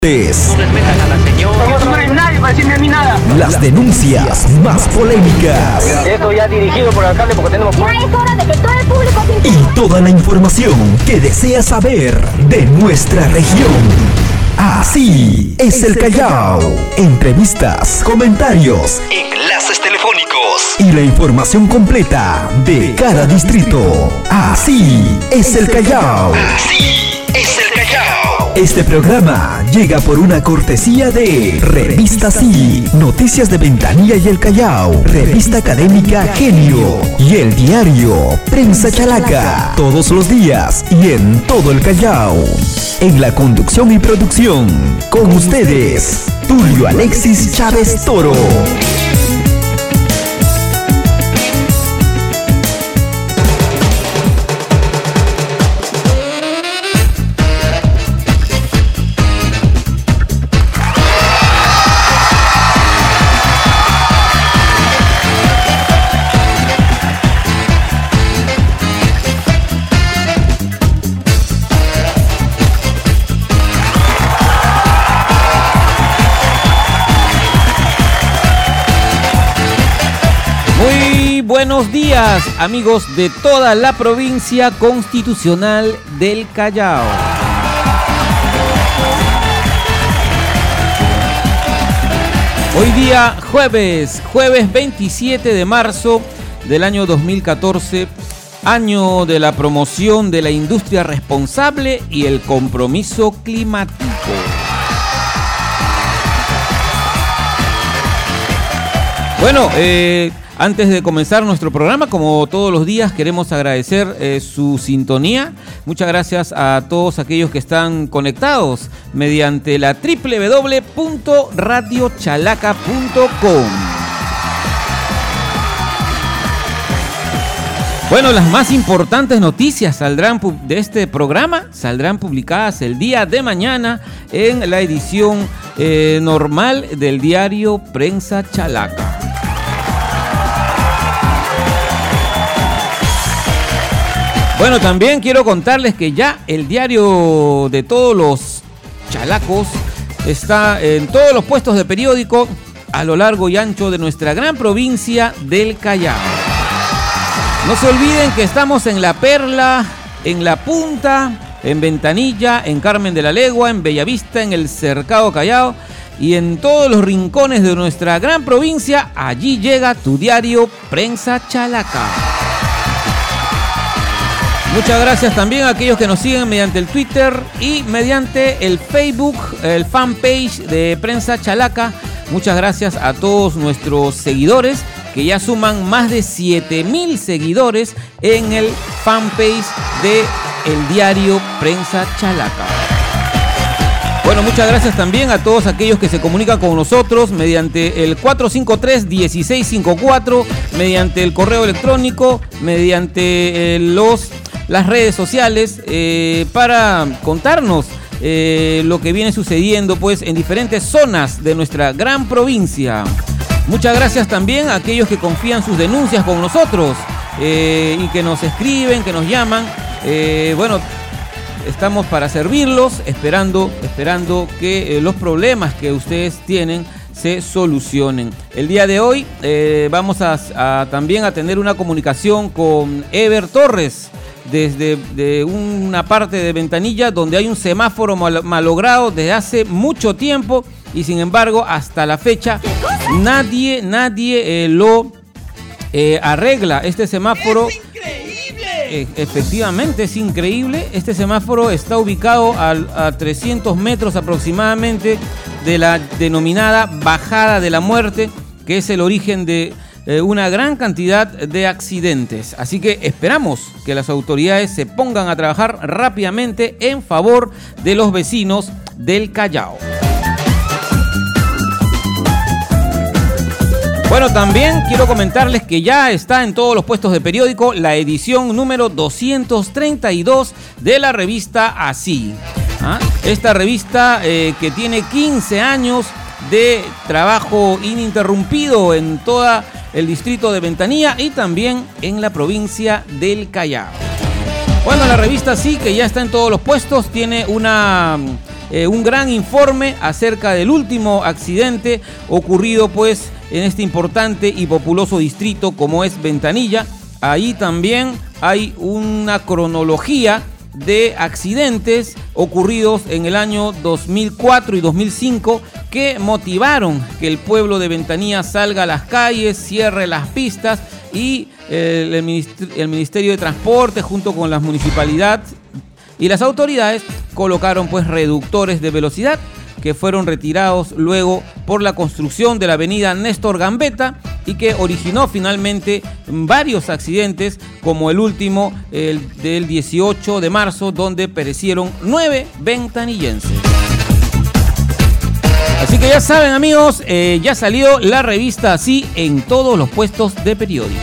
Respetan a la señora. No eres nadie para decirme a mí nada. Las denuncias más polémicas. Esto ya dirigido por el alcalde porque tenemos... Ya es hora de que todo el público se entere. Y toda la información que deseas saber de nuestra región. Así es el Callao. Entrevistas, comentarios, enlaces telefónicos y la información completa de cada distrito. Así es el Callao. Así es el Callao. Este programa llega por una cortesía de Revista Sí, Noticias de Ventanilla y el Callao, Revista Académica Genio y el diario Prensa Chalaca, todos los días y en todo el Callao. En la conducción y producción, con ustedes, Tulio Alexis Chávez Toro. Buenos días, amigos de toda la provincia constitucional del Callao. Hoy día jueves 27 de marzo del año 2014, año de la promoción de la industria responsable y el compromiso climático. Bueno, antes de comenzar nuestro programa, como todos los días, queremos agradecer su sintonía. Muchas gracias a todos aquellos que están conectados mediante la www.radiochalaca.com. Bueno, las más importantes noticias de este programa saldrán publicadas el día de mañana en la edición normal del diario Prensa Chalaca. Bueno, también quiero contarles que ya el diario de todos los chalacos está en todos los puestos de periódico a lo largo y ancho de nuestra gran provincia del Callao. No se olviden que estamos en La Perla, en La Punta, en Ventanilla, en Carmen de la Legua, en Bellavista, en el Cercado Callao y en todos los rincones de nuestra gran provincia. Allí llega tu diario Prensa Chalaca. Muchas gracias también a aquellos que nos siguen mediante el Twitter y mediante el Facebook, el fanpage de Prensa Chalaca. Muchas gracias a todos nuestros seguidores, que ya suman más de 7,000 seguidores en el fanpage de el diario Prensa Chalaca. Bueno, muchas gracias también a todos aquellos que se comunican con nosotros mediante el 453-1654, mediante el correo electrónico, mediante las redes sociales, para contarnos lo que viene sucediendo pues en diferentes zonas de nuestra gran provincia. Muchas gracias también a aquellos que confían sus denuncias con nosotros y que nos escriben, que nos llaman. Bueno, estamos para servirlos, esperando que los problemas que ustedes tienen se solucionen. El día de hoy vamos también a tener una comunicación con Ever Torres desde una parte de Ventanilla donde hay un semáforo malogrado desde hace mucho tiempo y sin embargo hasta la fecha nadie lo arregla. Este semáforo es increíble. Efectivamente es increíble. Este semáforo está ubicado a 300 metros aproximadamente de la denominada Bajada de la Muerte, que es el origen de una gran cantidad de accidentes. Así que esperamos que las autoridades se pongan a trabajar rápidamente en favor de los vecinos del Callao. Bueno, también quiero comentarles que ya está en todos los puestos de periódico la edición número 232 de la revista Así. Esta revista que tiene 15 años de trabajo ininterrumpido en toda el distrito de Ventanilla y también en la provincia del Callao. Bueno, la revista Sí, que ya está en todos los puestos, tiene una un gran informe acerca del último accidente ocurrido pues en este importante y populoso distrito como es Ventanilla. Ahí también hay una cronología de accidentes ocurridos en el año 2004 y 2005 que motivaron que el pueblo de Ventanilla salga a las calles, cierre las pistas y el Ministerio de Transporte junto con las municipalidades y las autoridades colocaron pues reductores de velocidad que fueron retirados luego por la construcción de la avenida Néstor Gambetta y que originó finalmente varios accidentes, como el último, el del 18 de marzo, donde perecieron 9 ventanillenses. Así que ya saben, amigos, ya salió la revista Así en todos los puestos de periódico.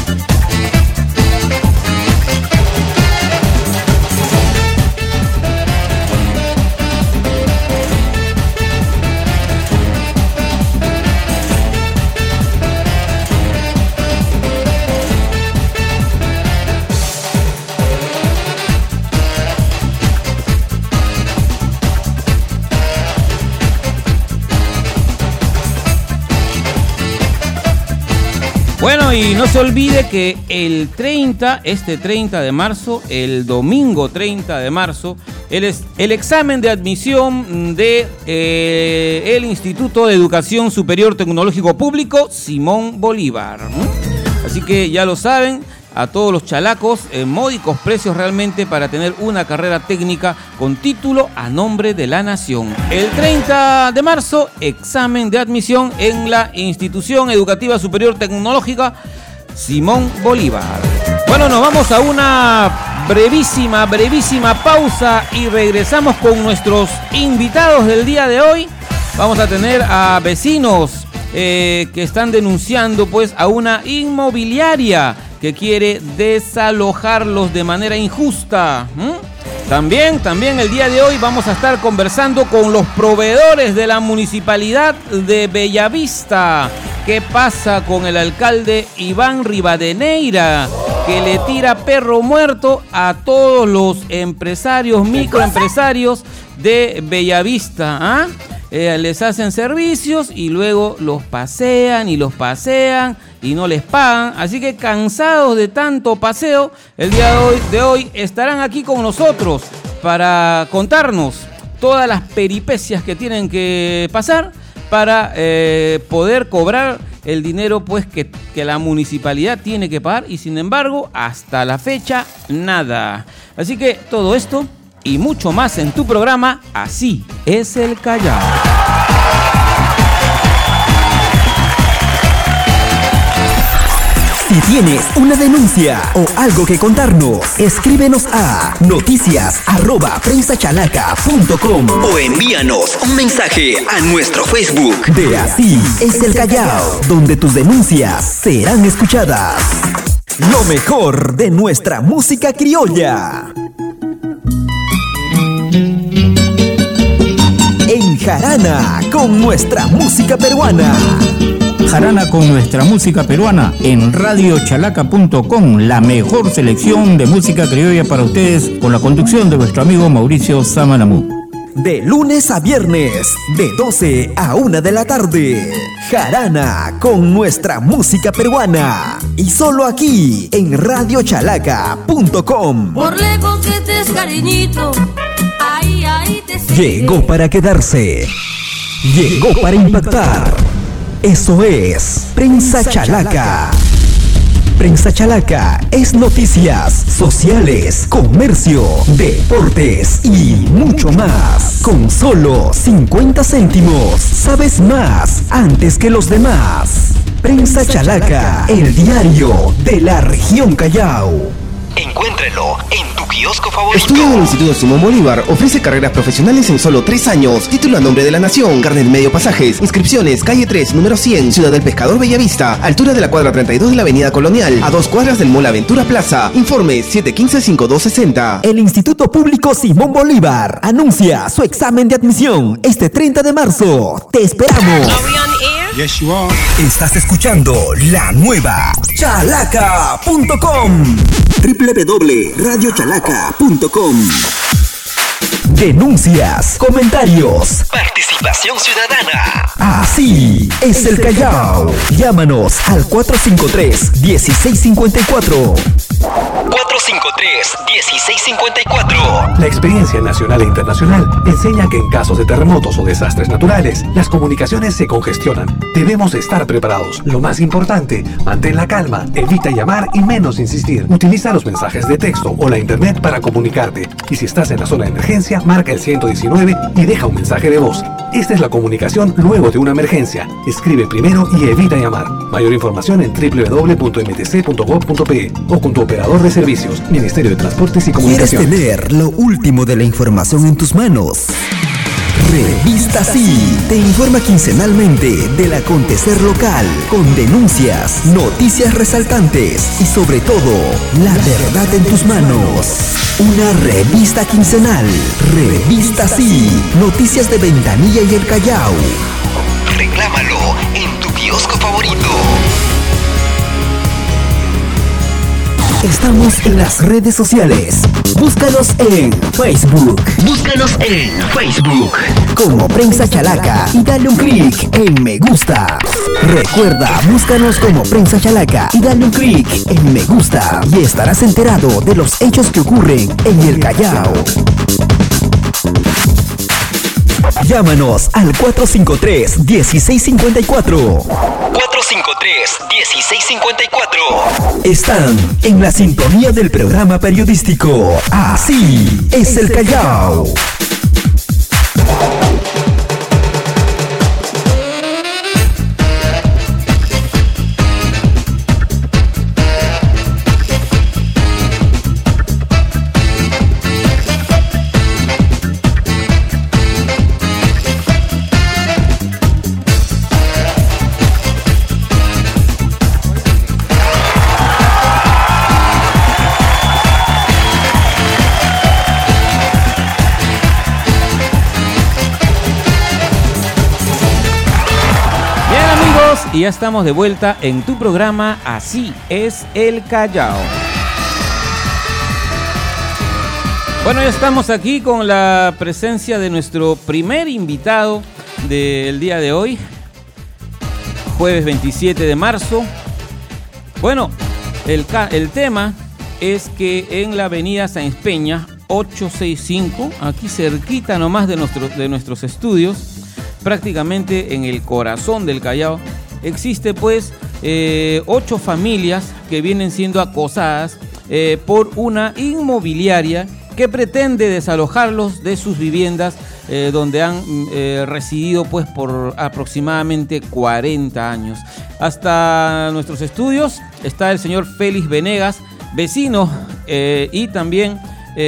Bueno, y no se olvide que el 30 de marzo, el domingo 30 de marzo, el examen de admisión de el Instituto de Educación Superior Tecnológico Público Simón Bolívar. Así que ya lo saben, a todos los chalacos, módicos precios realmente para tener una carrera técnica con título a nombre de la nación. El 30 de marzo, examen de admisión en la Institución Educativa Superior Tecnológica Simón Bolívar. Bueno, nos vamos a una brevísima pausa y regresamos con nuestros invitados del día de hoy. Vamos a tener a vecinos que están denunciando pues a una inmobiliaria que quiere desalojarlos de manera injusta. También el día de hoy vamos a estar conversando con los proveedores de la municipalidad de Bellavista. ¿Qué pasa con el alcalde Iván Rivadeneira, que le tira perro muerto a todos los empresarios, microempresarios de Bellavista? Les hacen servicios y luego los pasean y no les pagan. Así que cansados de tanto paseo, el día de hoy estarán aquí con nosotros para contarnos todas las peripecias que tienen que pasar para poder cobrar el dinero pues que la municipalidad tiene que pagar, y sin embargo hasta la fecha nada. Así que todo esto y mucho más en tu programa Así es el Callao. Si tienes una denuncia o algo que contarnos, escríbenos a noticias@prensachalaca.com o envíanos un mensaje a nuestro Facebook de Así es el Callao, donde tus denuncias serán escuchadas. Lo mejor de nuestra música criolla. En Jarana con nuestra música peruana. Jarana con nuestra música peruana en radiochalaca.com, la mejor selección de música criolla para ustedes, con la conducción de vuestro amigo Mauricio Samanamú. De lunes a viernes, de 12 a 1 de la tarde. Jarana con nuestra música peruana. Y solo aquí en radiochalaca.com. Por lejos que estés, cariñito, ahí te sigue. Llegó para quedarse. Llegó para impactar. Eso es Prensa Chalaca. Prensa Chalaca es noticias, sociales, comercio, deportes y mucho más. Con solo 50 céntimos, sabes más antes que los demás. Prensa Chalaca, el diario de la región Callao. Encuéntralo en tu kiosco favorito. Estudia en el Instituto Simón Bolívar. Ofrece carreras profesionales en solo 3 años. Título a nombre de la nación. Carnet medio pasajes. Inscripciones. Calle 3, número 100. Ciudad del Pescador, Bellavista. Altura de la cuadra 32 de la Avenida Colonial. A 2 cuadras del Mall Aventura Plaza. Informe 715-5260. El Instituto Público Simón Bolívar anuncia su examen de admisión este 30 de marzo. ¡Te esperamos! Yes, you are. Estás escuchando la nueva chalaca.com. www.radiochalaca.com. denuncias, comentarios, participación ciudadana. Así es el Callao. Llámanos al 453-1654. 453-1654. La experiencia nacional e internacional enseña que en casos de terremotos o desastres naturales, las comunicaciones se congestionan. Debemos estar preparados. Lo más importante, mantén la calma, evita llamar y menos insistir. Utiliza los mensajes de texto o la internet para comunicarte. Y si estás en la zona de emergencia, marca el 119 y deja un mensaje de voz. Esta es la comunicación luego de una emergencia. Escribe primero y evita llamar. Mayor información en www.mtc.gov.pe o con tu operador de servicios, Ministerio de Transportes y Comunicaciones. ¿Quieres tener lo último de la información en tus manos? Revista Sí te informa quincenalmente del acontecer local, con denuncias, noticias resaltantes y sobre todo, la verdad en tus manos. Una revista quincenal. Revista Sí. Noticias de Ventanilla y el Callao. Reclámalo en tu kiosco favorito. Estamos en las redes sociales. Búscanos en Facebook. Como Prensa Chalaca y dale un clic en me gusta. Recuerda, búscanos como Prensa Chalaca y dale un clic en me gusta y estarás enterado de los hechos que ocurren en el Callao. Llámanos al 453-1654. 453-1654. Están en la sintonía del programa periodístico Así es el Callao. Y ya estamos de vuelta en tu programa Así es el Callao. Bueno, ya estamos aquí con la presencia de nuestro primer invitado del día de hoy, jueves 27 de marzo. Bueno, el tema es que en la avenida Sáenz Peña 865, aquí cerquita nomás de nuestros estudios, prácticamente en el corazón del Callao, existe pues 8 familias que vienen siendo acosadas por una inmobiliaria que pretende desalojarlos de sus viviendas donde han residido pues por aproximadamente 40 años. Hasta nuestros estudios está el señor Félix Venegas, vecino y también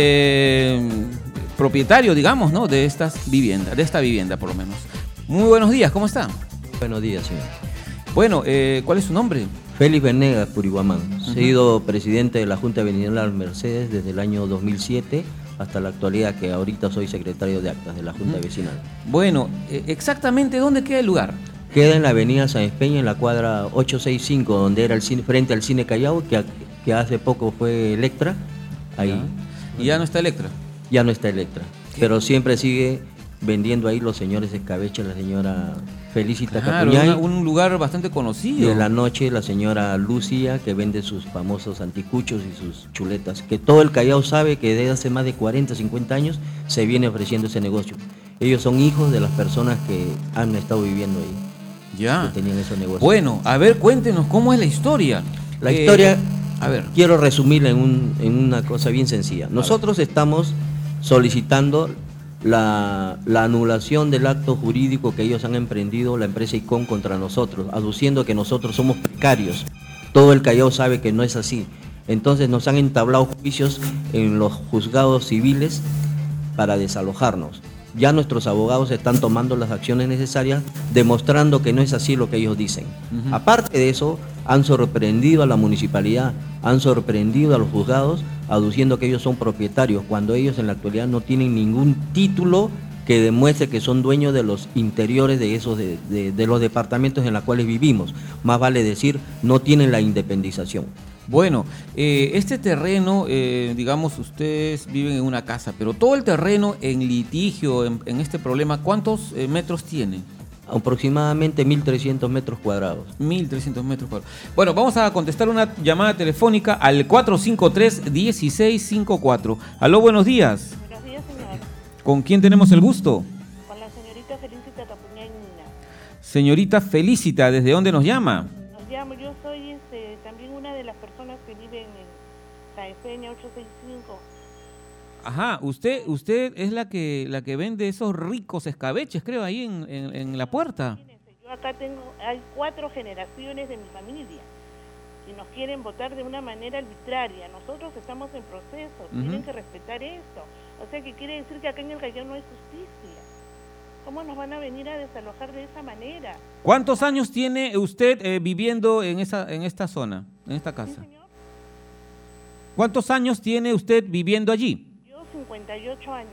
propietario, digamos, ¿no?, de esta vivienda por lo menos. Muy buenos días, ¿cómo está? Buenos días, señor. Bueno, ¿cuál es su nombre? Félix Venegas Puriguamán. He sido presidente de la Junta Vecinal Mercedes desde el año 2007 hasta la actualidad, que ahorita soy secretario de actas de la Junta Vecinal. Bueno, exactamente, ¿dónde queda el lugar? Queda en la avenida Sáenz Peña, en la cuadra 865, donde era el cine, frente al Cine Callao, que hace poco fue Electra. Ahí. ¿Y ya no está Electra? Ya no está Electra, pero siempre sigue vendiendo ahí los señores Escabeche, la señora Felicita Capuñay. Un lugar bastante conocido. Y en la noche la señora Lucía, que vende sus famosos anticuchos y sus chuletas, que todo el Callao sabe que desde hace más de 40, 50 años se viene ofreciendo ese negocio. Ellos son hijos de las personas que han estado viviendo ahí. Ya. Que tenían esos negocios. Bueno, a ver, cuéntenos cómo es la historia. La historia, a ver, quiero resumirla en una cosa bien sencilla. Nosotros estamos solicitando la anulación del acto jurídico que ellos han emprendido, la empresa ICON, contra nosotros, aduciendo que nosotros somos precarios. Todo el Callao sabe que no es así. Entonces nos han entablado juicios en los juzgados civiles para desalojarnos. Ya nuestros abogados están tomando las acciones necesarias, demostrando que no es así lo que ellos dicen. Aparte de eso, han sorprendido a la municipalidad, han sorprendido a los juzgados, aduciendo que ellos son propietarios, cuando ellos en la actualidad no tienen ningún título que demuestre que son dueños de los interiores de esos de los departamentos en los cuales vivimos. Más vale decir, no tienen la independización. Bueno, este terreno, digamos, ustedes viven en una casa, pero todo el terreno en litigio, en este problema, ¿cuántos metros tiene? Aproximadamente 1.300 metros cuadrados. 1.300 metros cuadrados. Bueno, vamos a contestar una llamada telefónica al 453-1654. Aló, buenos días. Buenos días, señor. ¿Con quién tenemos el gusto? Con la señorita Felicita Tapuñaina. Señorita Felicita, ¿desde dónde nos llama? Nos llamo, yo soy también una de las personas que viven en San Peña 865. Ajá, usted es la que vende esos ricos escabeches, creo, ahí en la puerta. Yo acá hay 4 generaciones de mi familia y nos quieren votar de una manera arbitraria. Nosotros estamos en proceso, tienen que respetar esto. O sea, que quiere decir que acá en el Callao no hay justicia. ¿Cómo nos van a venir a desalojar de esa manera? ¿Cuántos años tiene usted viviendo en esta zona, en esta casa? ¿Sí, señor? ¿Cuántos años tiene usted viviendo allí? 58 años.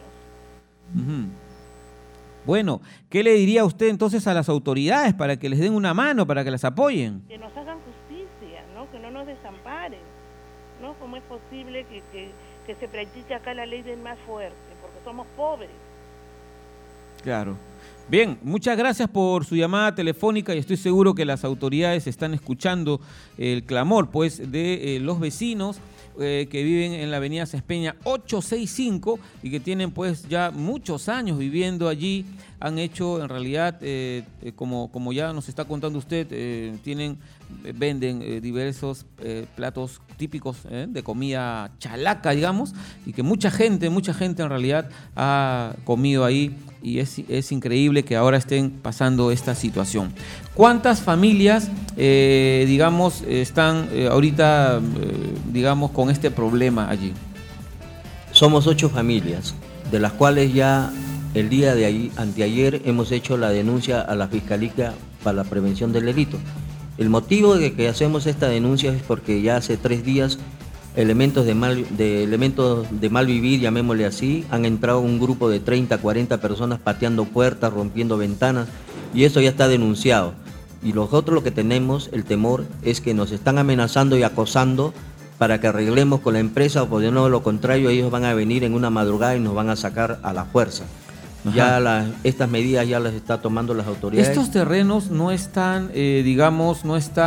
Bueno, ¿qué le diría usted entonces a las autoridades para que les den una mano, para que las apoyen? Que nos hagan justicia, ¿no? Que no nos desamparen, ¿no? ¿Cómo es posible que se practique acá la ley del más fuerte? Porque somos pobres. Claro. Bien, muchas gracias por su llamada telefónica y estoy seguro que las autoridades están escuchando el clamor, pues, de los vecinos que viven en la avenida Cespeña 865 y que tienen pues ya muchos años viviendo allí. Han hecho en realidad, como ya nos está contando usted, venden diversos platos típicos de comida chalaca, digamos, y que mucha gente en realidad ha comido ahí y es increíble que ahora estén pasando esta situación. ¿Cuántas familias, digamos, están ahorita, digamos, con este problema allí? Somos 8 familias, de las cuales ya el día de anteayer hemos hecho la denuncia a la Fiscalía para la Prevención del Delito. El motivo de que hacemos esta denuncia es porque ya hace 3 días elementos de mal vivir, llamémosle así, han entrado un grupo de 30, 40 personas pateando puertas, rompiendo ventanas, y eso ya está denunciado. Y nosotros lo que tenemos, el temor, es que nos están amenazando y acosando para que arreglemos con la empresa, o por de no lo contrario, ellos van a venir en una madrugada y nos van a sacar a la fuerza. Ya estas medidas ya las está tomando las autoridades. Estos terrenos no están, digamos,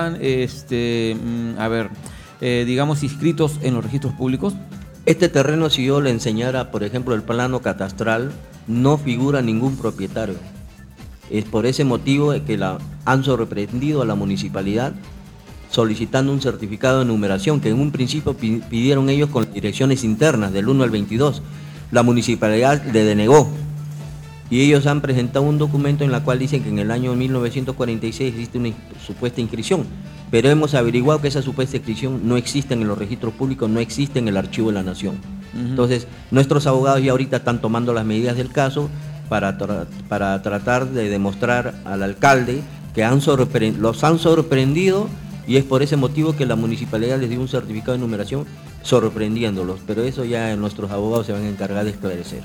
digamos, inscritos en los registros públicos. Este terreno, si yo le enseñara, por ejemplo, el plano catastral, no figura ningún propietario. Es por ese motivo que han sorprendido a la municipalidad solicitando un certificado de numeración que en un principio pidieron ellos con direcciones internas del 1 al 22. La municipalidad le denegó y ellos han presentado un documento en el cual dicen que en el año 1946 existe una supuesta inscripción, pero hemos averiguado que esa supuesta inscripción no existe en los registros públicos, no existe en el archivo de la Nación. Entonces, nuestros abogados ya ahorita están tomando las medidas del caso para tratar de demostrar al alcalde que los han sorprendido, y es por ese motivo que la municipalidad les dio un certificado de numeración sorprendiéndolos, pero eso ya nuestros abogados se van a encargar de esclarecer.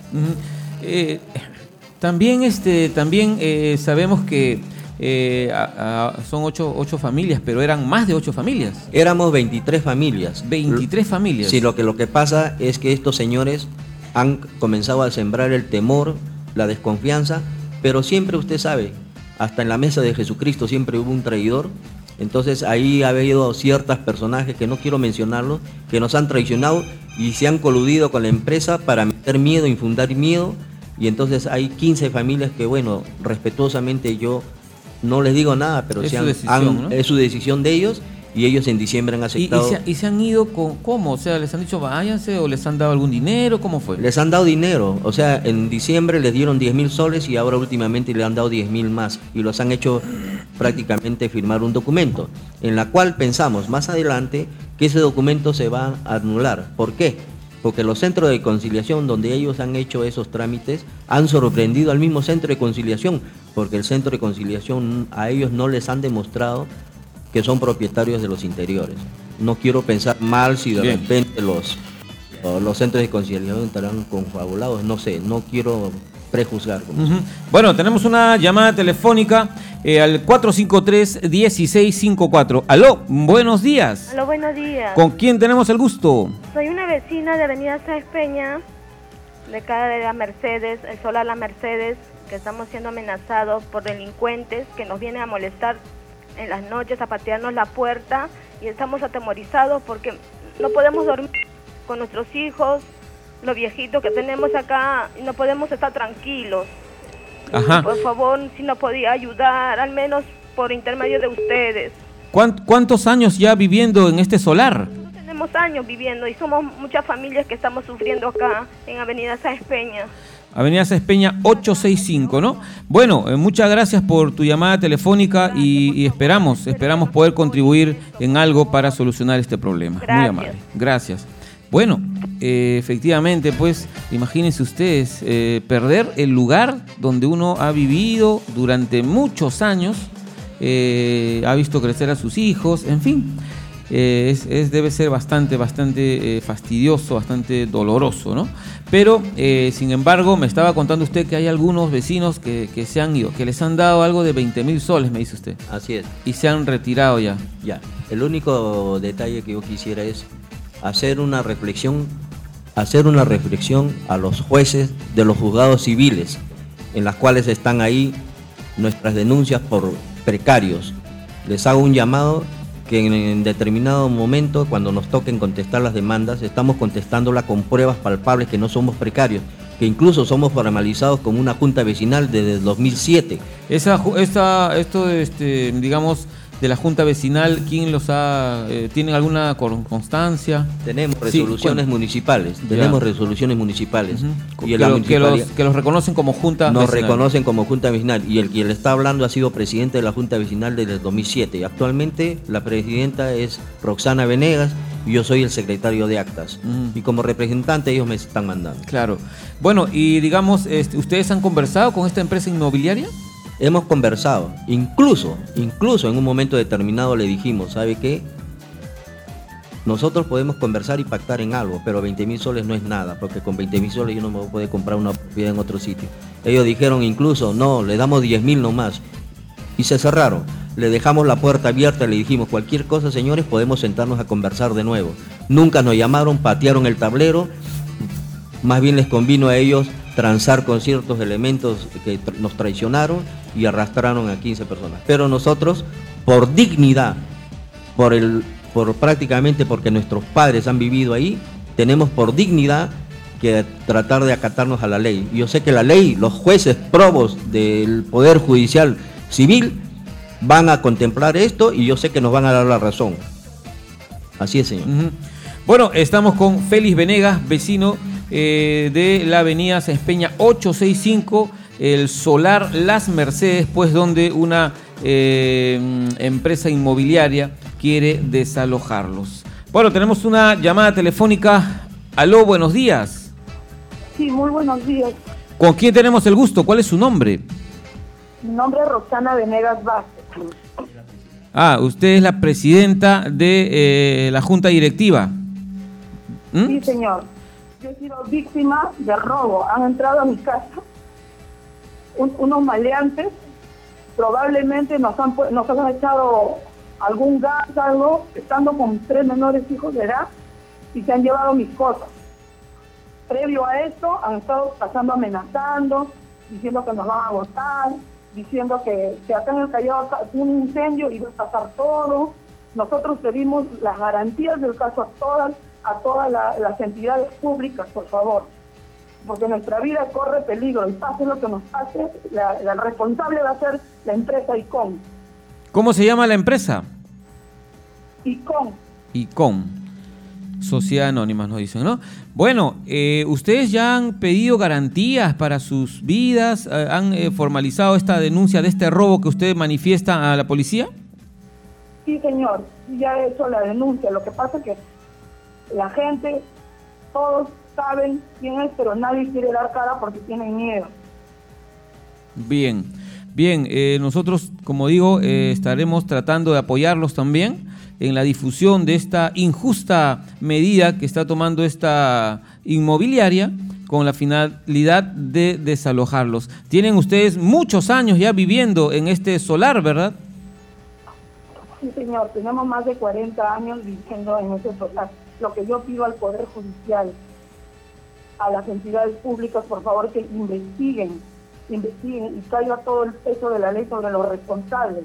También sabemos que son 8 familias, pero eran más de 8 familias. Éramos 23 familias. 23 familias. Sí, lo que pasa es que estos señores han comenzado a sembrar el temor, la desconfianza, pero siempre usted sabe, hasta en la mesa de Jesucristo siempre hubo un traidor. Entonces ahí ha habido ciertos personajes que no quiero mencionarlos, que nos han traicionado y se han coludido con la empresa para meter miedo, infundar miedo, y entonces hay 15 familias que, bueno, respetuosamente yo no les digo nada, pero es su decisión de ellos, y ellos en diciembre han aceptado. ¿Y se han ido cómo? O sea, ¿les han dicho váyanse o les han dado algún dinero? ¿Cómo fue? Les han dado dinero, o sea, en diciembre les dieron 10.000 soles y ahora últimamente le han dado 10.000 más y los han hecho prácticamente firmar un documento, en la cual pensamos más adelante que ese documento se va a anular. ¿Por qué? Porque los centros de conciliación donde ellos han hecho esos trámites han sorprendido al mismo centro de conciliación, porque el centro de conciliación a ellos no les han demostrado que son propietarios de los interiores. No quiero pensar mal si de repente los centros de conciliación estarán confabulados, no sé, no quiero prejuzgar. Bueno, tenemos una llamada telefónica al 453-1654. Aló, buenos días. Aló, buenos días. ¿Con quién tenemos el gusto? Soy una vecina de Avenida Sáenz Peña, de acá de la Mercedes, el solar La Mercedes, que estamos siendo amenazados por delincuentes que nos vienen a molestar en las noches, a patearnos la puerta, y estamos atemorizados porque no podemos dormir con nuestros hijos, los viejitos que tenemos acá, y no podemos estar tranquilos. Ajá. Por favor, si nos podía ayudar, al menos por intermedio de ustedes. ¿Cuántos años ya viviendo en este solar? Tenemos años viviendo y somos muchas familias que estamos sufriendo acá en Avenida Sáenz Peña. Avenida Sáenz Peña 865, ¿no? Bueno, muchas gracias por tu llamada telefónica y esperamos poder contribuir en algo para solucionar este problema. Gracias. Muy amable. Gracias. Bueno, efectivamente, pues, imagínense ustedes, perder el lugar donde uno ha vivido durante muchos años, ha visto crecer a sus hijos, en fin, debe ser bastante fastidioso, bastante doloroso, ¿no? Pero, sin embargo, me estaba contando usted que hay algunos vecinos que se han ido, que les han dado algo de 20.000 soles, me dice usted. Así es. Y se han retirado ya. Ya, el único detalle que yo quisiera es hacer una reflexión a los jueces de los juzgados civiles, en las cuales están ahí nuestras denuncias por precarios. Les hago un llamado que en determinado momento, cuando nos toquen contestar las demandas, estamos contestándola con pruebas palpables que no somos precarios, que incluso somos formalizados como una junta vecinal desde el 2007. Digamos, de la junta vecinal, ¿quién los ha, tienen alguna constancia? Tenemos resoluciones municipales, resoluciones municipales. Uh-huh. Y que los reconocen como junta vecinal. Nos reconocen como junta vecinal, y el que le está hablando ha sido presidente de la junta vecinal desde el 2007. Y actualmente la presidenta es Roxana Venegas y yo soy el secretario de actas. Y como representante ellos me están mandando. Claro. Bueno, y digamos, ¿ustedes han conversado con esta empresa inmobiliaria? Hemos conversado, incluso en un momento determinado le dijimos, ¿sabe qué? Nosotros podemos conversar y pactar en algo, pero 20.000 soles no es nada, porque con 20.000 soles yo no me voy a poder comprar una propiedad en otro sitio. Ellos dijeron incluso, no, le damos 10.000 nomás, y se cerraron. Le dejamos la puerta abierta, le dijimos, cualquier cosa, señores, podemos sentarnos a conversar de nuevo. Nunca nos llamaron, patearon el tablero, más bien les convino a ellos transar con ciertos elementos que nos traicionaron y arrastraron a 15 personas. Pero nosotros, por dignidad, prácticamente porque nuestros padres han vivido ahí, tenemos por dignidad que tratar de acatarnos a la ley. Yo sé que la ley, los jueces probos del Poder Judicial Civil van a contemplar esto y yo sé que nos van a dar la razón. Así es, señor. Uh-huh. Bueno, estamos con Félix Venegas, vecino de la avenida Sáenz Peña 865, el solar Las Mercedes, pues donde una empresa inmobiliaria quiere desalojarlos. Bueno, tenemos una llamada telefónica. Aló, buenos días. Sí, muy buenos días. ¿Con quién tenemos el gusto? ¿Cuál es su nombre? Mi nombre es Roxana Venegas Vázquez. Usted es la presidenta de la junta directiva. Sí, señor. Yo he sido víctima de robo. Han entrado a mi casa unos maleantes, probablemente nos han echado algún gas, algo, estando con 3 menores hijos de edad, y se han llevado mis cosas. Previo a esto han estado pasando amenazando, diciendo que nos van a botar, diciendo que acá en el Callao tiene un incendio y va a pasar todo. Nosotros pedimos las garantías del caso a todas las entidades públicas, por favor, porque nuestra vida corre peligro y pase lo que nos pase, la responsable va a ser la empresa ICON. ¿Cómo se llama la empresa? ICON. Sociedad Anónima, nos dicen, ¿no? Bueno, ¿ustedes ya han pedido garantías para sus vidas? ¿Han formalizado esta denuncia de este robo que usted manifiesta a la policía? Sí, señor, ya he hecho la denuncia. Lo que pasa es que la gente, todos saben quién es, pero nadie quiere dar cara porque tienen miedo. Bien, nosotros, como digo, estaremos tratando de apoyarlos también en la difusión de esta injusta medida que está tomando esta inmobiliaria con la finalidad de desalojarlos. Tienen ustedes muchos años ya viviendo en este solar, ¿verdad? Sí, señor, tenemos más de 40 años viviendo en ese solar. Lo que yo pido al Poder Judicial, a las entidades públicas, por favor, que investiguen y caiga todo el peso de la ley sobre los responsables.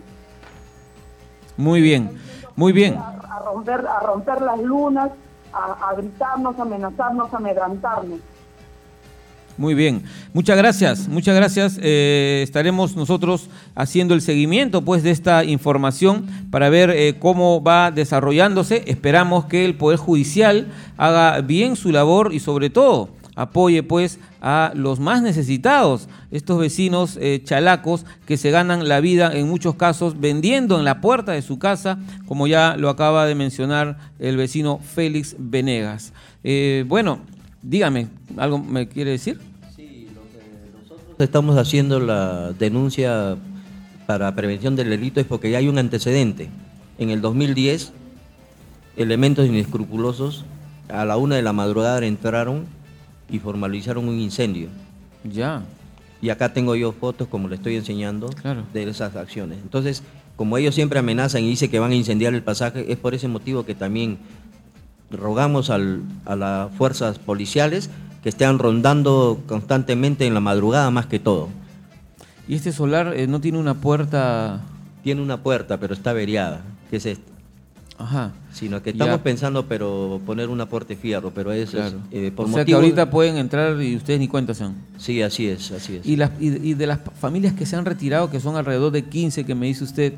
Muy bien, muy bien. A romper las lunas, a gritarnos, a amenazarnos, a amedrantarnos. Muy bien, muchas gracias. Estaremos nosotros haciendo el seguimiento pues de esta información para ver cómo va desarrollándose. Esperamos que el Poder Judicial haga bien su labor y sobre todo apoye pues a los más necesitados, estos vecinos chalacos que se ganan la vida en muchos casos vendiendo en la puerta de su casa, como ya lo acaba de mencionar el vecino Félix Venegas. Bueno, dígame, ¿algo me quiere decir? Estamos haciendo la denuncia para prevención del delito es porque ya hay un antecedente. En el 2010, elementos inescrupulosos a la 1 de la madrugada entraron y formalizaron un incendio. Ya. Y acá tengo yo fotos, como le estoy enseñando, claro, de esas acciones. Entonces, como ellos siempre amenazan y dicen que van a incendiar el pasaje, es por ese motivo que también rogamos a las fuerzas policiales que estén rondando constantemente en la madrugada más que todo. ¿Y este solar no tiene una puerta? Tiene una puerta, pero está averiada, que es esta. Ajá. Sino que estamos pensando poner una puerta de fierro, pero eso claro, es por o sea que ahorita pueden entrar y ustedes ni cuenta se dan. Sí, así es. Y de las familias que se han retirado, que son alrededor de 15 que me dice usted,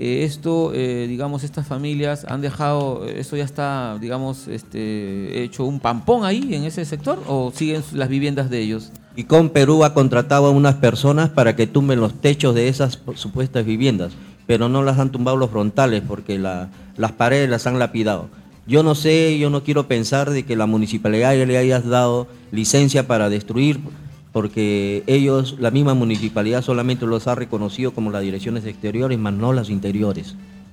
digamos, estas familias han dejado, eso ya está, digamos, hecho un pampón ahí en ese sector, o siguen las viviendas de ellos. ICOM Perú ha contratado a unas personas para que tumben los techos de esas supuestas viviendas, pero no las han tumbado los frontales porque las paredes las han lapidado. Yo no quiero pensar de que la municipalidad le haya dado licencia para destruir, porque la misma municipalidad solamente los ha reconocido como las direcciones exteriores, más no las interiores.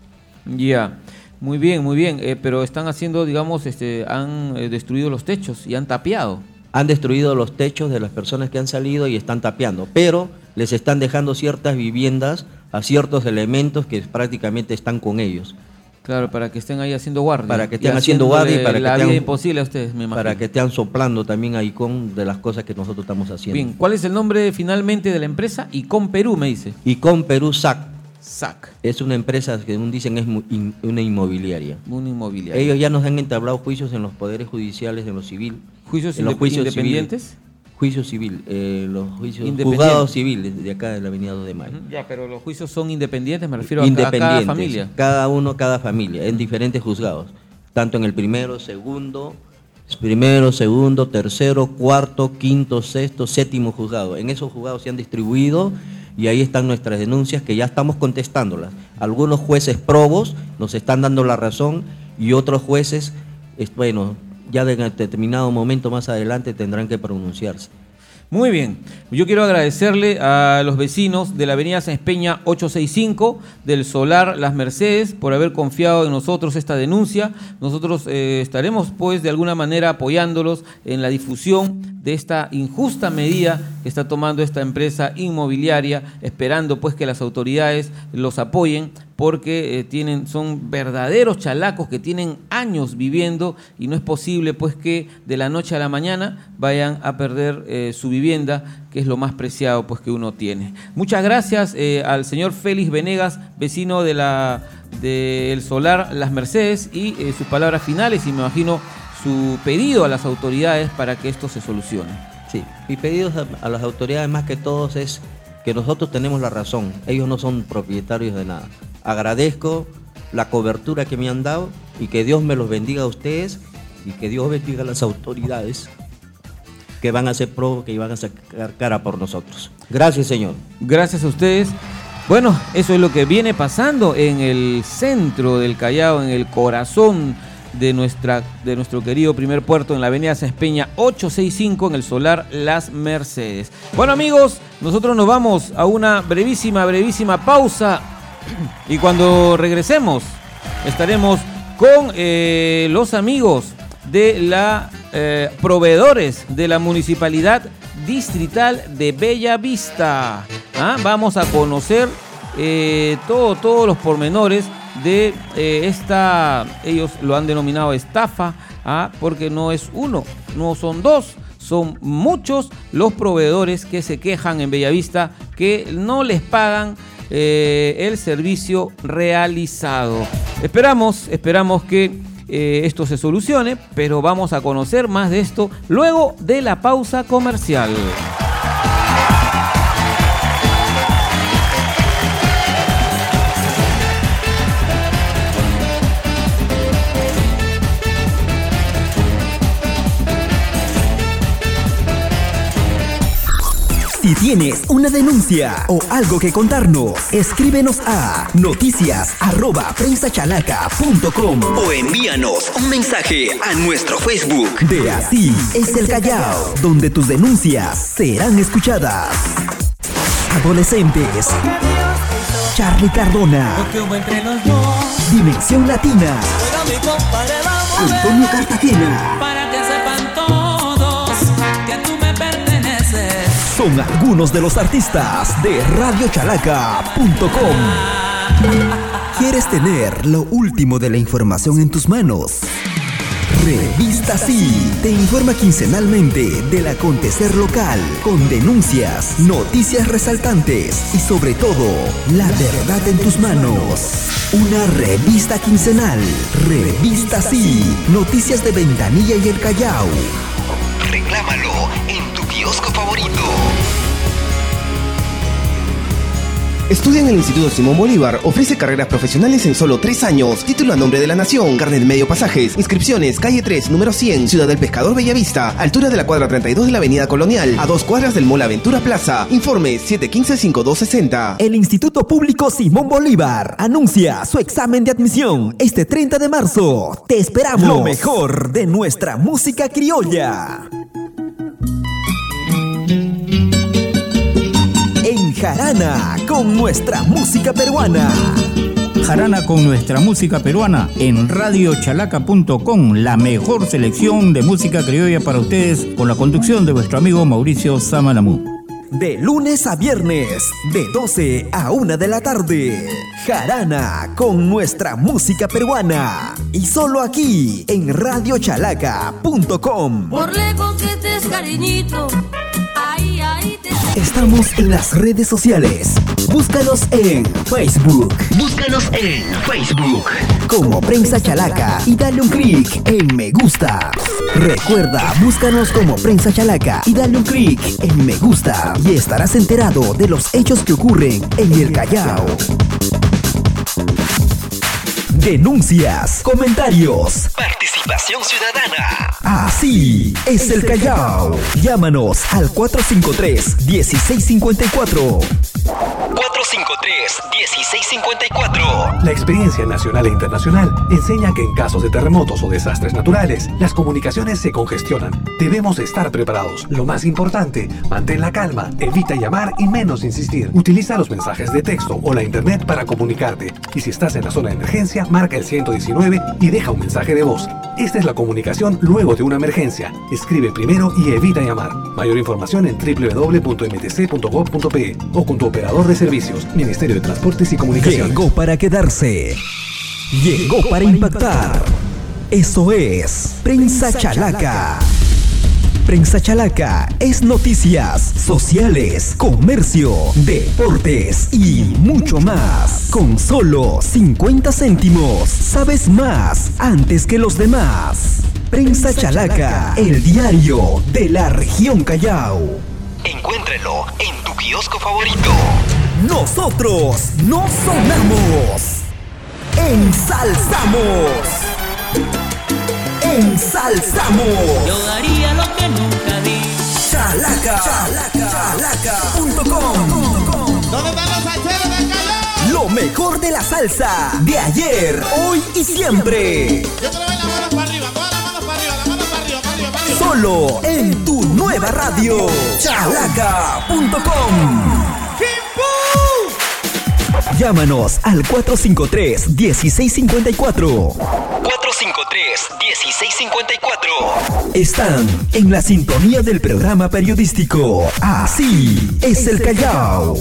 Ya, muy bien, pero están haciendo, digamos, han destruido los techos y han tapiado. Han destruido los techos de las personas que han salido y están tapiando, pero les están dejando ciertas viviendas a ciertos elementos que prácticamente están con ellos. Claro, para que estén ahí haciendo guardia. Para que estén haciendo guardia y para la vida imposible a ustedes, me imagino. Para que estén soplando también a ICOM de las cosas que nosotros estamos haciendo. Bien, ¿cuál es el nombre finalmente de la empresa? ICOM Perú, me dice. ICOM Perú SAC. SAC. Es una empresa que dicen es una inmobiliaria. Una inmobiliaria. Ellos ya nos han entablado juicios en los poderes judiciales, en lo civil. ¿Juicios independientes? Juicio civil, los juicios juzgados civiles de acá de la avenida 2 de Mayo. Ya, pero los juicios son independientes, me refiero a cada familia. Cada familia, en diferentes juzgados, tanto en el primero, segundo, tercero, cuarto, quinto, sexto, séptimo juzgado. En esos juzgados se han distribuido y ahí están nuestras denuncias que ya estamos contestándolas. Algunos jueces probos nos están dando la razón y otros jueces, ya en determinado momento más adelante tendrán que pronunciarse. Muy bien, yo quiero agradecerle a los vecinos de la avenida Sáenz Peña 865 del solar Las Mercedes por haber confiado en nosotros esta denuncia. Nosotros estaremos pues de alguna manera apoyándolos en la difusión de esta injusta medida que está tomando esta empresa inmobiliaria, esperando pues que las autoridades los apoyen, porque son verdaderos chalacos que tienen años viviendo y no es posible pues que de la noche a la mañana vayan a perder su vivienda, que es lo más preciado pues que uno tiene. Muchas gracias al señor Félix Venegas, vecino del solar Las Mercedes, y sus palabras finales y me imagino su pedido a las autoridades para que esto se solucione. Sí, mi pedido a las autoridades más que todos es que nosotros tenemos la razón, ellos no son propietarios de nada. Agradezco la cobertura que me han dado y que Dios me los bendiga a ustedes y que Dios bendiga a las autoridades que van a hacer pro, que van a sacar cara por nosotros. Gracias, Señor. Gracias a ustedes. Bueno, eso es lo que viene pasando en el centro del Callao, en el corazón de nuestro querido primer puerto, en la avenida Sáenz Peña 865 en el solar Las Mercedes. Bueno, amigos, nosotros nos vamos a una brevísima pausa y cuando regresemos estaremos con los amigos de la proveedores de la Municipalidad Distrital de Bellavista. Vamos a conocer todos los pormenores de esta, ellos lo han denominado estafa, porque no es uno, no son dos, son muchos los proveedores que se quejan en Bellavista que no les pagan el servicio realizado. Esperamos que esto se solucione, pero vamos a conocer más de esto luego de la pausa comercial. Si tienes una denuncia o algo que contarnos, escríbenos a noticias@prensachalaca.com o envíanos un mensaje a nuestro Facebook de Así es el Callao, donde tus denuncias serán escuchadas. Adolescentes, Charlie Cardona, Dimensión Latina, Antonio Cartagena. Para que sepan todos que tú me perteneces. Son algunos de los artistas de radiochalaca.com. ¿Quieres tener lo último de la información en tus manos? Revista Sí te informa quincenalmente del acontecer local, con denuncias, noticias resaltantes y sobre todo, la verdad en tus manos. Una revista quincenal. Revista Sí, noticias de Ventanilla y el Callao. Reclámalo en tu kiosco favorito. Estudia en el Instituto Simón Bolívar. Ofrece carreras profesionales en solo 3 años. Título a nombre de la Nación. Carnet medio pasajes. Inscripciones. Calle 3, número 100. Ciudad del Pescador, Bellavista. Altura de la cuadra 32 de la Avenida Colonial. A 2 cuadras del Mall Aventura Plaza. Informe 715-5260. El Instituto Público Simón Bolívar anuncia su examen de admisión este 30 de marzo. Te esperamos. Lo mejor de nuestra música criolla. Jarana con nuestra música peruana. Jarana con nuestra música peruana en radiochalaca.com, la mejor selección de música criolla para ustedes, con la conducción de vuestro amigo Mauricio Samalamú. De lunes a viernes, de 12 a 1 de la tarde. Jarana con nuestra música peruana. Y solo aquí en radiochalaca.com. Por lejos que estés, cariñito, ahí te... Estamos en las redes sociales. Búscanos en Facebook. Como Prensa Chalaca y dale un clic en me gusta. Recuerda, búscanos como Prensa Chalaca y dale un clic en me gusta y estarás enterado de los hechos que ocurren en el Callao. Denuncias, comentarios, participación ciudadana. Así es el Callao. Llámanos al 453-1654. 453-1654. La experiencia nacional e internacional enseña que en casos de terremotos o desastres naturales, las comunicaciones se congestionan. Debemos estar preparados. Lo más importante, mantén la calma, evita llamar y menos insistir. Utiliza los mensajes de texto o la internet para comunicarte. Y si estás en la zona de emergencia, marca el 119 y deja un mensaje de voz. Esta es la comunicación luego de una emergencia. Escribe primero y evita llamar. Mayor información en www.mtc.gov.pe o con tu operador de servicios, Ministerio de Transportes y Comunicaciones. Llegó para quedarse. Llegó para impactar. Eso es Prensa Chalaca. Prensa Chalaca es noticias, sociales, comercio, deportes y mucho más. Con solo 50 céntimos, sabes más antes que los demás. Prensa Chalaca, el diario de la región Callao. Encuéntralo en tu kiosco favorito. Nosotros no sonamos, ensalzamos. Ensalzamos. Yo daría lo que nunca di. Chalaca.com. ¿Dónde están los salseros del Callao? Lo mejor de la salsa de ayer, hoy y siempre. Yo quiero ver las manos para arriba, todas las manos para arriba, para arriba. Solo en tu nueva radio, Chalaca.com. ¡Kimpu! Llámanos al 453-1654. 453-1654. 1654. Están en la sintonía del programa periodístico Así es el Callao.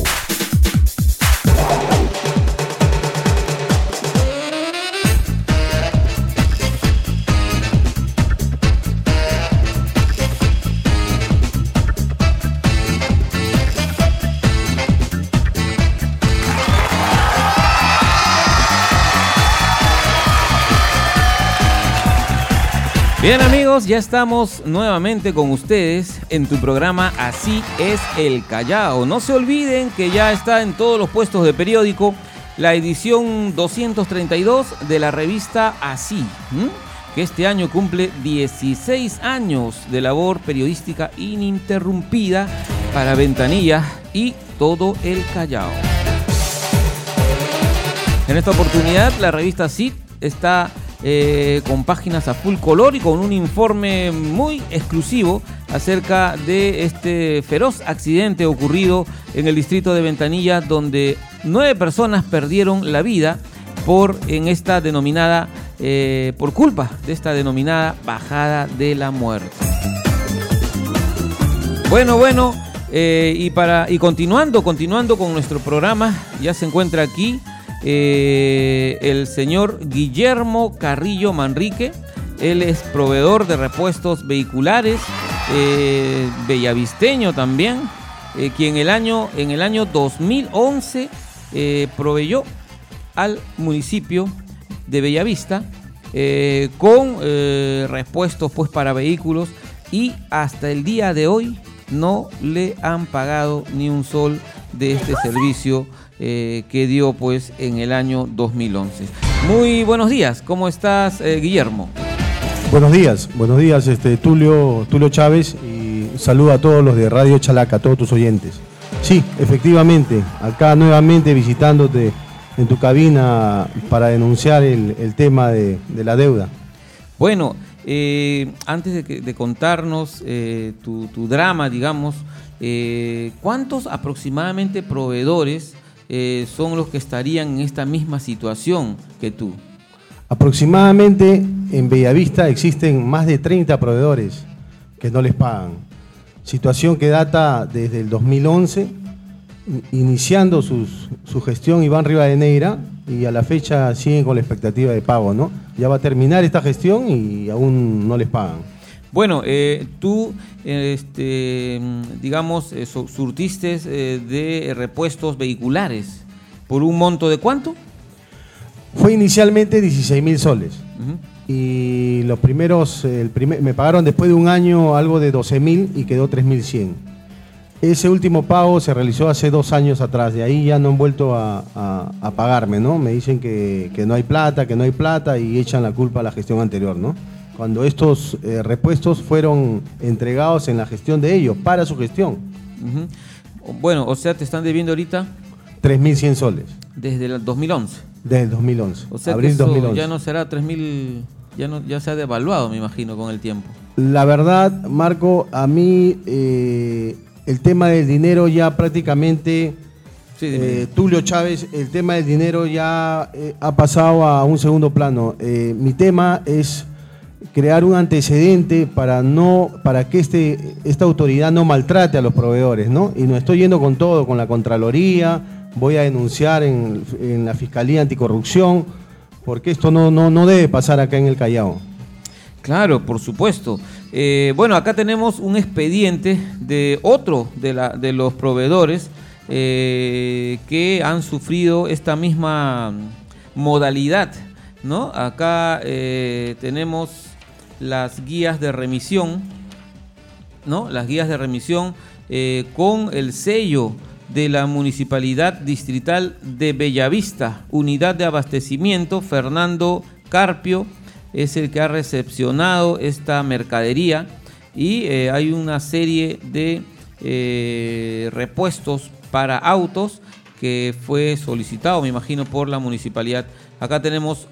Bien amigos, ya estamos nuevamente con ustedes en tu programa Así es el Callao. No se olviden que ya está en todos los puestos de periódico la edición 232 de la revista Así, que este año cumple 16 años de labor periodística ininterrumpida para Ventanilla y todo el Callao. En esta oportunidad la revista Así está con páginas a full color y con un informe muy exclusivo acerca de este feroz accidente ocurrido en el distrito de Ventanilla, donde 9 personas perdieron la vida por culpa de esta denominada bajada de la muerte. Bueno, y continuando con nuestro programa, ya se encuentra aquí el señor Guillermo Carrillo Manrique. Él es proveedor de repuestos vehiculares, bellavisteño también, quien en el año 2011 proveyó al municipio de Bellavista con repuestos pues para vehículos, y hasta el día de hoy no le han pagado ni un sol de este servicio que dio pues en el año 2011. Muy buenos días, ¿cómo estás, Guillermo? Buenos días, Tulio Chávez, y saludo a todos los de Radio Chalaca, a todos tus oyentes. Sí, efectivamente, acá nuevamente visitándote en tu cabina para denunciar el tema de la deuda. Bueno, antes de contarnos tu drama, digamos, ¿cuántos aproximadamente proveedores son los que estarían en esta misma situación que tú? Aproximadamente en Bellavista existen más de 30 proveedores que no les pagan. Situación que data desde el 2011, iniciando su gestión Iván Rivadeneira, y a la fecha siguen con la expectativa de pago, ¿no? Ya va a terminar esta gestión y aún no les pagan. Bueno, tú, digamos, surtiste de repuestos vehiculares. ¿Por un monto de cuánto? Fue inicialmente 16.000 soles. Y los primeros, me pagaron después de un año algo de 12.000 y quedó 3.100. Ese último pago se realizó hace 2 años atrás, de ahí ya no han vuelto a pagarme, ¿no? Me dicen que no hay plata, y echan la culpa a la gestión anterior, ¿no? Cuando estos repuestos fueron entregados en la gestión de ellos, para su gestión. Bueno, o sea, te están debiendo ahorita 3.100 soles. Desde el 2011. Desde el 2011. O sea, abril que eso 2011. Ya no será 3.000, ya se ha devaluado, me imagino, con el tiempo. La verdad, Marco, a mí el tema del dinero ya prácticamente, Tulio Chávez, el tema del dinero ya ha pasado a un segundo plano. Mi tema es crear un antecedente para que esta autoridad no maltrate a los proveedores, ¿no? Y no estoy yendo con todo, con la Contraloría, voy a denunciar en la Fiscalía Anticorrupción, porque esto no debe pasar acá en el Callao. Claro, por supuesto. Bueno, acá tenemos un expediente de otro de los proveedores que han sufrido esta misma modalidad, ¿no? Acá tenemos las guías de remisión, ¿no? Las guías de remisión con el sello de la Municipalidad Distrital de Bellavista, Unidad de Abastecimiento, Fernando Carpio es el que ha recepcionado esta mercadería, y hay una serie de repuestos para autos que fue solicitado, me imagino, por la municipalidad. Acá tenemos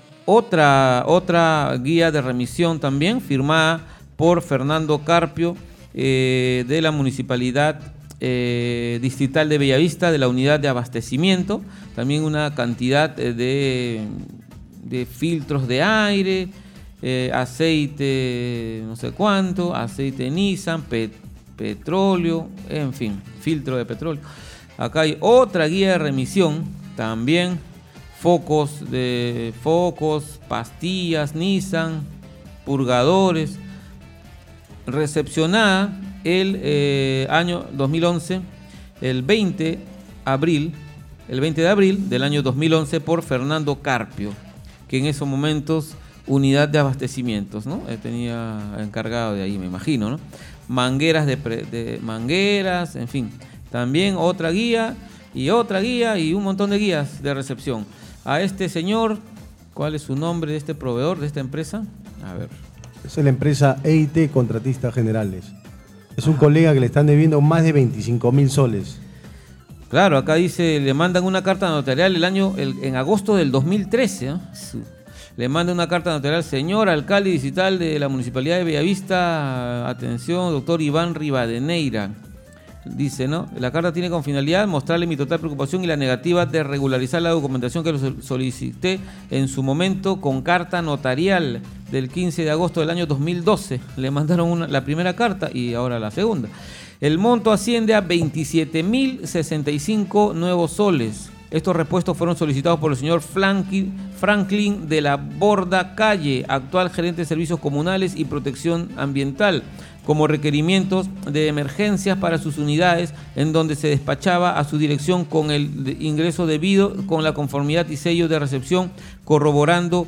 otra guía de remisión también, firmada por Fernando Carpio, de la Municipalidad Distrital de Bellavista, de la Unidad de Abastecimiento. También una cantidad de filtros de aire, aceite no sé cuánto, aceite Nissan, petróleo, en fin, filtro de petróleo. Acá hay otra guía de remisión, también focos, pastillas Nissan, purgadores, recepcionada el año 2011, el 20 de abril del año 2011 por Fernando Carpio, que en esos momentos unidad de abastecimientos, ¿no? Tenía encargado de ahí, me imagino, ¿no? Mangueras mangueras, en fin. También otra guía y un montón de guías de recepción. A este señor, ¿cuál es su nombre de este proveedor, de esta empresa? A ver. Es la empresa EIT Contratistas Generales. Es un colega que le están debiendo más de 25.000 soles. Claro, acá dice, le mandan una carta notarial en agosto del 2013, ¿eh? Le manda una carta notarial, señor alcalde distrital de la Municipalidad de Bellavista, atención, doctor Iván Rivadeneira. Dice, ¿no? La carta tiene como finalidad mostrarle mi total preocupación y la negativa de regularizar la documentación que solicité en su momento con carta notarial del 15 de agosto del año 2012. Le mandaron la primera carta y ahora la segunda. El monto asciende a 27.065 nuevos soles. Estos repuestos fueron solicitados por el señor Franklin de la Borda Calle, actual gerente de Servicios Comunales y Protección Ambiental, como requerimientos de emergencias para sus unidades, en donde se despachaba a su dirección con el ingreso debido, con la conformidad y sello de recepción corroborado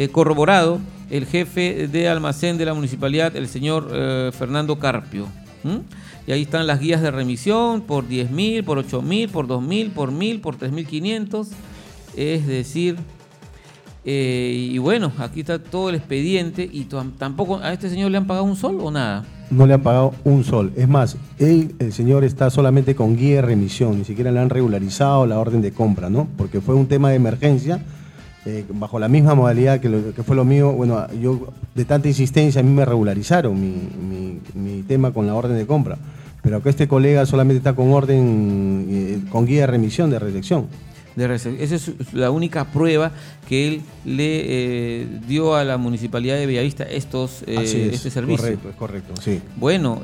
el jefe de almacén de la municipalidad, el señor Fernando Carpio. Y ahí están las guías de remisión por 10.000, por 8.000, por 2.000, por 1.000, por 3.500. Es decir, y bueno, aquí está todo el expediente y tampoco a este señor le han pagado un sol o nada. No le han pagado un sol. Es más, el señor está solamente con guía de remisión, ni siquiera le han regularizado la orden de compra, ¿no? Porque fue un tema de emergencia, bajo la misma modalidad que fue lo mío. Bueno, yo de tanta insistencia a mí me regularizaron mi tema con la orden de compra, pero acá este colega solamente está con orden, con guía de remisión, de recepción. Esa es la única prueba que él le dio a la Municipalidad de Bellavista este servicio. Correcto, es correcto, sí. Bueno,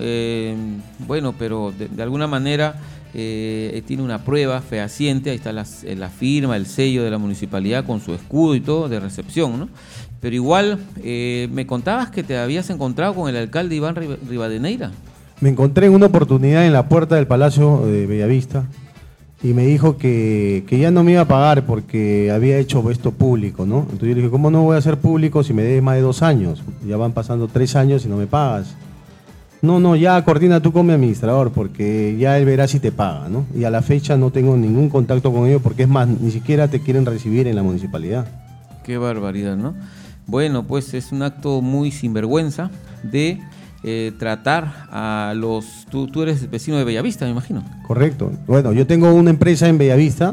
pero de alguna manera tiene una prueba fehaciente, ahí está la firma, el sello de la municipalidad con su escudo y todo de recepción, ¿no? Pero igual, me contabas que te habías encontrado con el alcalde Iván Rivadeneira. Me encontré en una oportunidad en la puerta del Palacio de Bellavista y me dijo que ya no me iba a pagar porque había hecho esto público, ¿no? Entonces yo le dije, ¿cómo no voy a hacer público si me debes más de 2 años? Ya van pasando 3 años y no me pagas. No, ya coordina tú con mi administrador porque ya él verá si te paga, ¿no? Y a la fecha no tengo ningún contacto con ellos porque es más, ni siquiera te quieren recibir en la municipalidad. Qué barbaridad, ¿no? Bueno, pues es un acto muy sinvergüenza de tratar a los... Tú eres vecino de Bellavista, me imagino. Correcto. Bueno, yo tengo una empresa en Bellavista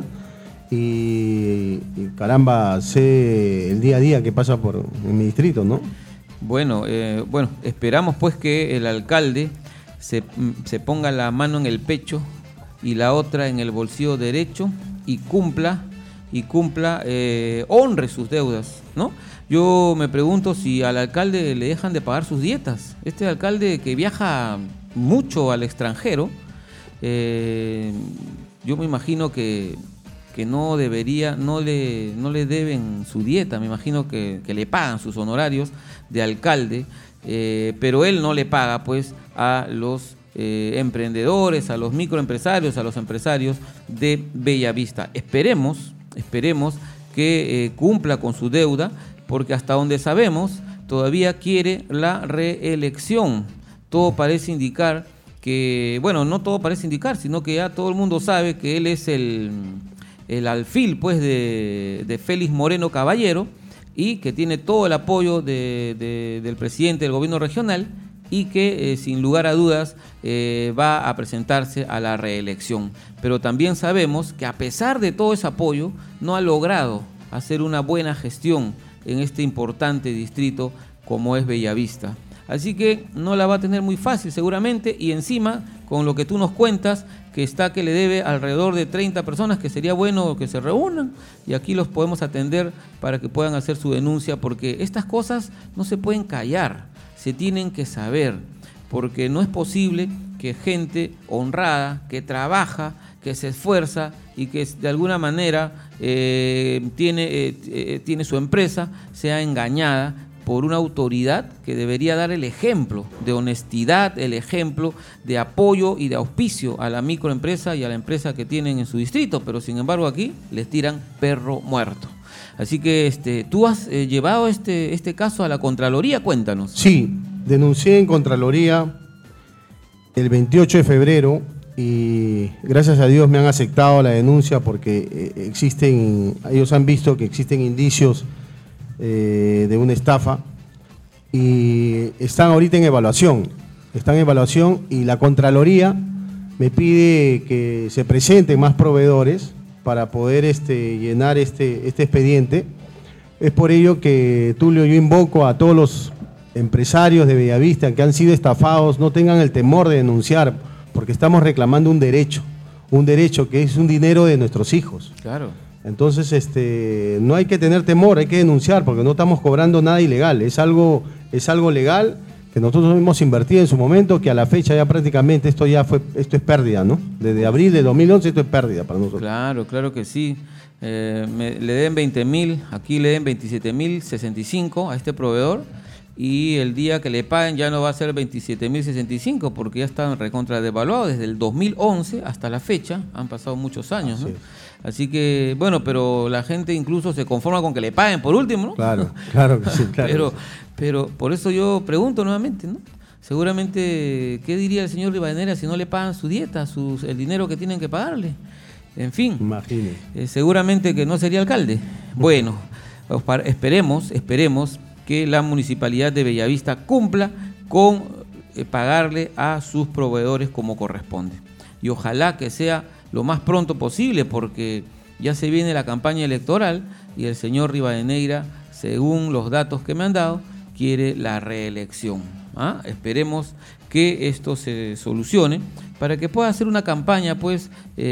y caramba, sé el día a día que pasa en mi distrito, ¿no? Bueno, esperamos pues que el alcalde se ponga la mano en el pecho y la otra en el bolsillo derecho y cumpla, honre sus deudas, ¿no? Yo me pregunto si al alcalde le dejan de pagar sus dietas. Este alcalde que viaja mucho al extranjero, yo me imagino que no debería, no le deben su dieta, me imagino que le pagan sus honorarios de alcalde, pero él no le paga pues a los emprendedores, a los microempresarios, a los empresarios de Bellavista. Esperemos que cumpla con su deuda, porque hasta donde sabemos todavía quiere la reelección. Todo parece indicar que, bueno, no todo parece indicar, sino que ya todo el mundo sabe que él es el alfil pues de Félix Moreno Caballero y que tiene todo el apoyo del presidente del gobierno regional y que sin lugar a dudas va a presentarse a la reelección. Pero también sabemos que a pesar de todo ese apoyo no ha logrado hacer una buena gestión en este importante distrito como es Bellavista. Así que no la va a tener muy fácil seguramente, y encima, con lo que tú nos cuentas, que le debe alrededor de 30 personas, que sería bueno que se reúnan y aquí los podemos atender para que puedan hacer su denuncia, porque estas cosas no se pueden callar, se tienen que saber, porque no es posible que gente honrada, que trabaja, que se esfuerza y que de alguna manera tiene su empresa, sea engañada por una autoridad que debería dar el ejemplo de honestidad, el ejemplo de apoyo y de auspicio a la microempresa y a la empresa que tienen en su distrito, pero sin embargo aquí les tiran perro muerto. Así que tú has llevado este caso a la Contraloría, cuéntanos. Sí, denuncié en Contraloría el 28 de febrero y gracias a Dios me han aceptado la denuncia porque ellos han visto que existen indicios de una estafa y están ahorita en evaluación. Y la Contraloría me pide que se presenten más proveedores para poder llenar este expediente. Es por ello que, Tulio, yo invoco a todos los empresarios de Bellavista que han sido estafados, no tengan el temor de denunciar, porque estamos reclamando un derecho que es un dinero de nuestros hijos. Claro. Entonces, no hay que tener temor, hay que denunciar, porque no estamos cobrando nada ilegal, es algo legal que nosotros hemos invertido en su momento, que a la fecha ya prácticamente esto es pérdida, ¿no? Desde abril de 2011 esto es pérdida para nosotros. Claro que sí. Le den 20.000, aquí le den 27.065 a este proveedor, y el día que le paguen ya no va a ser 27.065 porque ya están recontra devaluados desde el 2011 hasta la fecha, han pasado muchos años, ¿no? Así que, bueno, pero la gente incluso se conforma con que le paguen por último, ¿no? Claro que sí, claro. Pero por eso yo pregunto nuevamente, ¿no? Seguramente, ¿qué diría el señor Rivadeneira si no le pagan su dieta, el dinero que tienen que pagarle? En fin, seguramente que no sería alcalde. Bueno, esperemos que la Municipalidad de Bellavista cumpla con pagarle a sus proveedores como corresponde. Y ojalá que sea lo más pronto posible, porque ya se viene la campaña electoral y el señor Rivadeneira, según los datos que me han dado, quiere la reelección. Esperemos que esto se solucione para que pueda hacer una campaña pues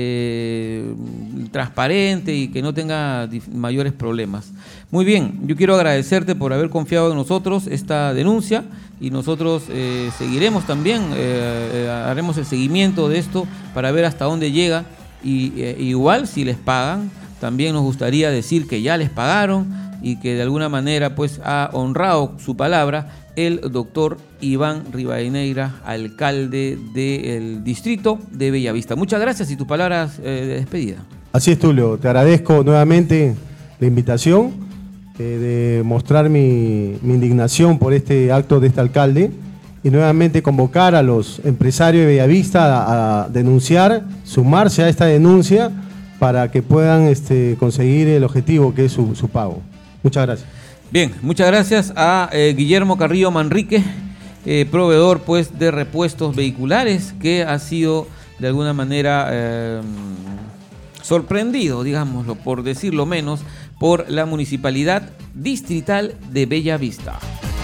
transparente y que no tenga mayores problemas. Muy bien, yo quiero agradecerte por haber confiado en nosotros esta denuncia, y nosotros seguiremos también, haremos el seguimiento de esto para ver hasta dónde llega, y igual si les pagan, también nos gustaría decir que ya les pagaron y que de alguna manera pues ha honrado su palabra el doctor Iván Rivadeneira, alcalde del distrito de Bellavista. Muchas gracias, y tus palabras de despedida. Así es, Tulio, te agradezco nuevamente la invitación, de mostrar mi indignación por este acto de este alcalde, y nuevamente convocar a los empresarios de Bellavista a denunciar, sumarse a esta denuncia para que puedan conseguir el objetivo que es su pago. Muchas gracias. Bien, muchas gracias a Guillermo Carrillo Manrique, proveedor pues de repuestos vehiculares, que ha sido de alguna manera sorprendido, digámoslo, por decirlo menos, por la Municipalidad Distrital de Bellavista.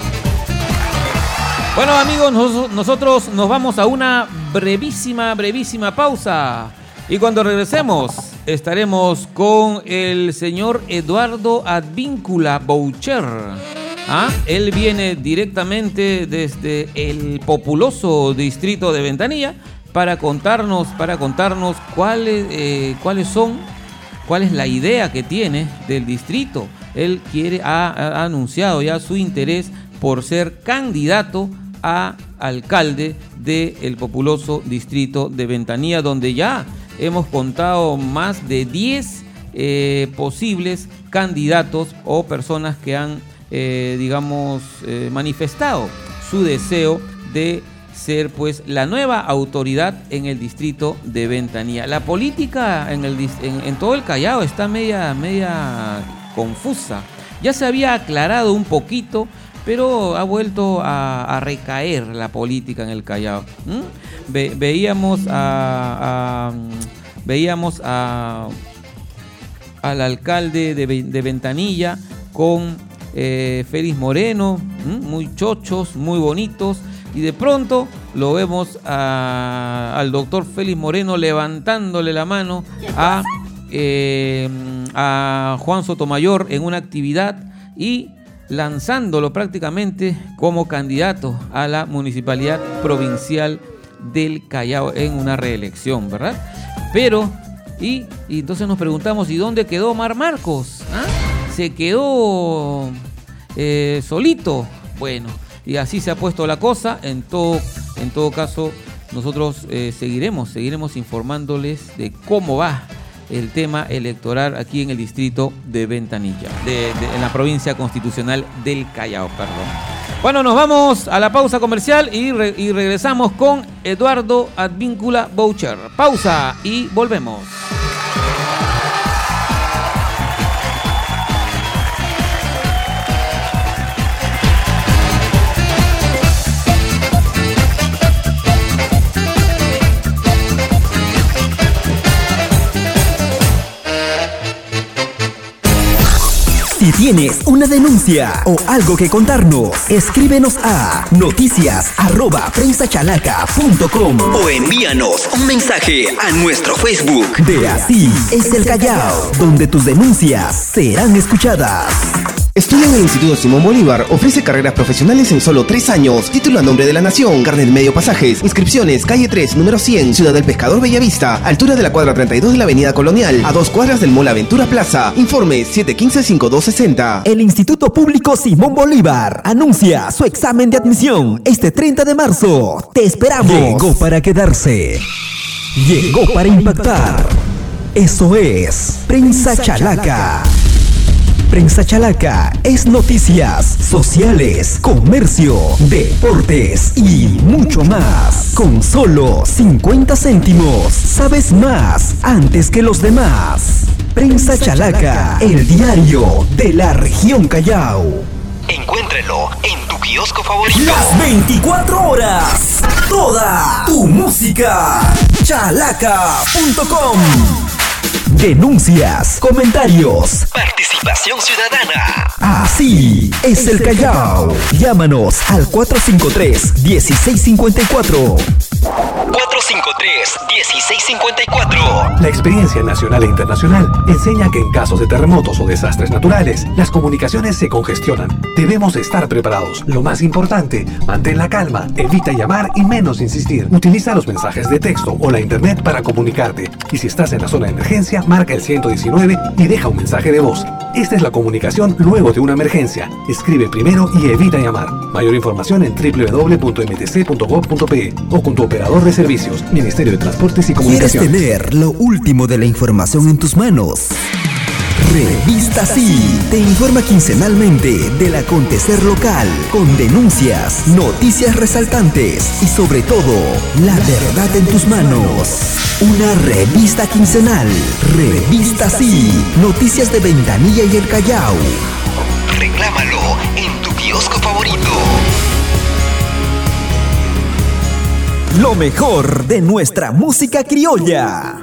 Bueno, amigos, nosotros nos vamos a una brevísima pausa, y cuando regresemos estaremos con el señor Eduardo Advíncula Boucher. Él viene directamente desde el populoso distrito de Ventanilla para contarnos cuál es la idea que tiene del distrito. Él ha anunciado ya su interés por ser candidato a alcalde del populoso distrito de Ventanilla, donde ya hemos contado más de 10 posibles candidatos o personas que han, manifestado su deseo de ser pues la nueva autoridad en el distrito de Ventanilla. La política en todo el Callao está media confusa. Ya se había aclarado un poquito, pero ha vuelto a recaer la política en el Callao. Veíamos al alcalde de Ventanilla con Félix Moreno, muy chochos, muy bonitos, y de pronto lo vemos al doctor Félix Moreno levantándole la mano a Juan Sotomayor en una actividad y lanzándolo prácticamente como candidato a la Municipalidad Provincial del Callao en una reelección, ¿verdad? Pero, y entonces nos preguntamos, ¿y dónde quedó Omar Marcos? ¿Ah? ¿Se quedó solito? Bueno, y así se ha puesto la cosa. En todo caso, nosotros seguiremos informándoles de cómo va el tema electoral aquí en el distrito de Ventanilla, en la provincia constitucional del Callao, perdón. Bueno, nos vamos a la pausa comercial y regresamos con Eduardo Advíncula Boucher. Pausa y volvemos. Si tienes una denuncia o algo que contarnos, escríbenos a noticias@prensachalaca.com o envíanos un mensaje a nuestro Facebook de Así es el Callao, donde tus denuncias serán escuchadas. Estudia en el Instituto Simón Bolívar, ofrece carreras profesionales en solo 3 años, título a nombre de la Nación, carnet medio pasajes, inscripciones, calle 3, número 100, Ciudad del Pescador Bellavista, altura de la cuadra 32 de la Avenida Colonial, a 2 cuadras del Mall Aventura Plaza. Informe 715-5260. El Instituto Público Simón Bolívar anuncia su examen de admisión este 30 de marzo. Te esperamos. Llegó para quedarse. Llegó para impactar. Eso es Prensa Chalaca. Prensa Chalaca es noticias, sociales, comercio, deportes y mucho más. Con solo 50 céntimos, sabes más antes que los demás. Prensa Chalaca, el diario de la región Callao. Encuéntralo en tu kiosco favorito. Las 24 horas, toda tu música. Chalaca.com. Denuncias, comentarios, participación ciudadana. Así es el Callao. Llámanos al 453-1654. 453-1654. La experiencia nacional e internacional enseña que en casos de terremotos o desastres naturales, las comunicaciones se congestionan. Debemos estar preparados. Lo más importante, mantén la calma, evita llamar y menos insistir. Utiliza los mensajes de texto o la internet para comunicarte. Y si estás en la zona de emergencia, marca el 119 y deja un mensaje de voz. Esta es la comunicación luego de una emergencia. Escribe primero y evita llamar. Mayor información en www.mtc.gov.pe o con tu operador de servicios, Ministerio de Transportes y Comunicaciones. ¿Quieres tener lo último de la información en tus manos? Revista Sí te informa quincenalmente del acontecer local, con denuncias, noticias resaltantes y sobre todo, la verdad en tus manos. Una revista quincenal. Revista Sí, noticias de Ventanilla y el Callao. Reclámalo en tu kiosco favorito. Lo mejor de nuestra música criolla.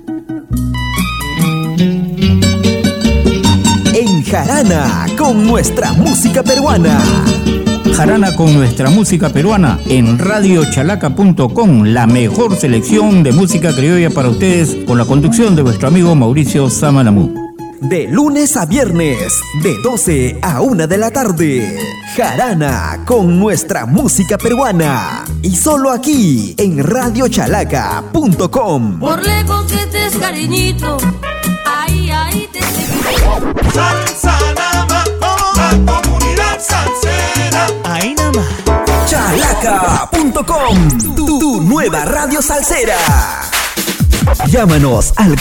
En Jarana con nuestra música peruana. Jarana con nuestra música peruana en radiochalaca.com, la mejor selección de música criolla para ustedes, con la conducción de vuestro amigo Mauricio Samalamú. De lunes a viernes, de 12 a 1 de la tarde. Jarana con nuestra música peruana. Y solo aquí en radiochalaca.com. Por lejos que estés, cariñito, ahí te seguiré. Salsa nada más, la comunidad salsera. Ahí nada más. Chalaca.com, tu nueva radio salsera. Llámanos al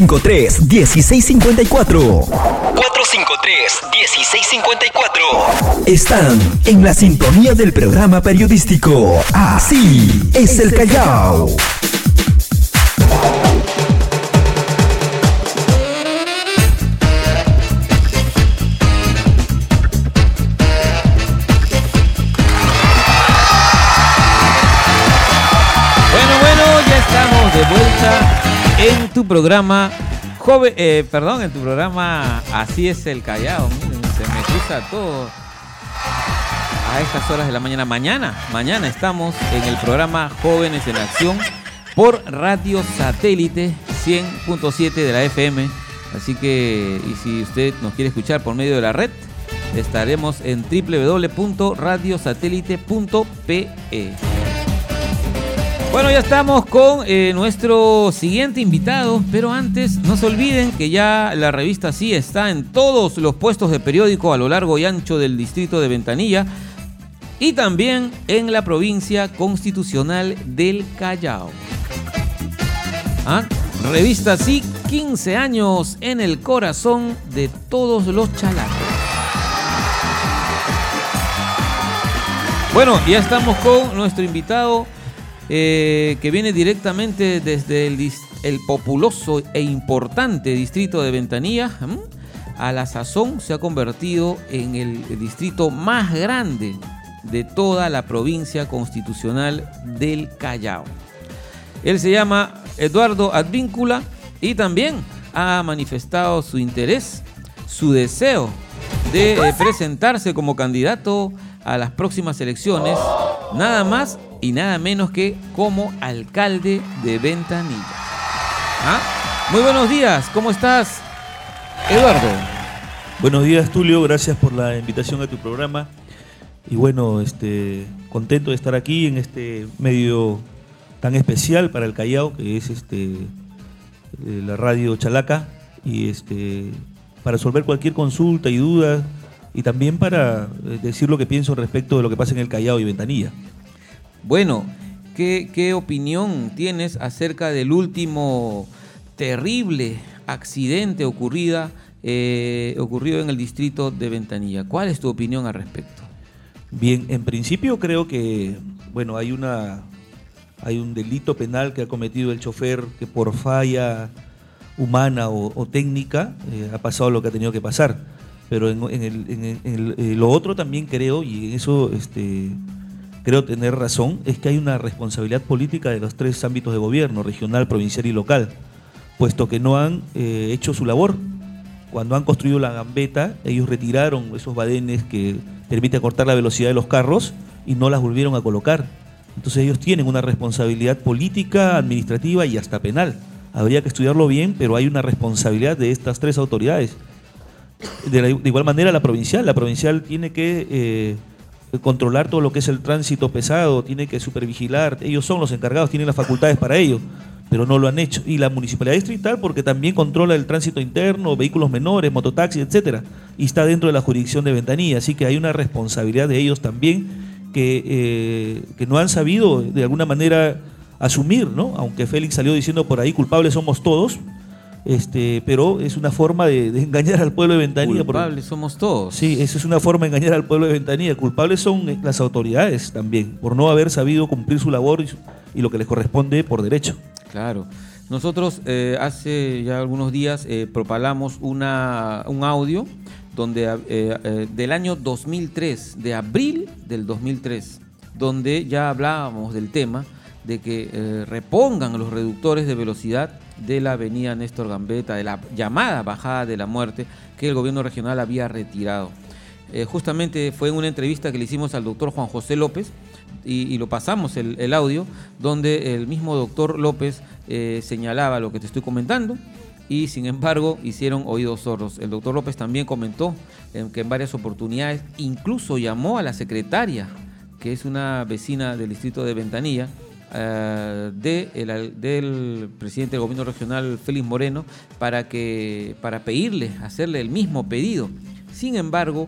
453-1654. 453-1654. Están en la sintonía del programa periodístico Así es el Callao. De vuelta en tu programa en tu programa Así es el Callao. Miren, se me cruza todo a estas horas de la mañana. Mañana estamos en el programa Jóvenes en Acción por Radio Satélite 100.7 de la FM. Así que, y si usted nos quiere escuchar por medio de la red, estaremos en www.radiosatélite.pe. Bueno, ya estamos con nuestro siguiente invitado, pero antes no se olviden que ya la revista Sí está en todos los puestos de periódico a lo largo y ancho del distrito de Ventanilla y también en la provincia constitucional del Callao. Revista Sí, 15 años en el corazón de todos los chalacos. Bueno, ya estamos con nuestro invitado que viene directamente desde el populoso e importante distrito de Ventanilla. A la sazón se ha convertido en el distrito más grande de toda la provincia constitucional del Callao. Él se llama Eduardo Advíncula y también ha manifestado su interés, su deseo de presentarse como candidato a las próximas elecciones, nada más y nada menos que como alcalde de Ventanilla. Muy buenos días, ¿cómo estás, Eduardo? Buenos días, Tulio, gracias por la invitación a tu programa. Y bueno, contento de estar aquí en este medio tan especial para el Callao, que es la radio Chalaca, y para resolver cualquier consulta y duda, y también para decir lo que pienso respecto de lo que pasa en el Callao y Ventanilla. Bueno, ¿qué opinión tienes acerca del último terrible accidente ocurrido en el distrito de Ventanilla? ¿Cuál es tu opinión al respecto? Bien, en principio creo que bueno, hay un delito penal que ha cometido el chofer que por falla humana o técnica ha pasado lo que ha tenido que pasar. Pero en lo otro también creo, y en eso creo tener razón, es que hay una responsabilidad política de los tres ámbitos de gobierno, regional, provincial y local, puesto que no han hecho su labor. Cuando han construido la gambeta, ellos retiraron esos badenes que permiten cortar la velocidad de los carros y no las volvieron a colocar. Entonces ellos tienen una responsabilidad política, administrativa y hasta penal. Habría que estudiarlo bien, pero hay una responsabilidad de estas tres autoridades. De igual manera la provincial tiene que controlar todo lo que es el tránsito pesado, tiene que supervigilar, ellos son los encargados, tienen las facultades para ello, pero no lo han hecho. Y la municipalidad distrital porque también controla el tránsito interno, vehículos menores, mototaxis, etcétera, y está dentro de la jurisdicción de Ventanilla, así que hay una responsabilidad de ellos también que no han sabido de alguna manera asumir, ¿no? Aunque Félix salió diciendo por ahí culpables somos todos. Pero es una forma de engañar al pueblo de Ventanilla. Culpables somos todos. Sí, eso es una forma de engañar al pueblo de Ventanilla. Culpables son las autoridades también, por no haber sabido cumplir su labor y lo que les corresponde por derecho. Claro. Nosotros hace ya algunos días propalamos un audio donde del año 2003, de abril del 2003, donde ya hablábamos del tema de que repongan los reductores de velocidad de la avenida Néstor Gambetta, de la llamada Bajada de la Muerte, que el gobierno regional había retirado. Justamente fue en una entrevista que le hicimos al doctor Juan José López, y lo pasamos el audio, donde el mismo doctor López señalaba lo que te estoy comentando, y sin embargo hicieron oídos sordos. El doctor López también comentó que en varias oportunidades incluso llamó a la secretaria, que es una vecina del distrito de Ventanilla, del presidente del gobierno regional Félix Moreno, para hacerle el mismo pedido. Sin embargo,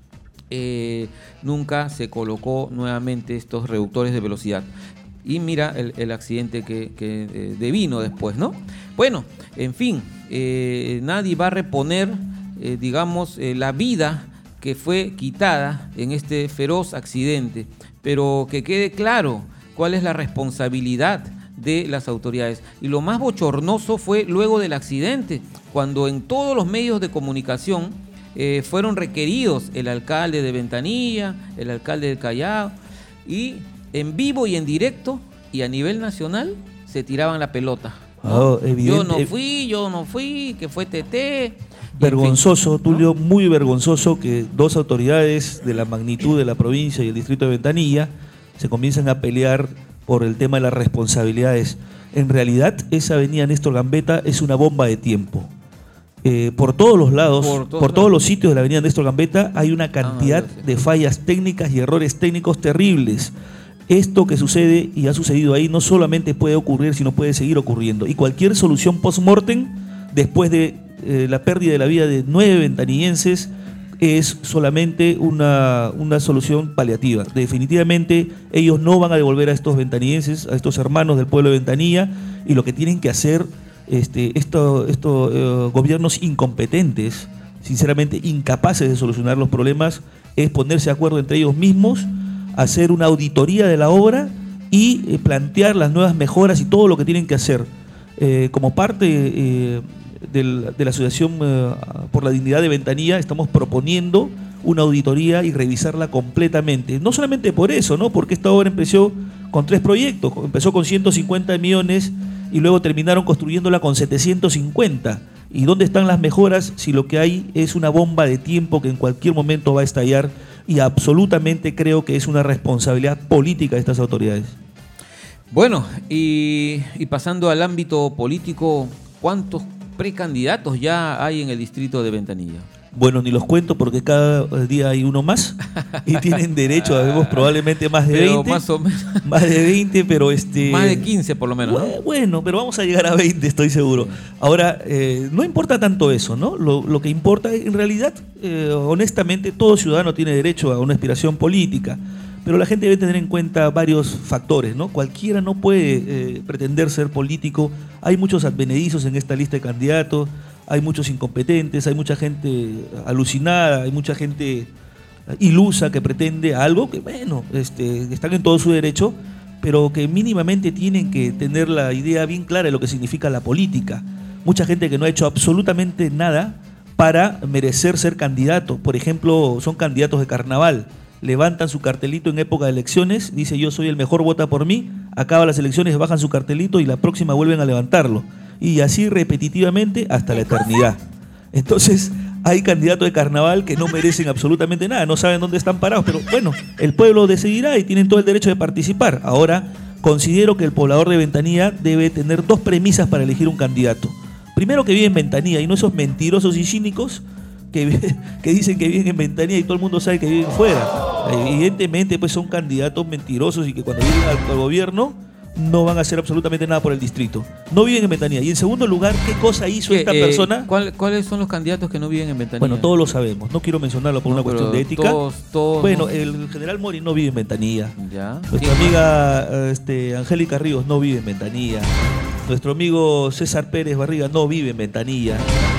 nunca se colocó nuevamente estos reductores de velocidad. Y mira el accidente que devino después, ¿no? Bueno, en fin, nadie va a reponer, la vida que fue quitada en este feroz accidente, pero que quede claro cuál es la responsabilidad de las autoridades. Y lo más bochornoso fue luego del accidente, cuando en todos los medios de comunicación fueron requeridos el alcalde de Ventanilla, el alcalde del Callao, y en vivo y en directo y a nivel nacional se tiraban la pelota, ¿no? Yo no fui, que fue TT, Vergonzoso, Tulio, muy vergonzoso que dos autoridades de la magnitud de la provincia y el distrito de Ventanilla se comiencen a pelear por el tema de las responsabilidades. En realidad, esa avenida Néstor Gambetta es una bomba de tiempo. Por todos los lados, por todos los sitios de la avenida Néstor Gambetta hay una cantidad de fallas técnicas y errores técnicos terribles. Esto que sucede y ha sucedido ahí no solamente puede ocurrir, sino puede seguir ocurriendo. Y cualquier solución post-mortem, después de la pérdida de la vida de 9 ventanillenses, es solamente una solución paliativa. Definitivamente ellos no van a devolver a estos ventanillenses, a estos hermanos del pueblo de Ventanilla, y lo que tienen que hacer estos gobiernos incompetentes, sinceramente incapaces de solucionar los problemas, es ponerse de acuerdo entre ellos mismos, hacer una auditoría de la obra y plantear las nuevas mejoras y todo lo que tienen que hacer. Como parte de la Asociación por la Dignidad de Ventanilla, estamos proponiendo una auditoría y revisarla completamente. No solamente por eso, ¿no? Porque esta obra empezó con 3 proyectos. Empezó con 150 millones y luego terminaron construyéndola con 750. ¿Y dónde están las mejoras si lo que hay es una bomba de tiempo que en cualquier momento va a estallar? Y absolutamente creo que es una responsabilidad política de estas autoridades. Bueno, y pasando al ámbito político, ¿cuántos precandidatos ya hay en el distrito de Ventanilla? Bueno, ni los cuento porque cada día hay uno más y tienen derecho, sabemos probablemente más de 20. Más o menos. Más de 20, pero más de 15 por lo menos, ¿no? Bueno, pero vamos a llegar a 20, estoy seguro. Ahora, no importa tanto eso, ¿no? Lo que importa en realidad, honestamente, todo ciudadano tiene derecho a una aspiración política, pero la gente debe tener en cuenta varios factores, ¿no? Cualquiera no puede pretender ser político. Hay muchos advenedizos en esta lista de candidatos, hay muchos incompetentes, hay mucha gente alucinada, hay mucha gente ilusa que pretende algo que, bueno, están en todo su derecho, pero que mínimamente tienen que tener la idea bien clara de lo que significa la política. Mucha gente que no ha hecho absolutamente nada para merecer ser candidato. Por ejemplo, son candidatos de carnaval, levantan su cartelito en época de elecciones, dice yo soy el mejor, vota por mí, acaba las elecciones, bajan su cartelito y la próxima vuelven a levantarlo. Y así repetitivamente hasta la eternidad. Entonces hay candidatos de carnaval que no merecen absolutamente nada, no saben dónde están parados, pero bueno, el pueblo decidirá y tienen todo el derecho de participar. Ahora, considero que el poblador de Ventanilla debe tener 2 premisas para elegir un candidato. Primero, que vive en Ventanilla y no esos mentirosos y cínicos que dicen que viven en Ventanilla y todo el mundo sabe que viven fuera. Evidentemente pues son candidatos mentirosos y que cuando lleguen al gobierno no van a hacer absolutamente nada por el distrito. No viven en Ventanilla. Y en segundo lugar, ¿qué cosa hizo esta persona? ¿Cuáles son los candidatos que no viven en Ventanilla? Bueno, todos lo sabemos. No quiero mencionarlo por una cuestión de ética. Todos bueno, el general Mori no vive en Ventanilla. Ya. Nuestra amiga Angélica Ríos no vive en Ventanilla. Nuestro amigo César Pérez Barriga no vive en Ventanilla.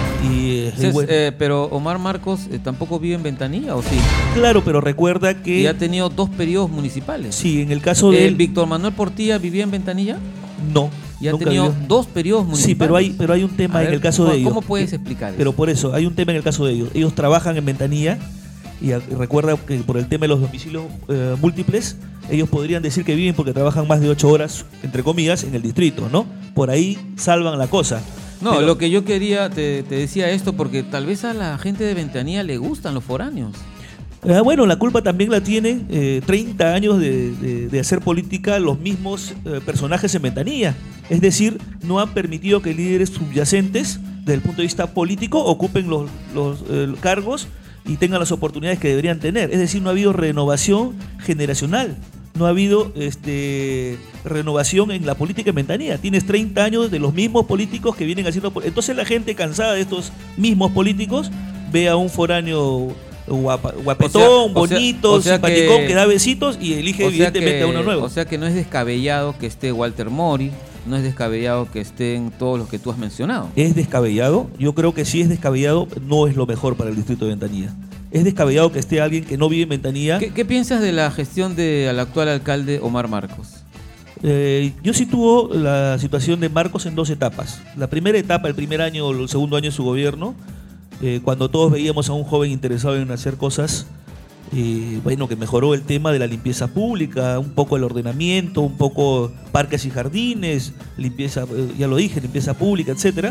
Pero Omar Marcos tampoco vive en Ventanilla, ¿o sí? Claro, pero recuerda que... Y ha tenido 2 periodos municipales. Sí, en el caso de... ¿Víctor Manuel Portilla vivía en Ventanilla? No. Y ha tenido 2 periodos municipales. Sí, pero hay un tema en el caso de ellos. ¿Cómo puedes explicar eso? Pero por eso, hay un tema en el caso de ellos. Ellos trabajan en Ventanilla y recuerda que por el tema de los domicilios múltiples, ellos podrían decir que viven porque trabajan más de 8 horas, entre comillas, en el distrito, ¿no? Por ahí salvan la cosa. No, pero lo que yo quería, te decía esto porque tal vez a la gente de Ventanilla le gustan los foráneos. Bueno, la culpa también la tienen 30 años de hacer política los mismos personajes en Ventanilla. Es decir, no han permitido que líderes subyacentes, desde el punto de vista político, ocupen los cargos y tengan las oportunidades que deberían tener. Es decir, no ha habido renovación generacional. No ha habido renovación en la política en Ventanilla. Tienes 30 años de los mismos políticos que vienen haciendo... Entonces la gente cansada de estos mismos políticos ve a un foráneo guapetón, bonito, simpaticón, que da besitos y elige evidentemente a uno nuevo. O sea que no es descabellado que esté Walter Mori, no es descabellado que estén todos los que tú has mencionado. ¿Es descabellado? Yo creo que sí es descabellado, no es lo mejor para el distrito de Ventanilla. Es descabellado que esté alguien que no vive en Ventanilla. ¿Qué piensas de la gestión del actual alcalde Omar Marcos? Yo sitúo la situación de Marcos en 2 etapas. La primera etapa, el primer año o el segundo año de su gobierno, cuando todos veíamos a un joven interesado en hacer cosas, bueno, que mejoró el tema de la limpieza pública, un poco el ordenamiento, un poco parques y jardines, limpieza, ya lo dije, limpieza pública, etcétera.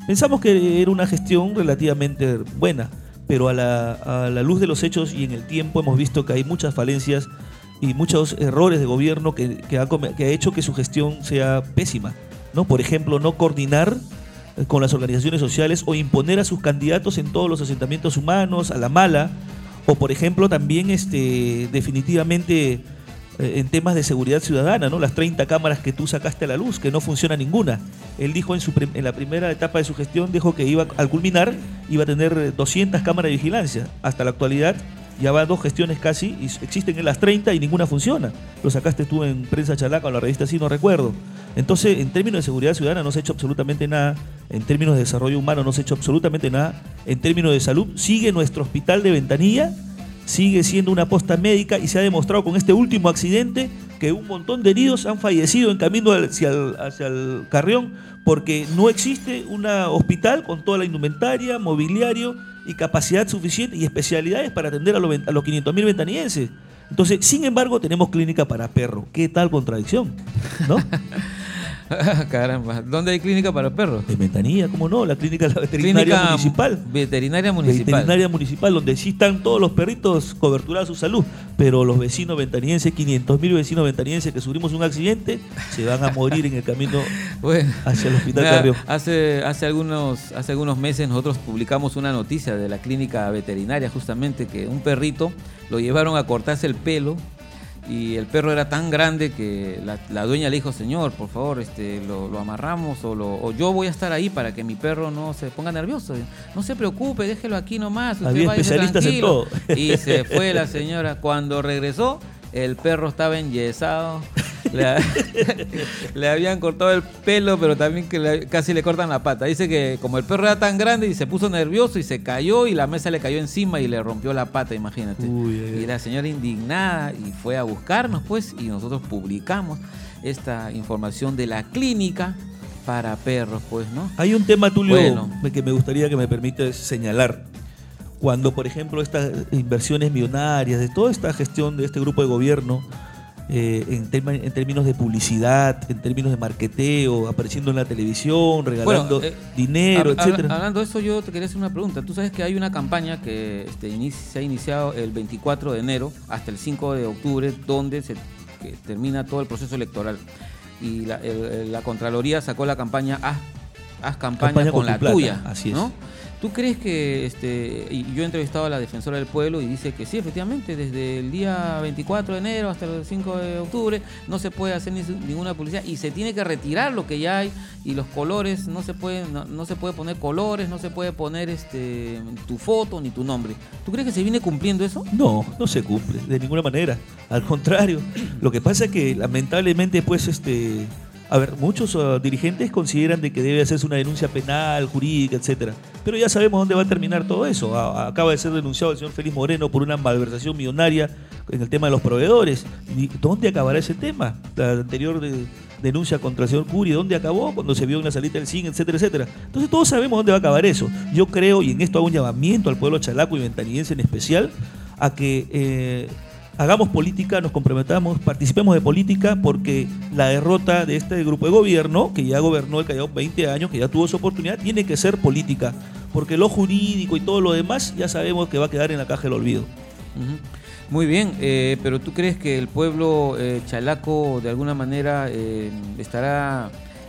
Pensamos que era una gestión relativamente buena, pero a la luz de los hechos y en el tiempo hemos visto que hay muchas falencias y muchos errores de gobierno que ha hecho que su gestión sea pésima, ¿no? Por ejemplo, no coordinar con las organizaciones sociales o imponer a sus candidatos en todos los asentamientos humanos a la mala, o por ejemplo también definitivamente en temas de seguridad ciudadana, ¿no? Las 30 cámaras que tú sacaste a la luz, que no funciona ninguna. Él dijo en la primera etapa de su gestión, dijo que al culminar iba a tener 200 cámaras de vigilancia. Hasta la actualidad ya va 2 gestiones casi y existen en las 30 y ninguna funciona. Lo sacaste tú en Prensa Chalaca o en la revista Así, no recuerdo. Entonces, en términos de seguridad ciudadana no se ha hecho absolutamente nada, en términos de desarrollo humano no se ha hecho absolutamente nada, en términos de salud sigue nuestro hospital de Ventanilla, sigue siendo una posta médica y se ha demostrado con este último accidente que un montón de heridos han fallecido en camino hacia el Carrión porque no existe un hospital con toda la indumentaria, mobiliario y capacidad suficiente y especialidades para atender a los 500.000 ventanillenses. Entonces, sin embargo, tenemos clínica para perros. ¿Qué tal contradicción? ¿No? Caramba, ¿dónde hay clínica para perros? En Ventanilla, ¿cómo no? La clínica veterinaria municipal. Veterinaria municipal. Veterinaria municipal, donde sí están todos los perritos coberturados su salud. Pero los vecinos ventanienses, 500.000 vecinos ventanienses que sufrimos un accidente, se van a morir en el camino hacia el hospital Carrión. Hace algunos meses nosotros publicamos una noticia de la clínica veterinaria, justamente que un perrito lo llevaron a cortarse el pelo. Y el perro era tan grande que la dueña le dijo, señor, por favor, lo amarramos o yo voy a estar ahí para que mi perro no se ponga nervioso. No se preocupe, déjelo aquí nomás. Había especialistas en todo. Y se fue la señora. Cuando regresó, el perro estaba enyesado. Le habían cortado el pelo, pero también casi le cortan la pata. Dice que como el perro era tan grande y se puso nervioso y se cayó y la mesa le cayó encima y le rompió la pata, imagínate. Y la señora indignada y fue a buscarnos pues y nosotros publicamos esta información de la clínica para perros pues, ¿no? Hay un tema, Tulio, que me gustaría que me permitas señalar. Cuando, por ejemplo, estas inversiones millonarias de toda esta gestión de este grupo de gobierno, en términos de publicidad, en términos de marketeo, apareciendo en la televisión, regalando dinero, etcétera. Hablando de eso, yo te quería hacer una pregunta. Tú sabes que hay una campaña que se ha iniciado el 24 de enero hasta el 5 de octubre, donde que termina todo el proceso electoral. Y la Contraloría sacó la campaña Haz campaña con la tuya. Así es. ¿No? ¿Tú crees que, y yo he entrevistado a la defensora del pueblo y dice que sí, efectivamente, desde el día 24 de enero hasta el 5 de octubre no se puede hacer ninguna publicidad y se tiene que retirar lo que ya hay y los colores, no se puede poner colores, no se puede poner tu foto ni tu nombre? ¿Tú crees que se viene cumpliendo eso? No, no se cumple, de ninguna manera. Al contrario, lo que pasa es que lamentablemente pues muchos dirigentes consideran de que debe hacerse una denuncia penal, jurídica, etcétera. Pero ya sabemos dónde va a terminar todo eso. Acaba de ser denunciado el señor Félix Moreno por una malversación millonaria en el tema de los proveedores. ¿Y dónde acabará ese tema? La anterior denuncia contra el señor Curi, ¿dónde acabó? Cuando se vio en la salita del CIN, etcétera, etcétera. Entonces todos sabemos dónde va a acabar eso. Yo creo, y en esto hago un llamamiento al pueblo chalaco y ventanillense en especial, a que hagamos política, nos comprometamos, participemos de política, porque la derrota de este grupo de gobierno, que ya gobernó el Callao 20 años, que ya tuvo su oportunidad, tiene que ser política, porque lo jurídico y todo lo demás ya sabemos que va a quedar en la caja del olvido. Muy bien, pero ¿tú crees que el pueblo chalaco de alguna manera estará,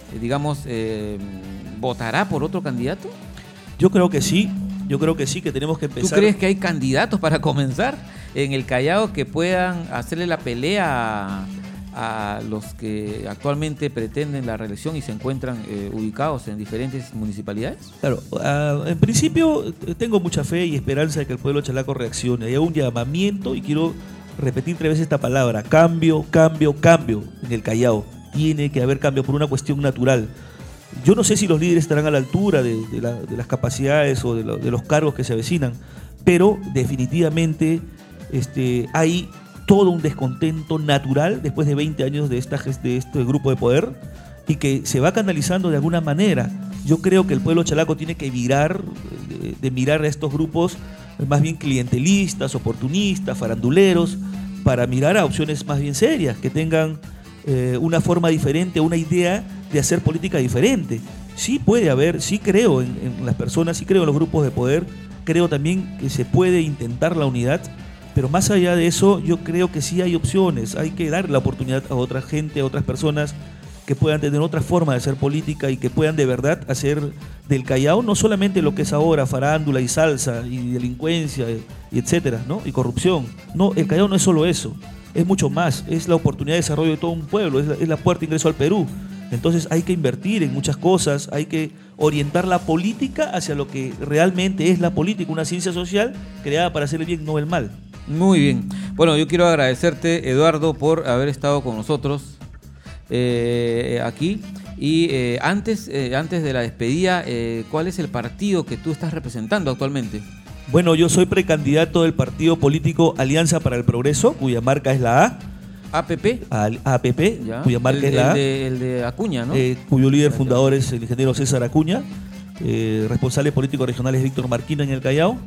votará por otro candidato? Yo creo que sí. Que tenemos que empezar. ¿Tú crees que hay candidatos para comenzar en el Callao que puedan hacerle la pelea a los que actualmente pretenden la reelección y se encuentran ubicados en diferentes municipalidades? Claro, en principio tengo mucha fe y esperanza de que el pueblo chalaco reaccione. Hay un llamamiento y quiero repetir 3 veces esta palabra: cambio, cambio, cambio en el Callao. Tiene que haber cambio por una cuestión natural. Yo no sé si los líderes estarán a la altura de las capacidades o de los cargos que se avecinan, pero definitivamente hay todo un descontento natural después de 20 años de este grupo de poder y que se va canalizando de alguna manera. Yo creo que el pueblo chalaco tiene que virar, de mirar a estos grupos más bien clientelistas, oportunistas, faranduleros, para mirar a opciones más bien serias, que tengan una forma diferente, una idea de hacer política diferente. sí puede haber, sí creo en las personas, sí creo en los grupos de poder, creo también que se puede intentar la unidad, pero más allá de eso, yo creo que sí hay opciones, hay que dar la oportunidad a otra gente, a otras personas que puedan tener otra forma de hacer política y que puedan de verdad hacer del Callao no solamente lo que es ahora, farándula y salsa y delincuencia y etcétera, ¿no? Y corrupción. No, el Callao no es solo eso, es mucho más, es la oportunidad de desarrollo de todo un pueblo, es la puerta de ingreso al Perú. Entonces hay que invertir en muchas cosas, hay que orientar la política hacia lo que realmente es la política, una ciencia social creada para hacer el bien, no el mal. Muy bien. Bueno, yo quiero agradecerte, Eduardo, por haber estado con nosotros aquí. Y antes de la despedida, ¿cuál es el partido que tú estás representando actualmente? Bueno, yo soy precandidato del partido político Alianza para el Progreso, cuya marca es la A. APP. APP, ya. Cuya marca es la A. El de Acuña, ¿no? Cuyo líder fundador es el ingeniero César Acuña. Responsable político regional es Víctor Marquina en el Callao.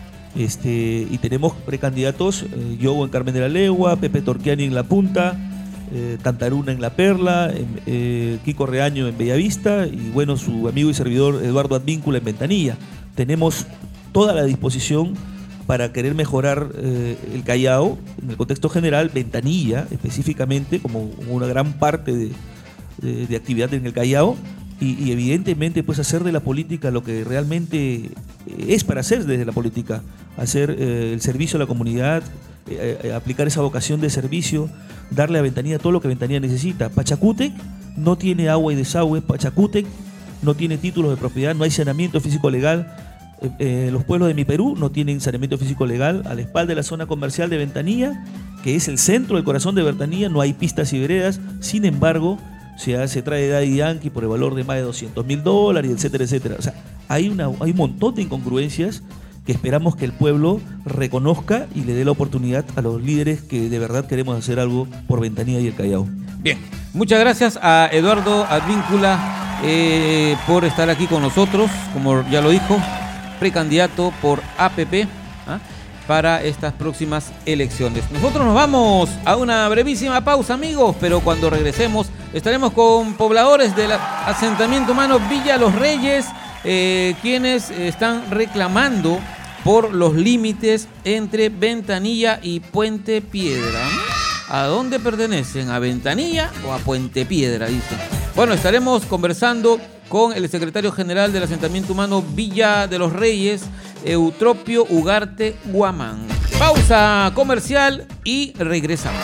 Y tenemos precandidatos, yo en Carmen de la Legua, Pepe Torquiani en La Punta, Tantaruna en La Perla, Kiko Reaño en Bellavista y bueno, su amigo y servidor Eduardo Advíncula en Ventanilla. Tenemos toda la disposición para querer mejorar el Callao en el contexto general, Ventanilla específicamente como una gran parte de actividad en el Callao y evidentemente pues hacer de la política lo que realmente es para hacer desde la política, hacer el servicio a la comunidad, aplicar esa vocación de servicio, darle a Ventanilla todo lo que Ventanilla necesita. Pachacútec no tiene agua y desagüe, Pachacútec no tiene títulos de propiedad, no hay saneamiento físico legal. Los pueblos de mi Perú no tienen saneamiento físico legal. A la espalda de la zona comercial de Ventanilla, que es el centro del corazón de Ventanilla, no hay pistas y veredas. Sin embargo, se trae Daddy Yankee por el valor de más de $200,000, etcétera, etcétera. O sea, hay un montón de incongruencias que esperamos que el pueblo reconozca y le dé la oportunidad a los líderes que de verdad queremos hacer algo por Ventanilla y el Callao. Bien, muchas gracias a Eduardo Advíncula por estar aquí con nosotros, como ya lo dijo, precandidato por APP para estas próximas elecciones. Nosotros nos vamos a una brevísima pausa, amigos, pero cuando regresemos estaremos con pobladores del asentamiento humano Villa Los Reyes, quienes están reclamando por los límites entre Ventanilla y Puente Piedra. ¿A dónde pertenecen? ¿A Ventanilla o a Puente Piedra? Dice. Bueno, estaremos conversando con el secretario general del asentamiento humano Villa de los Reyes, Eutropio Ugarte Guamán. Pausa comercial y regresamos.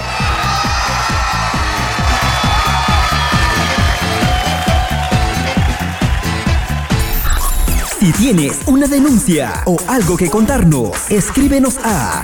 Si tienes una denuncia o algo que contarnos, escríbenos a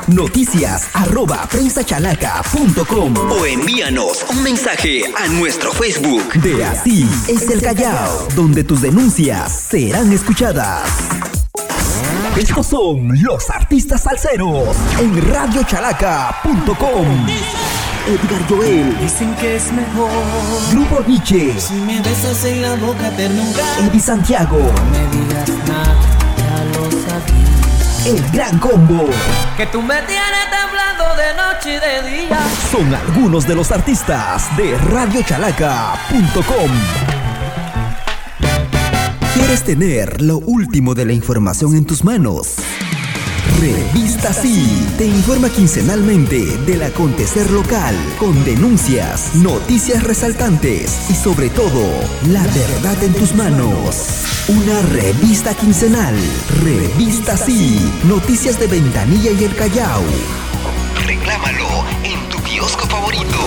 noticias@prensachalaca.com o envíanos un mensaje a nuestro Facebook de Así es el Callao, donde tus denuncias serán escuchadas. Estos son los artistas salseros en radiochalaca.com. Edgar Joel, dicen que es mejor Grupo Nietzsche, si me besas en la boca ternura, Eddie Santiago, no me digas nada, ya lo sabía. El Gran Combo, que tú me tienes temblando de noche y de día. Son algunos de los artistas de radiochalaca.com. ¿Quieres tener lo último de la información en tus manos? Revista Sí te informa quincenalmente del acontecer local, con denuncias, noticias resaltantes y sobre todo, la verdad en tus manos. Una revista quincenal. Revista Sí, noticias de Ventanilla y el Callao. Reclámalo en tu kiosco favorito.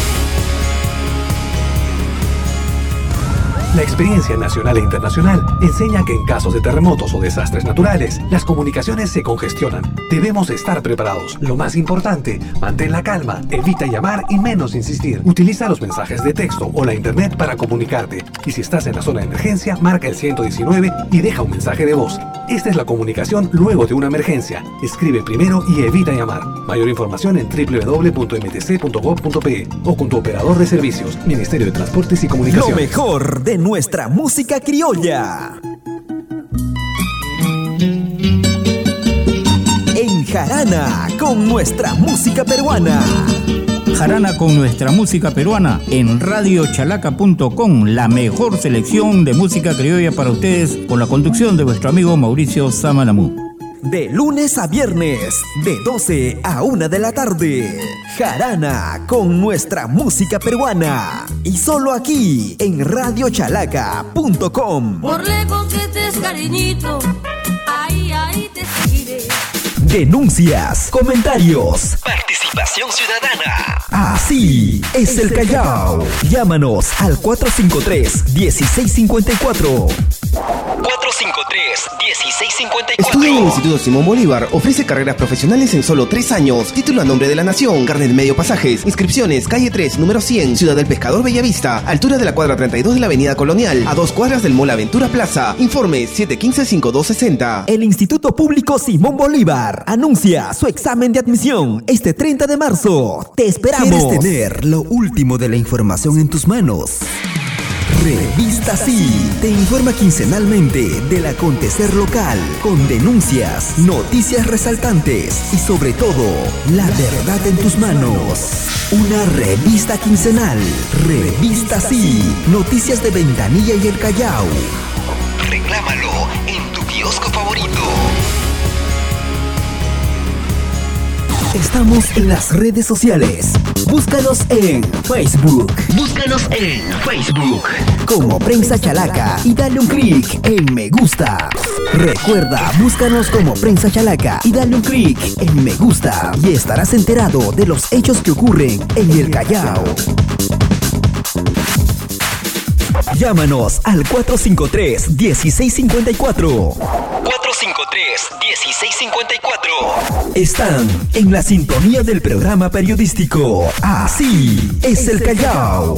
La experiencia nacional e internacional enseña que en casos de terremotos o desastres naturales, las comunicaciones se congestionan. Debemos estar preparados. Lo más importante, mantén la calma, evita llamar y menos insistir. Utiliza los mensajes de texto o la internet para comunicarte. Y si estás en la zona de emergencia, marca el 119 y deja un mensaje de voz. Esta es la comunicación luego de una emergencia. Escribe primero y evita llamar. Mayor información en www.mtc.gov.pe o con tu operador de servicios, Ministerio de Transportes y Comunicaciones. Lo mejor de nuestra música criolla. En Jarana con nuestra música peruana. Jarana con nuestra música peruana en radiochalaca.com, la mejor selección de música criolla para ustedes, con la conducción de vuestro amigo Mauricio Samalamú. De lunes a viernes, de 12 a 1 de la tarde. Jarana con nuestra música peruana. Y solo aquí en radiochalaca.com. Por lejos que estés, cariñito, ahí te seguiré. Denuncias, comentarios, participación ciudadana. Así es el Callao. Llámanos al 453-1654. 453-1654. Estudia en el Instituto Simón Bolívar. Ofrece carreras profesionales en solo 3 años. Título a nombre de la Nación. Carnet medio pasajes. Inscripciones. Calle 3, número 100. Ciudad del Pescador, Bellavista. Altura de la cuadra 32 de la Avenida Colonial. A 2 cuadras del Mall Aventura Plaza. Informe 715-5260. El Instituto Público Simón Bolívar anuncia su examen de admisión este 30 de marzo. Te esperamos. ¿Quieres tener lo último de la información en tus manos? Revista Sí te informa quincenalmente del acontecer local, con denuncias, noticias resaltantes y sobre todo, la verdad en tus manos. Una revista quincenal. Revista Sí. Noticias de Ventanilla y el Callao. Reclámalo en tu kiosco favorito. Estamos en las redes sociales. Búscanos en Facebook. Como Prensa Chalaca y dale un clic en me gusta. Recuerda, búscanos como Prensa Chalaca y dale un clic en me gusta y estarás enterado de los hechos que ocurren en el Callao. Llámanos al 453-1654. 453-1654. Están en la sintonía del programa periodístico Así es el Callao.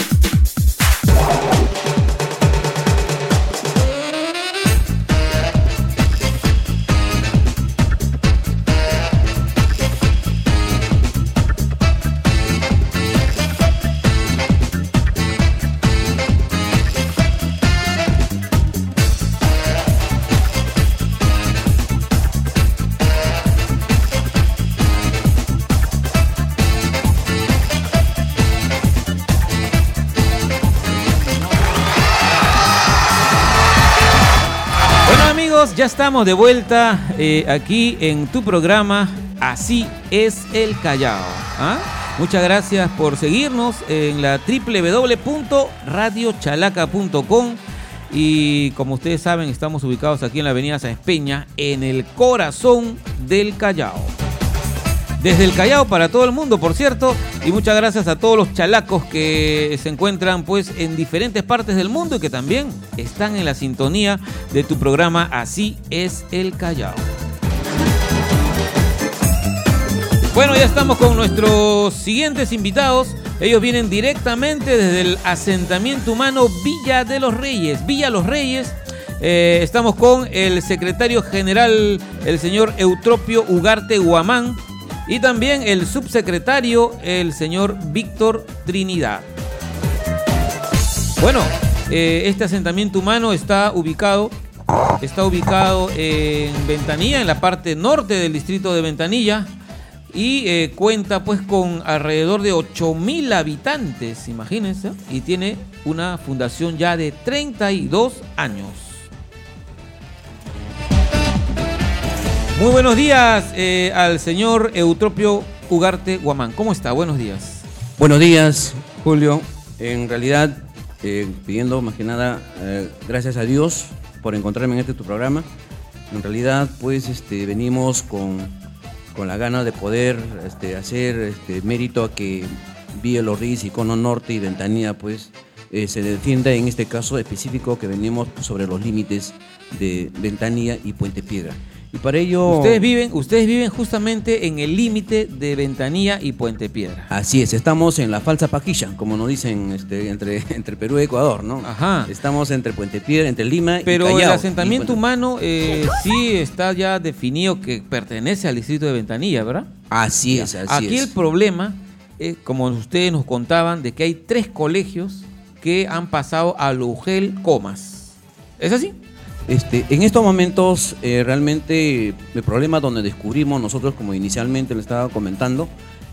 Ya estamos de vuelta aquí en tu programa Así es el Callao. Muchas gracias por seguirnos en la www.radiochalaca.com y como ustedes saben estamos ubicados aquí en la avenida Sáenz Peña, en el corazón del Callao. Desde el Callao para todo el mundo, por cierto, y muchas gracias a todos los chalacos que se encuentran pues en diferentes partes del mundo y que también están en la sintonía de tu programa Así es el Callao. Bueno, ya estamos con nuestros siguientes invitados. Ellos vienen directamente desde el asentamiento humano Villa Los Reyes. Estamos con el secretario general, el señor Eutropio Ugarte Guamán, y también el subsecretario, el señor Víctor Trinidad. Bueno, este asentamiento humano está ubicado en Ventanilla, en la parte norte del distrito de Ventanilla, y cuenta pues con alrededor de 8.000 habitantes, imagínense, y tiene una fundación ya de 32 años. Muy buenos días al señor Eutropio Ugarte Guamán. ¿Cómo está? Buenos días. Buenos días, Julio. En realidad, pidiendo más que nada, gracias a Dios por encontrarme en tu programa. En realidad, pues, venimos con la gana de poder hacer mérito a que Villa Los Reyes y Cono Norte y Ventanilla, pues, se defienda en este caso específico que venimos sobre los límites de Ventanilla y Puente Piedra. Y para ello... Ustedes viven justamente en el límite de Ventanilla y Puente Piedra. Así es, estamos en la falsa pajilla, como nos dicen entre Perú y Ecuador, ¿no? Ajá. Estamos entre Puente Piedra, entre Lima y Callao. Pero el asentamiento humano sí está ya definido que pertenece al distrito de Ventanilla, ¿verdad? Así es. Aquí el problema es, como ustedes nos contaban, de que hay 3 colegios que han pasado al UGEL Comas. ¿Es así? En estos momentos, realmente el problema donde descubrimos nosotros, como inicialmente le estaba comentando,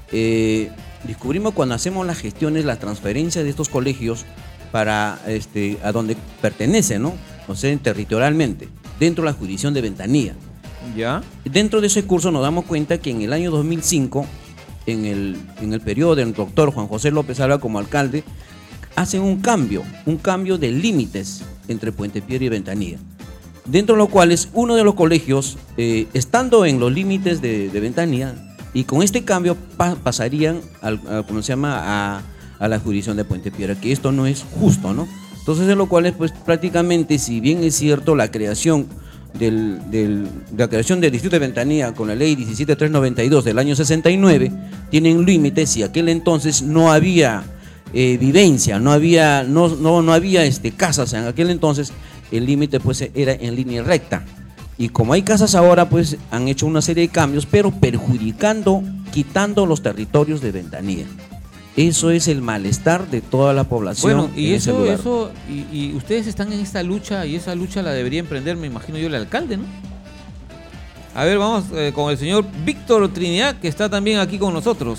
descubrimos cuando hacemos las gestiones, las transferencias de estos colegios para a donde pertenecen, ¿no? O sea, territorialmente, dentro de la jurisdicción de Ventanilla. ¿Ya? Dentro de ese curso nos damos cuenta que en el año 2005, en el periodo del doctor Juan José López Alba como alcalde, hacen un cambio de límites entre Puente Piedra y Ventanilla. Dentro de los cuales uno de los colegios, estando en los límites de Ventanilla, y con este cambio pasarían a la jurisdicción de Puente Piedra, que esto no es justo, ¿no? Entonces, en lo cual, pues prácticamente, si bien es cierto la creación del distrito de Ventanilla con la ley 17392 del año 69, tienen límites y aquel entonces no había vivencia, no había casas. En aquel entonces el límite pues era en línea recta. Y como hay casas ahora, pues han hecho una serie de cambios, pero perjudicando, quitando los territorios de Ventanilla. Eso es el malestar de toda la población. Bueno, y en ese lugar. y ustedes están en esta lucha, y esa lucha la debería emprender, me imagino yo, el alcalde, ¿no? A ver, vamos con el señor Víctor Trinidad, que está también aquí con nosotros.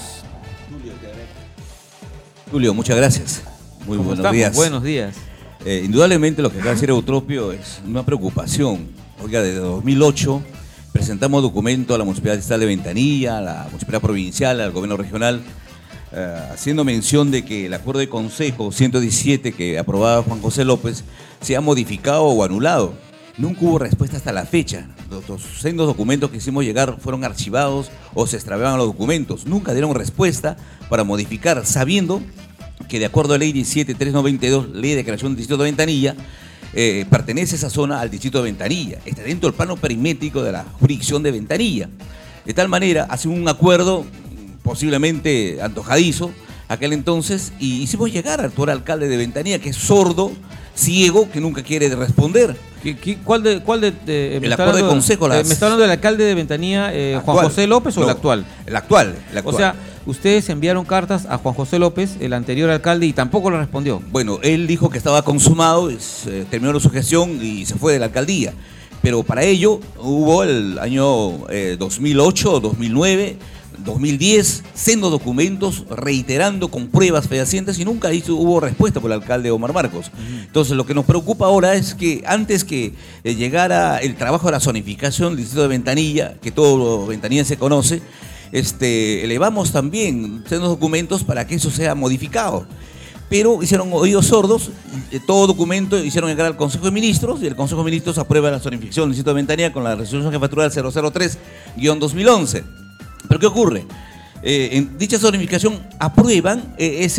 Julio, muchas gracias. Muy buenos días. Buenos días. Indudablemente lo que acaba de decir Eutropio es una preocupación. Oiga, desde 2008 presentamos documento a la Municipalidad Distrital de Ventanilla, a la Municipalidad Provincial, al Gobierno Regional, haciendo mención de que el acuerdo de consejo 117 que aprobaba Juan José López se ha modificado o anulado. Nunca hubo respuesta hasta la fecha. Los sendos documentos que hicimos llegar fueron archivados o se extraviaban los documentos. Nunca dieron respuesta para modificar, sabiendo que de acuerdo a la ley 17392, ley de creación del distrito de Ventanilla, pertenece esa zona al distrito de Ventanilla. Está dentro del plano perimétrico de la jurisdicción de Ventanilla. De tal manera, hacen un acuerdo posiblemente antojadizo aquel entonces, y hicimos llegar al actual alcalde de Ventanilla, que es sordo, ciego, que nunca quiere responder. ¿Cuál de el acuerdo de consejo? ¿Me está hablando del alcalde de Ventanilla, Juan José López, o el actual? El actual. O sea, ustedes enviaron cartas a Juan José López, el anterior alcalde, y tampoco le respondió. Bueno, él dijo que estaba consumado, terminó su gestión y se fue de la alcaldía. Pero para ello hubo el año 2008, 2009... 2010, sendos documentos reiterando con pruebas fehacientes, y nunca hubo respuesta por el alcalde Omar Marcos. Entonces, lo que nos preocupa ahora es que antes que llegara el trabajo de la zonificación del distrito de Ventanilla, que todo Ventanilla se conoce, elevamos también sendos documentos para que eso sea modificado. Pero hicieron oídos sordos, todo documento hicieron llegar al Consejo de Ministros, y el Consejo de Ministros aprueba la zonificación del distrito de Ventanilla con la resolución jefatura 003-2011. ¿Pero qué ocurre? En dicha zonificación aprueban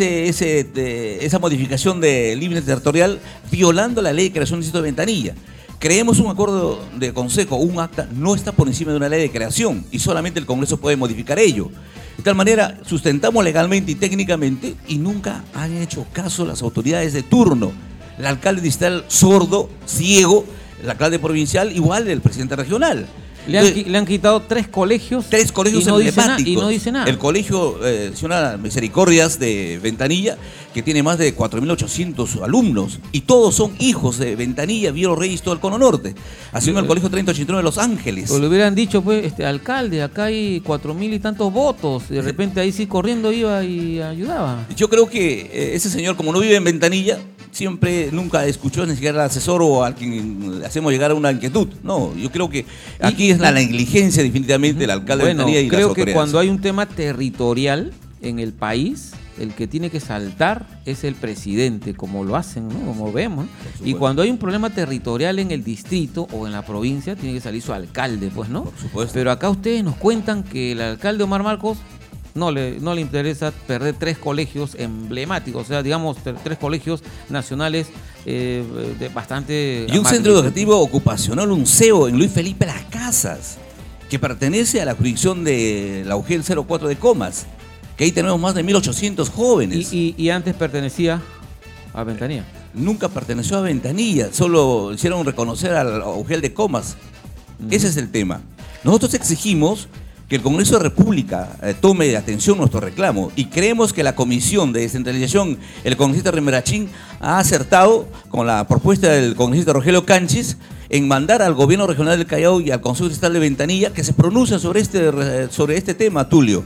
esa modificación de límite territorial violando la ley de creación del distrito de Ventanilla. Creemos un acuerdo de consejo, un acta, no está por encima de una ley de creación, y solamente el Congreso puede modificar ello. De tal manera, sustentamos legalmente y técnicamente, y nunca han hecho caso las autoridades de turno. El alcalde distrital sordo, ciego, el alcalde provincial, igual el presidente regional. Le han quitado 3 colegios. 3 colegios emblemáticos. Y no dice nada. El colegio Señora Misericordias de Ventanilla, que tiene más de 4.800 alumnos, y todos son hijos de Ventanilla, Viero Reyes, todo el Cono Norte. Haciendo el colegio 3089 de Los Ángeles. O le hubieran dicho, pues, alcalde, acá hay 4.000 y tantos votos. Y de repente ahí sí corriendo iba y ayudaba. Yo creo que ese señor, como no vive en Ventanilla, nunca escuchó ni siquiera al asesor o a quien le hacemos llegar a una inquietud. No, yo creo que aquí es la negligencia definitivamente del alcalde de Ventanilla y las autoridades. Creo que cuando hay un tema territorial en el país, el que tiene que saltar es el presidente, como lo hacen, ¿no? Como vemos. Y cuando hay un problema territorial en el distrito o en la provincia, tiene que salir su alcalde, pues, ¿no? Por supuesto. Pero acá ustedes nos cuentan que el alcalde Omar Marcos no le interesa perder 3 colegios emblemáticos, o sea, digamos 3 colegios nacionales de bastante... Y un centro educativo ocupacional, un CEO en Luis Felipe Las Casas, que pertenece a la jurisdicción de la UGEL 04 de Comas, que ahí tenemos más de 1.800 jóvenes. Y antes pertenecía a Ventanilla. Nunca perteneció a Ventanilla, solo hicieron reconocer a la UGEL de Comas. Ese es el tema. Nosotros exigimos que el Congreso de República tome de atención nuestro reclamo, y creemos que la Comisión de Descentralización, el congresista Remerachín, ha acertado con la propuesta del congresista Rogelio Canchis en mandar al Gobierno Regional del Callao y al Consejo Distrital de Ventanilla que se pronuncien sobre este tema, Tulio.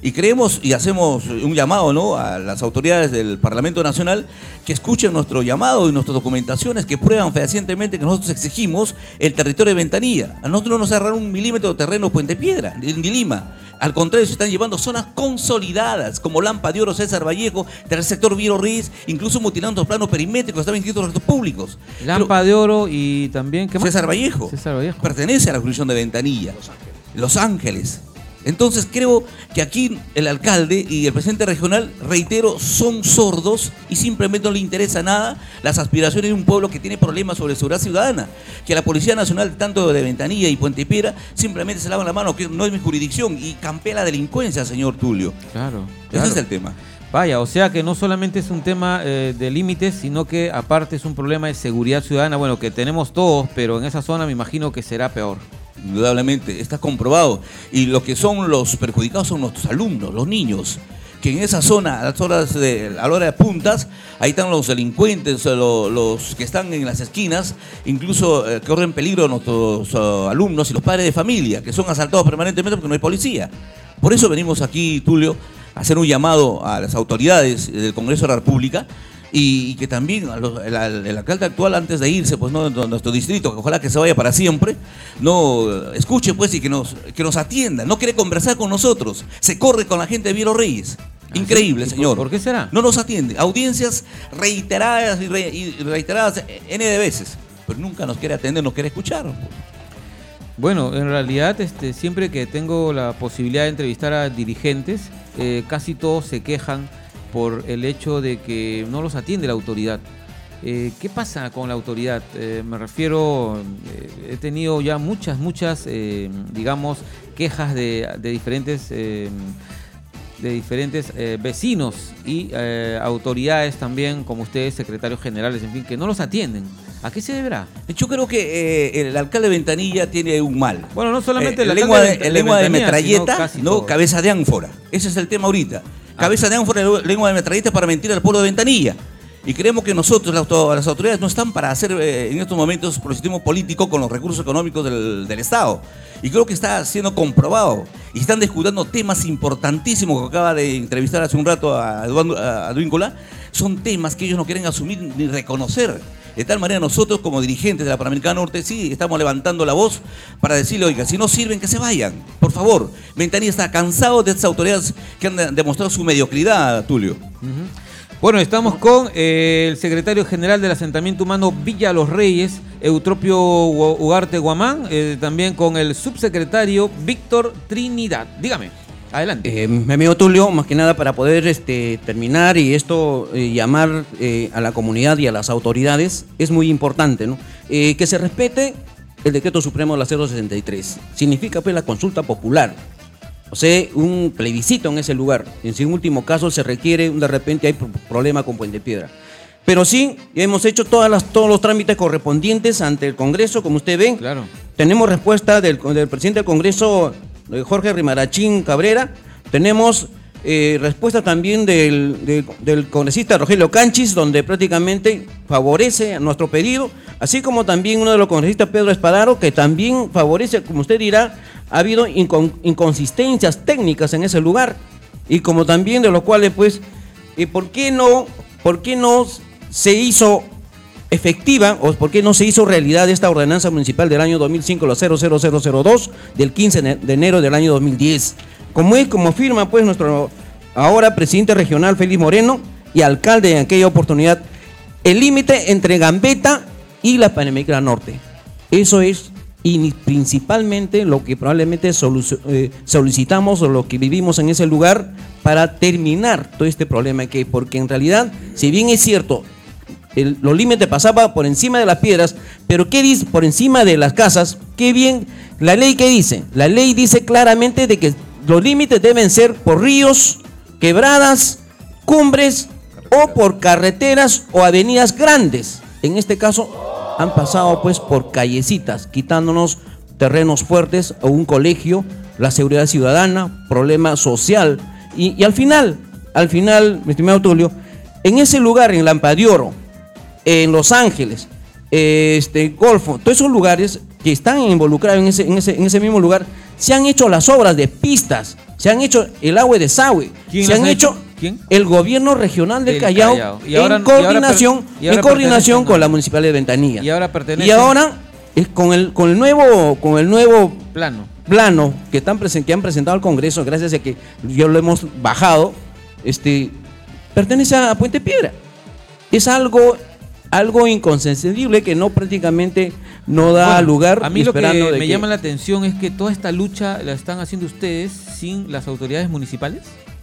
Y creemos y hacemos un llamado, ¿no?, a las autoridades del Parlamento Nacional que escuchen nuestro llamado y nuestras documentaciones que prueban fehacientemente que nosotros exigimos el territorio de Ventanilla. A nosotros no nos agarraron 1 milímetro de terreno Puente Piedra, ni Lima. Al contrario, se están llevando zonas consolidadas como Lampa de Oro, César Vallejo, del sector Viro Ruiz, incluso mutilando los planos perimétricos, están inscritos en los restos públicos. Lampa de Oro y también, ¿qué más? César Vallejo. Pertenece a la jurisdicción de Ventanilla. Los Ángeles. Entonces creo que aquí el alcalde y el presidente regional, reitero, son sordos y simplemente no le interesa nada las aspiraciones de un pueblo que tiene problemas sobre seguridad ciudadana. Que la Policía Nacional, tanto de Ventanilla y Puente Piedra, simplemente se lavan la mano, que no es mi jurisdicción, y campea la delincuencia, señor Tulio. Claro. Ese es el tema. Vaya, o sea que no solamente es un tema de límites, sino que aparte es un problema de seguridad ciudadana, bueno, que tenemos todos, pero en esa zona me imagino que será peor. Indudablemente, está comprobado. Y lo que son los perjudicados son nuestros alumnos, los niños, que en esa zona, a la hora de puntas, ahí están los delincuentes, los que están en las esquinas, incluso corren peligro nuestros alumnos y los padres de familia, que son asaltados permanentemente porque no hay policía. Por eso venimos aquí, Tulio, a hacer un llamado a las autoridades del Congreso de la República, y que también el alcalde actual, antes de irse, pues no, de nuestro distrito, que ojalá que se vaya para siempre, no escuche pues y que nos atienda. No quiere conversar con nosotros, se corre con la gente de Viro Reyes. Increíble, señor. ¿Por qué será? No nos atiende. Audiencias reiteradas y reiteradas N de veces, pero nunca nos quiere atender, nos quiere escuchar. Bueno, en realidad siempre que tengo la posibilidad de entrevistar a dirigentes, casi todos se quejan por el hecho de que no los atiende la autoridad. ¿Qué pasa con la autoridad? Me refiero, he tenido ya muchas, digamos, quejas de diferentes vecinos y autoridades también, como ustedes, secretarios generales, en fin, que no los atienden. ¿A qué se deberá? Yo creo que el alcalde de Ventanilla tiene un mal. Bueno, no solamente el lengua de metralleta, no, cabeza de ánfora. Ese es el tema ahorita. Cabeza de ánfora, lengua de metralleta para mentir al pueblo de Ventanilla. Y creemos que nosotros, las autoridades, no están para hacer en estos momentos proselitismo político con los recursos económicos del Estado. Y creo que está siendo comprobado. Y están discutiendo temas importantísimos que acaba de entrevistar hace un rato a Advíncula. Son temas que ellos no quieren asumir ni reconocer. De tal manera nosotros, como dirigentes de la Panamericana Norte, sí estamos levantando la voz para decirle, oiga, si no sirven, que se vayan. Por favor, Ventanilla está cansado de estas autoridades que han demostrado su mediocridad, Tulio. Bueno, estamos con el secretario general del asentamiento humano Villa Los Reyes, Eutropio Ugarte Guamán, también con el subsecretario Víctor Trinidad. Dígame, adelante. Mi amigo Tulio, más que nada para poder terminar y esto llamar a la comunidad y a las autoridades, es muy importante, ¿no? Que se respete el decreto supremo de la 063. Significa pues la consulta popular. O sea, un plebiscito en ese lugar. En su último caso se requiere, de repente hay problema con Puente Piedra. Pero sí, hemos hecho todos los trámites correspondientes ante el Congreso, como usted ve. Claro. Tenemos respuesta del presidente del Congreso, Jorge Rimarachín Cabrera. Tenemos respuesta también del congresista Rogelio Canchis, donde prácticamente favorece a nuestro pedido, así como también uno de los congresistas, Pedro Espadaro, que también favorece, como usted dirá, ha habido inconsistencias técnicas en ese lugar, y como también de los cuales, pues, ¿por qué no se hizo efectiva o por qué no se hizo realidad esta ordenanza municipal del año 2005, la 00002, del 15 de enero del año 2010? Como afirma pues nuestro ahora presidente regional Félix Moreno y alcalde en aquella oportunidad, el límite entre Gambetta y la Panamericana Norte. Eso es principalmente lo que probablemente solicitamos o lo que vivimos en ese lugar para terminar todo este problema, porque en realidad, si bien es cierto, los límites pasaban por encima de las piedras, pero ¿qué dice? Por encima de las casas, qué bien, la ley ¿qué dice? La ley dice claramente de que los límites deben ser por ríos, quebradas, cumbres o por carreteras o avenidas grandes. En este caso han pasado pues por callecitas, quitándonos terrenos fuertes o un colegio, la seguridad ciudadana, problema social. Y al final, mi estimado Tulio, en ese lugar, en Lampa de Oro, en Los Ángeles, Golfo, todos esos lugares que están involucrados en ese mismo lugar, se han hecho las obras de pistas Se han hecho el agua de desagüe. Se han hecho el gobierno regional del Callao en coordinación con la municipalidad de Ventanilla. Y ahora pertenece. Y ahora con el nuevo plano que han presentado al Congreso, gracias a que yo lo hemos bajado, pertenece a Puente Piedra. Es algo inconcebible que no prácticamente no da lugar. A mí lo que me llama la atención es que toda esta lucha la están haciendo ustedes sin las autoridades municipales.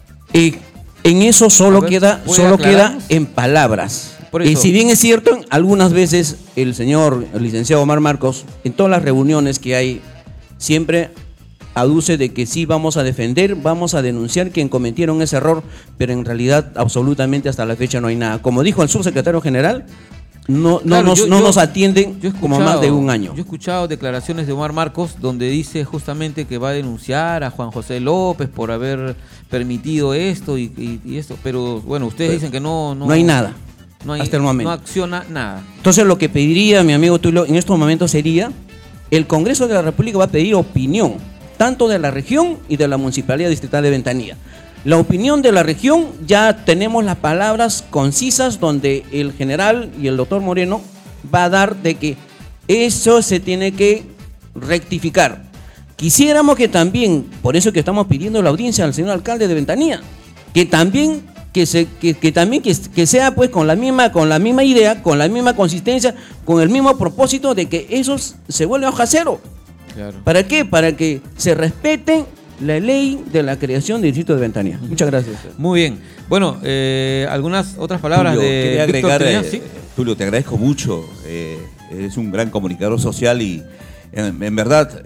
En eso solo queda en palabras. Y si bien es cierto, algunas veces el licenciado Omar Marcos, en todas las reuniones que hay, siempre aduce de que sí vamos a defender, vamos a denunciar quien cometieron ese error, pero en realidad absolutamente hasta la fecha no hay nada. Como dijo el subsecretario general, no nos atienden como más de un año. Yo he escuchado declaraciones de Omar Marcos donde dice justamente que va a denunciar a Juan José López por haber permitido esto y esto, pero bueno, ustedes dicen que no hay nada. Hasta el momento. No acciona nada. Entonces lo que pediría mi amigo Tulio en estos momentos sería, el Congreso de la República va a pedir opinión, tanto de la región y de la Municipalidad Distrital de Ventanilla. La opinión de la región, ya tenemos las palabras concisas donde el general y el doctor Moreno va a dar de que eso se tiene que rectificar. Quisiéramos que también, por eso que estamos pidiendo la audiencia al señor alcalde de Ventanilla, que también sea pues con la misma idea, con la misma consistencia, con el mismo propósito de que eso se vuelva hoja cero. Claro. ¿Para qué? Para que se respete la ley de la creación del distrito de Ventanilla. Muchas gracias. Muy bien. Bueno, algunas otras palabras Tulio, de quería Víctor agregar, ¿sí? Tulio, te agradezco mucho. Eres un gran comunicador social y en verdad,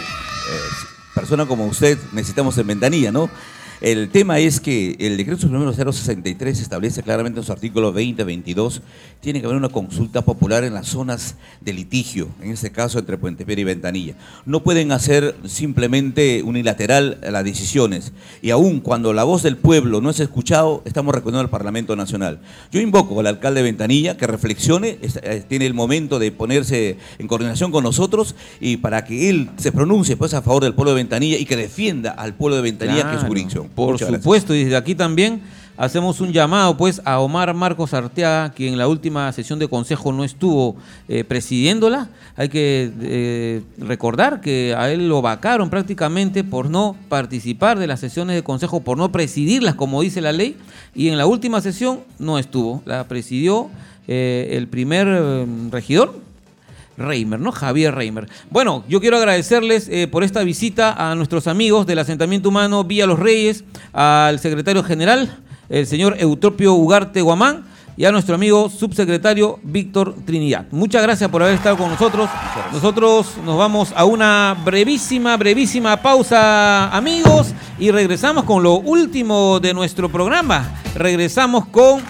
persona como usted necesitamos en Ventanilla, ¿no? El tema es que el decreto número 063 establece claramente en su artículo 20, 22, tiene que haber una consulta popular en las zonas de litigio, en este caso entre Puente Piedra y Ventanilla. No pueden hacer simplemente unilateral las decisiones, y aún cuando la voz del pueblo no es escuchado, estamos recurriendo al Parlamento Nacional. Yo invoco al alcalde de Ventanilla que reflexione, tiene el momento de ponerse en coordinación con nosotros y para que él se pronuncie pues a favor del pueblo de Ventanilla y que defienda al pueblo de Ventanilla, que es su jurisdicción. Por supuesto, y desde aquí también hacemos un llamado pues a Omar Marcos Arteaga, quien en la última sesión de consejo no estuvo presidiéndola. Hay que recordar que a él lo vacaron prácticamente por no participar de las sesiones de consejo, por no presidirlas como dice la ley, y en la última sesión no estuvo, la presidió el primer regidor, Reimer, ¿no? Javier Reimer. Bueno, yo quiero agradecerles por esta visita a nuestros amigos del asentamiento humano Villa Los Reyes, al secretario general, el señor Eutropio Ugarte Guamán, y a nuestro amigo subsecretario Víctor Trinidad. Muchas gracias por haber estado con nosotros. Nosotros nos vamos a una brevísima pausa, amigos, y regresamos con lo último de nuestro programa. Regresamos con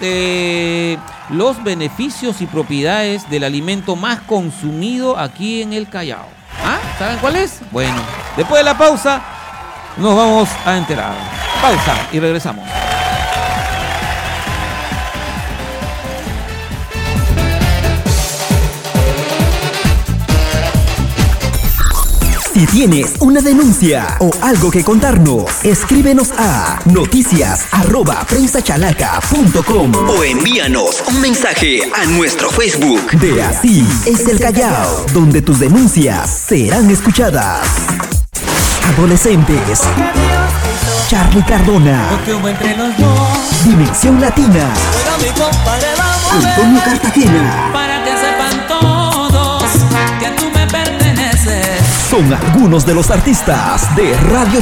los beneficios y propiedades del alimento más consumido aquí en el Callao. ¿Ah? ¿Saben cuál es? Bueno, después de la pausa nos vamos a enterar. Pausa y regresamos. Si tienes una denuncia o algo que contarnos, escríbenos a noticias@prensachalaca.com o envíanos un mensaje a nuestro Facebook de Así es el Callao, donde tus denuncias serán escuchadas. Adolescentes, Charlie Cardona, Dimensión Latina, Antonio Cartagena. Para que sepan todos que tú me perteneces. Son algunos de los artistas de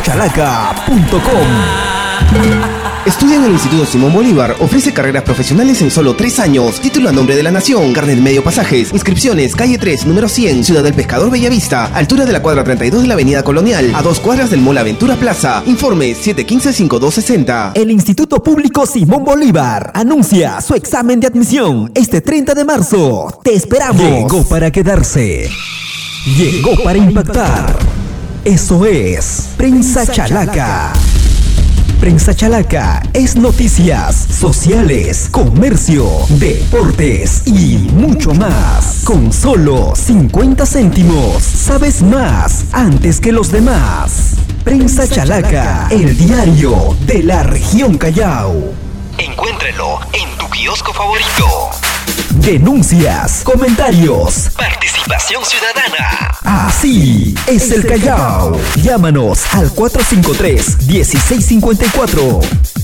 radiochalaca.com. Estudia en el Instituto Simón Bolívar. Ofrece carreras profesionales en solo 3 años. Título a nombre de la Nación. Carnet medio pasajes. Inscripciones. Calle 3, número 100. Ciudad del Pescador, Bellavista. Altura de la cuadra 32 de la Avenida Colonial. A 2 cuadras del Mall Aventura Plaza. Informe 715-5260. El Instituto Público Simón Bolívar anuncia su examen de admisión este 30 de marzo. Te esperamos. Llegó para quedarse. Llegó para impactar. Eso es Prensa Chalaca. Prensa Chalaca es noticias, sociales, comercio, deportes y mucho más. Con solo 50 céntimos, sabes más antes que los demás. Prensa Chalaca, el diario de la región Callao. Encuéntralo en tu kiosco favorito. Denuncias, comentarios, Participación ciudadana. así es el Callao. Llámanos al 453-1654.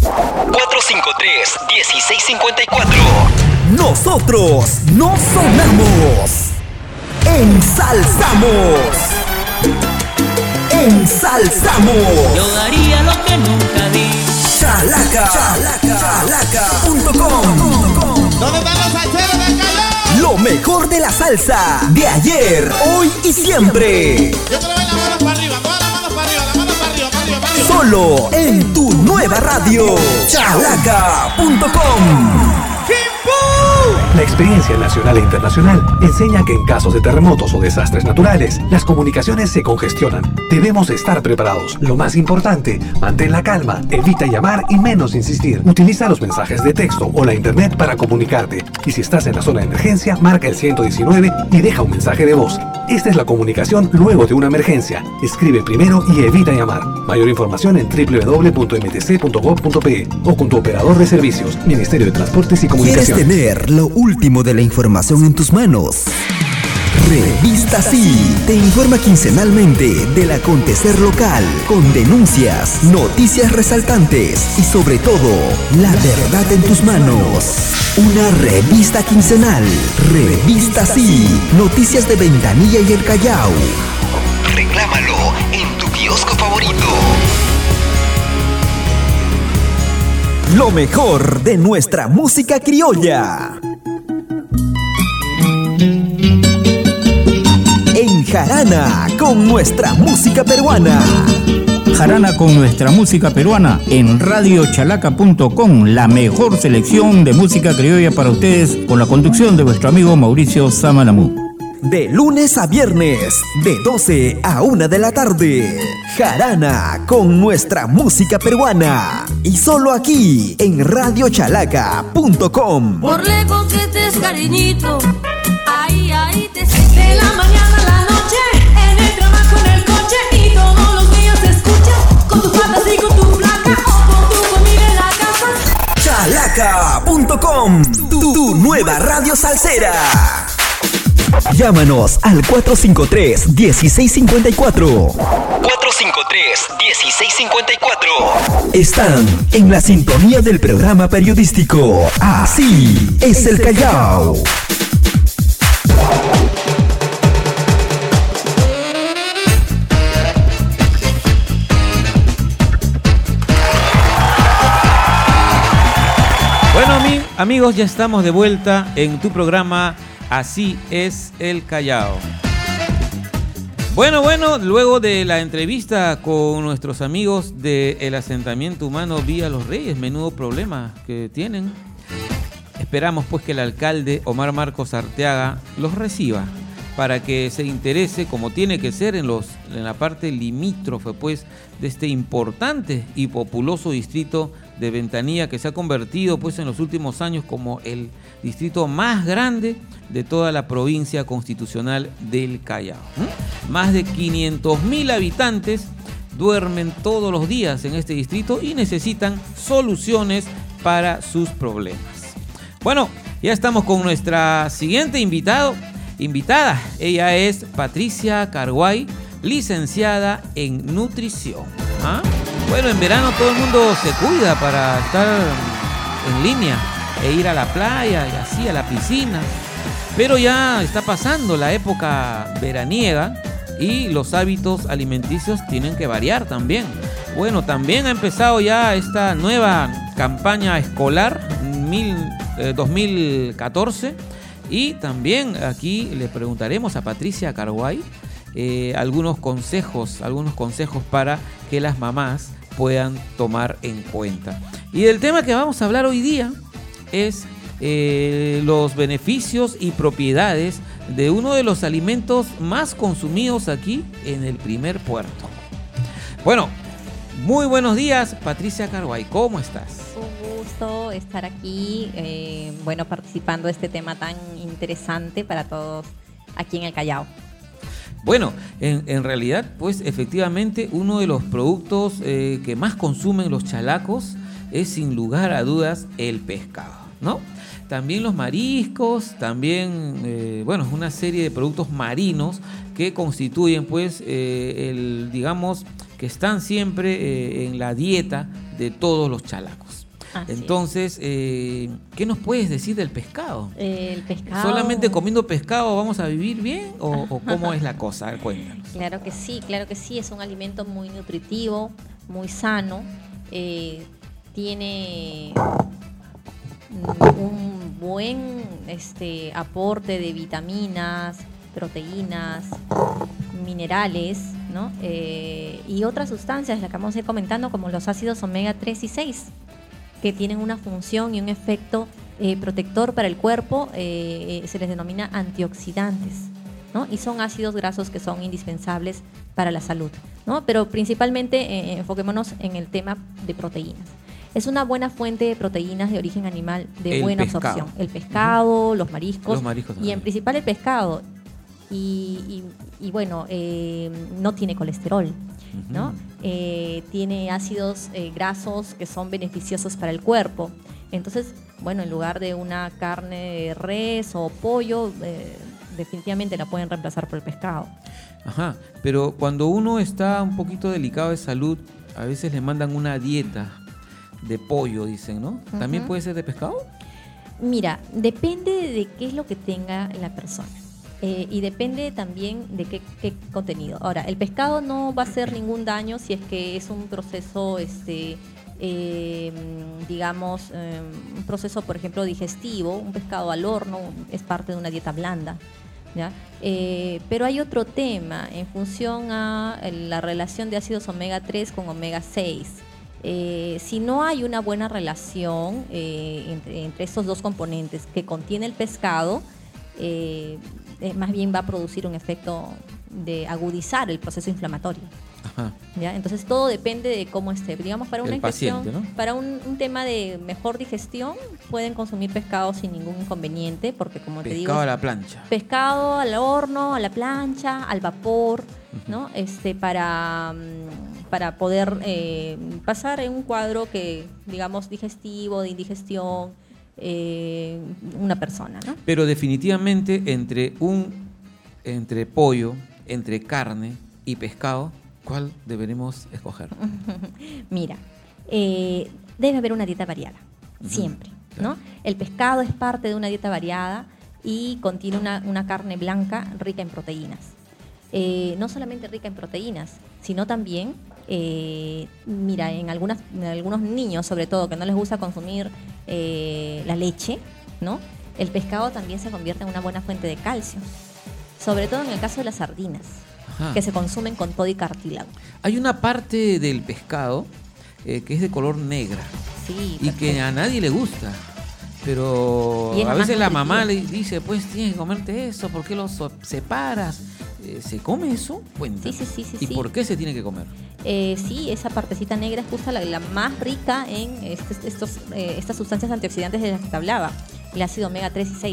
453-1654. Nosotros no sonamos. Ensalzamos. Ensalzamos. Yo daría lo que nunca di. Chalaca.com. ¿Dónde están los salseros del Callao? Lo mejor de la salsa de ayer, hoy y siempre. Yo quiero ver las manos para arriba, todas las manos para arriba, las manos para arriba, para arriba, para arriba. Solo en tu nueva radio, chalaca.com. La experiencia nacional e internacional enseña que en casos de terremotos o desastres naturales, las comunicaciones se congestionan. Debemos estar preparados. Lo más importante, mantén la calma, evita llamar y menos insistir. Utiliza los mensajes de texto o la internet para comunicarte. Y si estás en la zona de emergencia, marca el 119 y deja un mensaje de voz. Esta es la comunicación luego de una emergencia. Escribe primero y evita llamar. Mayor información en www.mtc.gov.pe o con tu operador de servicios, Ministerio de Transportes y ¿Quieres Comunicaciones. tener lo último de la información en tus manos? Revista Sí te informa quincenalmente del acontecer local, con denuncias, noticias resaltantes y sobre todo, la verdad en tus manos. Una revista quincenal. Revista Sí. Noticias de Ventanilla y el Callao. Reclámalo en tu kiosco favorito. Lo mejor de nuestra música criolla. En Jarana con nuestra música peruana. Jarana con nuestra música peruana en radiochalaca.com, la mejor selección de música criolla para ustedes, con la conducción de vuestro amigo Mauricio Samalamú. De lunes a viernes, de 12 a 1 de la tarde. Jarana con nuestra música peruana. Y solo aquí en radiochalaca.com. Por lejos que estés, cariñito, ahí, ahí te seguiré. De la mañana a la noche, en el trabajo, en el coche, y todos los días te escuchas, con tus patas y con tu placa, o con tu comida en la casa. Chalaca.com, tu nueva radio salsera. Llámanos al 453-1654. 453-1654. Están en la sintonía del programa periodístico Así es el Callao. Bueno, amigos, ya estamos de vuelta en tu programa Así es el Callao. Bueno, luego de la entrevista con nuestros amigos del asentamiento humano Villa Los Reyes, menudo problema que tienen. Esperamos pues que el alcalde Omar Marcos Arteaga los reciba para que se interese, como tiene que ser, en la parte limítrofe pues de este importante y populoso distrito de Ventanilla, que se ha convertido pues en los últimos años como el distrito más grande de toda la provincia constitucional del Callao. Más de 500.000 habitantes duermen todos los días en este distrito y necesitan soluciones para sus problemas. Bueno, ya estamos con nuestra siguiente invitada. Ella es Patricia Carguay, licenciada en nutrición. Bueno, en verano todo el mundo se cuida para estar en línea e ir a la playa y así a la piscina. Pero ya está pasando la época veraniega y los hábitos alimenticios tienen que variar también. Bueno, también ha empezado ya esta nueva campaña escolar 2014 y también aquí le preguntaremos a Patricia Carguay algunos consejos para que las mamás puedan tomar en cuenta. Y el tema que vamos a hablar hoy día es los beneficios y propiedades de uno de los alimentos más consumidos aquí en el primer puerto. Bueno, muy buenos días, Patricia Carguay, ¿cómo estás? Un gusto estar aquí, participando de este tema tan interesante para todos aquí en el Callao. Bueno, en realidad, pues efectivamente uno de los productos que más consumen los chalacos es sin lugar a dudas el pescado, ¿no? También los mariscos, también, bueno, una serie de productos marinos que constituyen, pues, digamos, que están siempre en la dieta de todos los chalacos. Entonces, ¿qué nos puedes decir del pescado? El pescado... ¿Solamente comiendo pescado vamos a vivir bien o cómo es la cosa? Cuéntanos. Claro que sí, es un alimento muy nutritivo, muy sano, tiene un buen aporte de vitaminas, proteínas, minerales, ¿no? Y otras sustancias, las que vamos a ir comentando, como los ácidos omega 3 y 6, que tienen una función y un efecto protector para el cuerpo, se les denomina antioxidantes, ¿no? Y son ácidos grasos que son indispensables para la salud, ¿no? Pero principalmente enfoquémonos en el tema de proteínas. Es una buena fuente de proteínas de origen animal de buena absorción. El pescado, los mariscos y en principal el pescado. Y bueno, no tiene colesterol, ¿no? Tiene ácidos grasos que son beneficiosos para el cuerpo. Entonces, bueno, en lugar de una carne de res o pollo, definitivamente la pueden reemplazar por el pescado. Ajá, pero cuando uno está un poquito delicado de salud, a veces le mandan una dieta de pollo, dicen, ¿no? ¿También puede ser de pescado? Mira, depende de qué es lo que tenga la persona. Y depende también de qué contenido. Ahora, el pescado no va a hacer ningún daño si es que es un proceso, digamos, un proceso, por ejemplo, digestivo. Un pescado al horno es parte de una dieta blanda, ¿ya? Pero hay otro tema en función a la relación de ácidos omega 3 con omega 6. Si no hay una buena relación entre estos dos componentes que contiene el pescado, más bien va a producir un efecto de agudizar el proceso inflamatorio. Ajá. ¿Ya? Entonces todo depende de cómo esté. Digamos, para una infección, paciente, ¿no? para un tema de mejor digestión, pueden consumir pescado sin ningún inconveniente, porque como te digo... Pescado a la plancha. Pescado al horno, a la plancha, al vapor, ¿no? Para poder pasar en un cuadro que, digamos, digestivo, de indigestión, una persona, ¿no? Pero definitivamente entre pollo, entre carne y pescado, ¿cuál deberemos escoger? Mira, debe haber una dieta variada, siempre, ¿no? El pescado es parte de una dieta variada y contiene una carne blanca rica en proteínas. No solamente rica en proteínas, sino también, mira, en algunos niños, sobre todo, que no les gusta consumir la leche, ¿no? El pescado también se convierte en una buena fuente de calcio, sobre todo en el caso de las sardinas. Ajá. Que se consumen con todo y cartílago. Hay una parte del pescado que es de color negra, sí, y que a nadie le gusta. Pero a veces la mamá le dice, pues tienes que comerte eso, ¿por qué lo separas? ¿Se come eso? Cuéntame. Sí. ¿Y por qué se tiene que comer? Sí, esa partecita negra es justo la más rica en estas sustancias antioxidantes de las que te hablaba, el ácido omega 3 y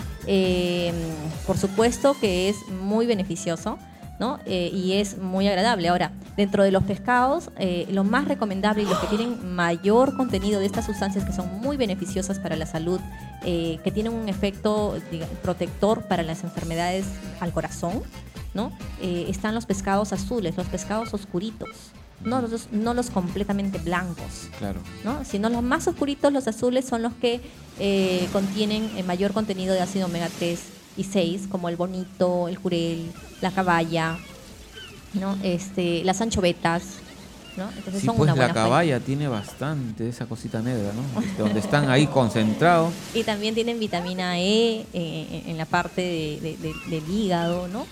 6. Por supuesto que es muy beneficioso, ¿no? Y es muy agradable. Ahora, dentro de los pescados, lo más recomendable y los que tienen mayor contenido de estas sustancias que son muy beneficiosas para la salud, que tienen un efecto protector para las enfermedades al corazón, ¿no? Están los pescados azules, los pescados oscuritos, no los completamente blancos, claro, ¿no? Sino los más oscuritos, los azules, son los que contienen mayor contenido de ácido omega 3 y 6, como el bonito, el jurel, la caballa, ¿no? Las anchovetas, ¿no? Entonces sí, son pues una buena la caballa tiene bastante esa cosita negra, ¿no? Donde están ahí concentrados. Y también tienen vitamina E en la parte del hígado, ¿no?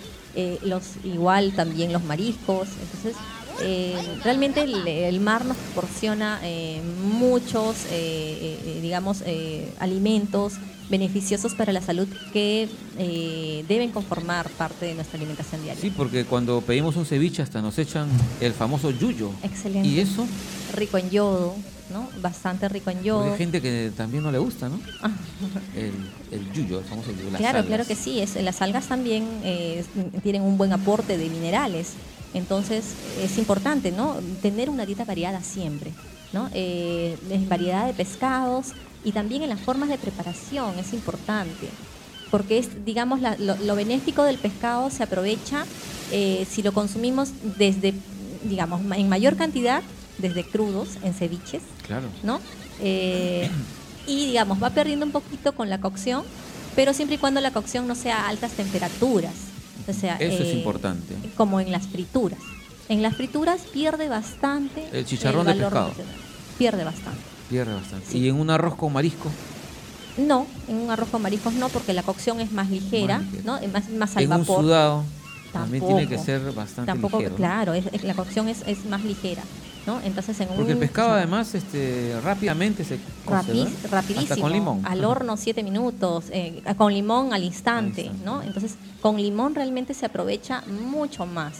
Igual también los mariscos. Entonces, realmente el mar nos proporciona muchos, digamos, alimentos beneficiosos para la salud que deben conformar parte de nuestra alimentación diaria. Sí, porque cuando pedimos un ceviche hasta nos echan el famoso yuyo. Excelente. ¿Y eso? Rico en yodo, ¿no? Bastante rico en Porque yodo. hay gente que también no le gusta, ¿no? El yuyo, el famoso yuyo, las Claro, algas. claro que sí. Las algas también tienen un buen aporte de minerales. Entonces es importante, ¿no? Tener una dieta variada siempre, ¿no? En variedad de pescados y también en las formas de preparación es importante. Porque es, digamos, lo benéfico del pescado se aprovecha si lo consumimos desde, digamos, en mayor cantidad, desde crudos, en ceviches, Claro. ¿no? Y, digamos, va perdiendo un poquito con la cocción, pero siempre y cuando la cocción no sea a altas temperaturas. O sea, Eso es importante. como en las frituras. En las frituras pierde bastante El chicharrón de valor pescado. nutricional. Pierde bastante. Pierde bastante. Sí. ¿Y en un arroz con marisco? No, en un arroz con mariscos no, porque la cocción es más ligera, ¿no? Es más al En vapor. un sudado también Tampoco. tiene que ser bastante Tampoco, ligero. claro, la cocción es más ligera, ¿no? Entonces en Porque el pescado además rápidamente se cose, ¿no? rapidísimo. Hasta con limón. Al horno 7 minutos, con limón al instante, ¿no? Entonces con limón realmente se aprovecha mucho más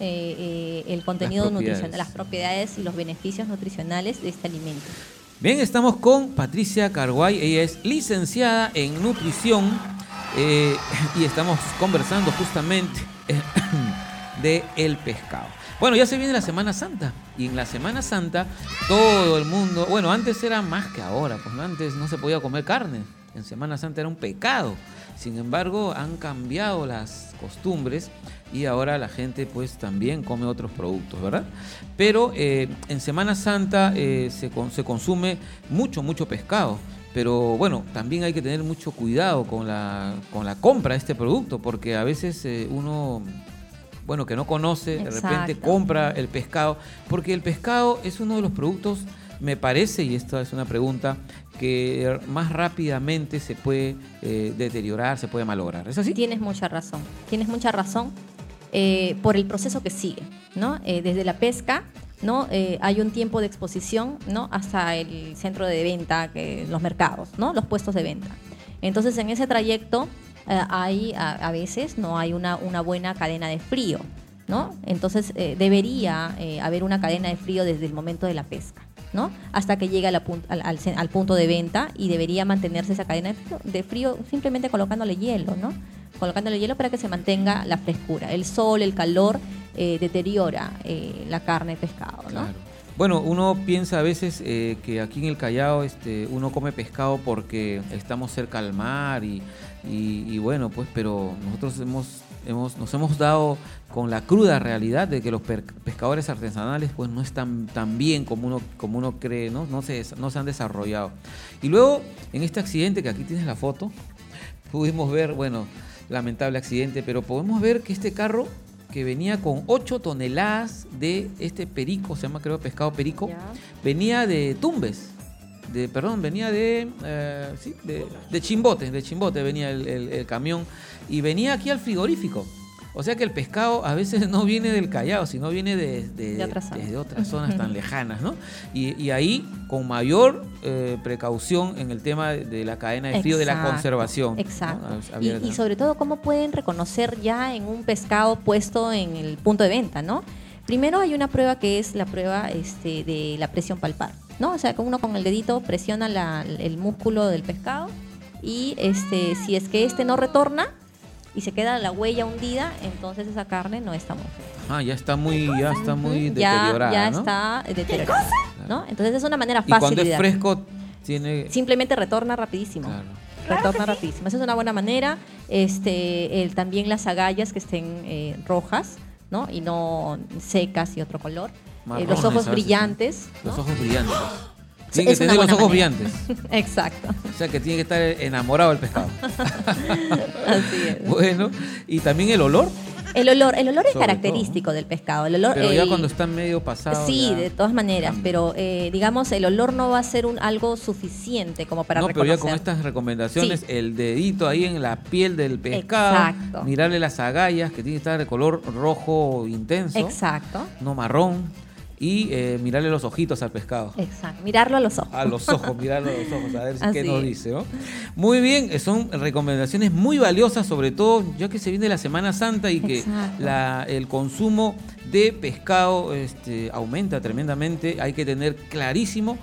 el contenido Las propiedades. nutricional, las propiedades y los beneficios nutricionales de este alimento. Bien, estamos con Patricia Carguay, ella es licenciada en nutrición y estamos conversando justamente de el pescado. Bueno, ya se viene la Semana Santa y en la Semana Santa todo el mundo, bueno, antes era más que ahora, pues antes no se podía comer carne, en Semana Santa era un pecado. Sin embargo, han cambiado las costumbres y ahora la gente pues también come otros productos, ¿verdad? Pero en Semana Santa se consume mucho pescado. Pero bueno, también hay que tener mucho cuidado con la compra de este producto, porque a veces uno, bueno, que no conoce, de repente Exacto. compra el pescado, porque el pescado es uno de los productos, me parece, y esta es una pregunta, que más rápidamente se puede deteriorar, se puede malograr. ¿Es así? Tienes mucha razón por el proceso que sigue, ¿no? Desde la pesca, ¿no? Hay un tiempo de exposición, ¿no? Hasta el centro de venta, los mercados, ¿no? Los puestos de venta. Entonces, en ese trayecto hay a veces no hay una buena cadena de frío, ¿no? Entonces, debería haber una cadena de frío desde el momento de la pesca, ¿no? Hasta que llegue al punto de venta, y debería mantenerse esa cadena de frío simplemente colocándole hielo, ¿no? Colocándole hielo para que se mantenga la frescura. El sol, el calor deteriora la carne de pescado, ¿no? Claro. Bueno, uno piensa a veces que aquí en el Callao uno come pescado porque estamos cerca al mar y bueno, pues, pero nosotros nos hemos dado con la cruda realidad de que los pescadores artesanales pues no están tan bien como uno cree, ¿no? No se han desarrollado. Y luego, en este accidente, que aquí tienes la foto, pudimos ver, bueno, lamentable accidente, pero podemos ver que este carro que venía con 8 toneladas de este perico, se llama creo pescado perico, Ya. venía de Tumbes. Venía de Chimbote venía el camión y venía aquí al frigorífico. O sea que el pescado a veces no viene del Callao, sino viene desde otras zonas tan lejanas, ¿no? Y ahí con mayor precaución en el tema de la cadena de frío, de la Exacto, conservación. Exacto. ¿no? Y sobre todo, ¿cómo pueden reconocer ya en un pescado puesto en el punto de venta, ¿no? Primero hay una prueba que es la prueba de la presión palpar, ¿no? O sea, que uno con el dedito presiona el músculo del pescado y si es que no retorna y se queda la huella hundida, entonces esa carne no está muy fresca. Ya está muy deteriorada, ya ¿no? está deteriorada, ¿no? Entonces es una manera Y fácil cuando de es dar. fresco tiene... Simplemente retorna rapidísimo. Retorna rapidísimo. Esa es una buena manera. También las agallas que estén rojas, ¿no? Y no secas y otro color. Marrones, Los a ojos veces, brillantes, ¿no? Los ojos brillantes. Tiene que Es una tener los buena ojos manera. brillantes. Exacto. O sea que tiene que estar enamorado del pescado. Así es. Bueno, y también el olor. El olor es Sobre característico del pescado. El olor, Pero ya cuando está medio pasado. sí, ya... de todas maneras, pero digamos el olor no va a ser algo suficiente como para No, pero reconocer. ya con estas recomendaciones, Sí. el dedito ahí en la piel del pescado, Exacto. mirarle las agallas, que tiene que estar de color rojo intenso, Exacto. no marrón, y mirarle los ojitos al pescado. Exacto. Mirarlo a los ojos. A los ojos, mirarlo a los ojos, a ver Así qué nos es. dice, ¿no? Muy bien, son recomendaciones muy valiosas, sobre todo ya que se viene la Semana Santa y que Exacto. el consumo de pescado aumenta tremendamente. Hay que tener clarísimo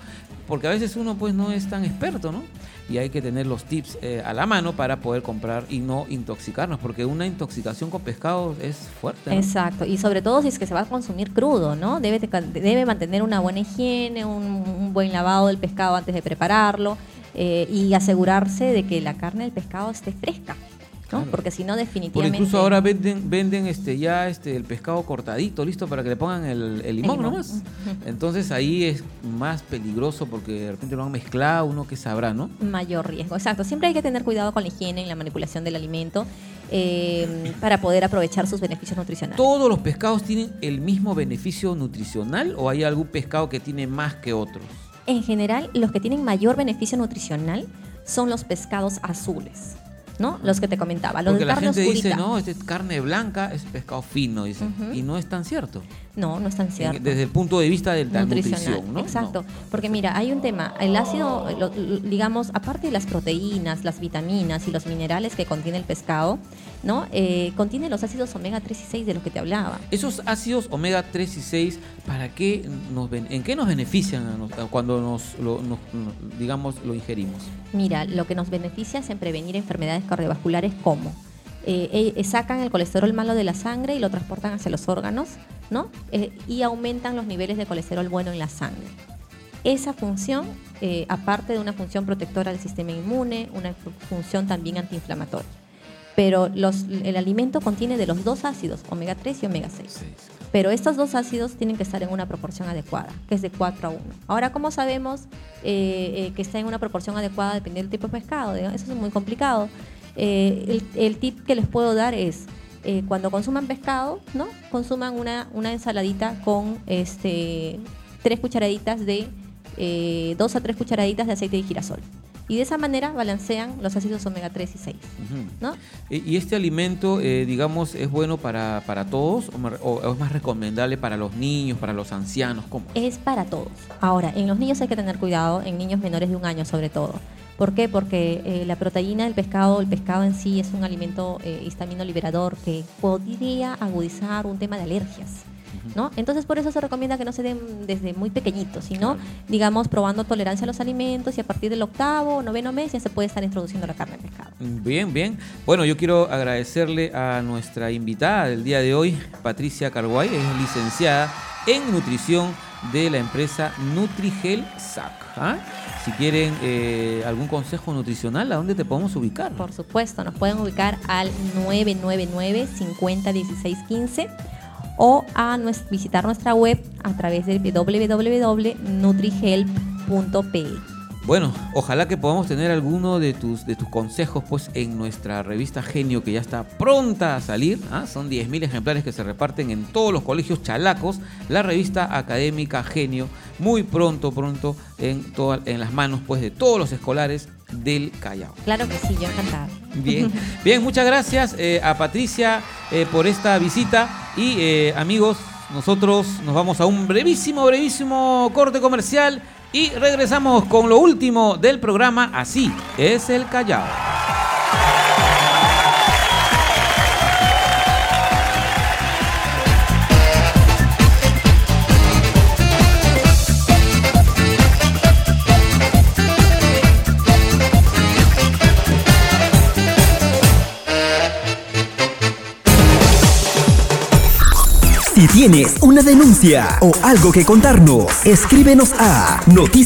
porque a veces uno pues no es tan experto, ¿no? Y hay que tener los tips a la mano para poder comprar y no intoxicarnos, porque una intoxicación con pescado es fuerte, ¿no? Exacto, y sobre todo si es que se va a consumir crudo, ¿no? Debe mantener una buena higiene, un buen lavado del pescado antes de prepararlo y asegurarse de que la carne del pescado esté fresca, ¿no? Claro. Porque si no, Porque definitivamente... incluso ahora venden ya el pescado cortadito, listo para que le pongan el limón nomás. Entonces ahí es más peligroso porque de repente lo han mezclado, uno que sabrá, ¿no? Mayor riesgo, exacto. Siempre hay que tener cuidado con la higiene y la manipulación del alimento para poder aprovechar sus beneficios nutricionales. ¿Todos los pescados tienen el mismo beneficio nutricional o hay algún pescado que tiene más que otros? En general, los que tienen mayor beneficio nutricional son los pescados azules, ¿no? Los que te comentaba. Los Porque de la carne gente oscurita. dice, no, es carne blanca, es pescado fino, dice. Y no es tan cierto. No, no es tan cierto. Desde el punto de vista de la Nutricional, nutrición, ¿no? exacto. Porque mira, hay un tema, el ácido, digamos, aparte de las proteínas, las vitaminas y los minerales que contiene el pescado, ¿no? Contiene los ácidos omega 3 y 6 de los que te hablaba. Esos ácidos omega 3 y 6, ¿para qué ¿en qué nos benefician cuando digamos, lo ingerimos? Mira, lo que nos beneficia es en prevenir enfermedades cardiovasculares como sacan el colesterol malo de la sangre y lo transportan hacia los órganos, ¿no? Y aumentan los niveles de colesterol bueno en la sangre. Esa función, aparte de una función protectora del sistema inmune, una función también antiinflamatoria. Pero el alimento contiene de los dos ácidos, omega 3 y omega 6. Pero estos dos ácidos tienen que estar en una proporción adecuada, que es de 4 a 1. Ahora, ¿cómo sabemos que está en una proporción adecuada dependiendo del tipo de pescado? Eso es muy complicado. El tip que les puedo dar es, cuando consuman pescado, ¿no? Consuman una ensaladita con 3 cucharaditas de 2 a 3 cucharaditas de aceite de girasol. Y de esa manera balancean los ácidos omega 3 y 6, ¿no? ¿Y este alimento, digamos, es bueno para todos o es más recomendable para los niños, para los ancianos? ¿Cómo? Es para todos. Ahora, en los niños hay que tener cuidado, en niños menores de 1 año sobre todo. ¿Por qué? Porque la proteína del pescado, el pescado en sí es un alimento histamino liberador que podría agudizar un tema de alergias, ¿no? Entonces por eso se recomienda que no se den desde muy pequeñitos, sino digamos probando tolerancia a los alimentos y a partir del 8º o 9º mes ya se puede estar introduciendo la carne de pescado. Bien, bien. Bueno, yo quiero agradecerle a nuestra invitada del día de hoy, Patricia Carguay, es licenciada en nutrición de la empresa Nutrigel SAC. Si quieren algún consejo nutricional, ¿a dónde te podemos ubicar? Por supuesto, nos pueden ubicar al 999-501615 o visitar nuestra web a través de www.nutrihelp.pe. Bueno, ojalá que podamos tener alguno de tus consejos pues en nuestra revista Genio, que ya está pronta a salir. Son 10.000 ejemplares que se reparten en todos los colegios chalacos. La revista académica Genio, muy pronto en las manos pues de todos los escolares del Callao. Claro que sí, yo encantada. Bien, bien, muchas gracias a Patricia por esta visita y amigos, nosotros nos vamos a un brevísimo corte comercial y regresamos con lo último del programa. Así es el Callao. Si tienes una denuncia o algo que contarnos, escríbenos a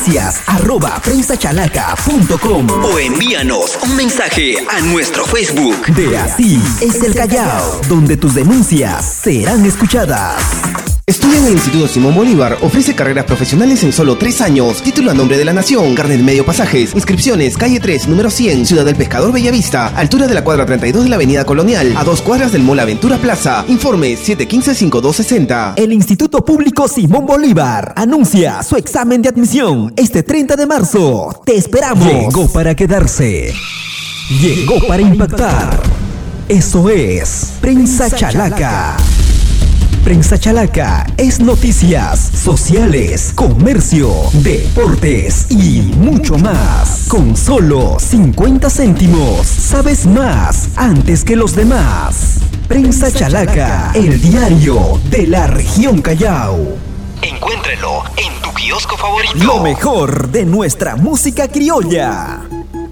noticias@prensachalaca.com o envíanos un mensaje a nuestro Facebook de Así es el Callao, donde tus denuncias serán escuchadas. Estudia en el Instituto Simón Bolívar, ofrece carreras profesionales en solo 3 años, título a nombre de la Nación, carnet medio pasajes, inscripciones, calle 3, número 100, Ciudad del Pescador Bellavista, altura de la cuadra 32 de la Avenida Colonial, a 2 cuadras del Mall Aventura Plaza. Informe 715-5260. El Instituto Público Simón Bolívar anuncia su examen de admisión este 30 de marzo. ¡Te esperamos! Llegó para quedarse. Llegó para impactar. Eso es Prensa Chalaca. Prensa Chalaca es noticias, sociales, comercio, deportes y mucho más. Con solo 50 céntimos, sabes más antes que los demás. Prensa Chalaca, el diario de la región Callao. Encuéntrelo en tu kiosco favorito. Lo mejor de nuestra música criolla.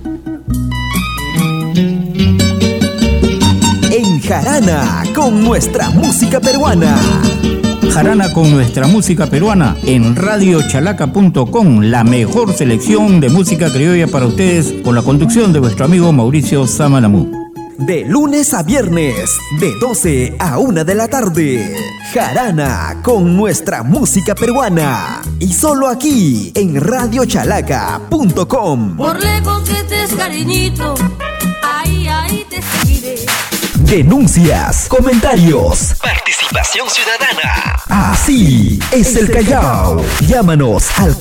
En Jarana con nuestra música peruana. Jarana con nuestra música peruana en radiochalaca.com, la mejor selección de música criolla para ustedes, con la conducción de vuestro amigo Mauricio Samalamú. De lunes a viernes, de 12 a 1 de la tarde. Jarana con nuestra música peruana. Y solo aquí en radiochalaca.com. Por lejos que estés, cariñito, ahí te seguiré. Denuncias, comentarios. Participación ciudadana. Así es el Callao. Llámanos al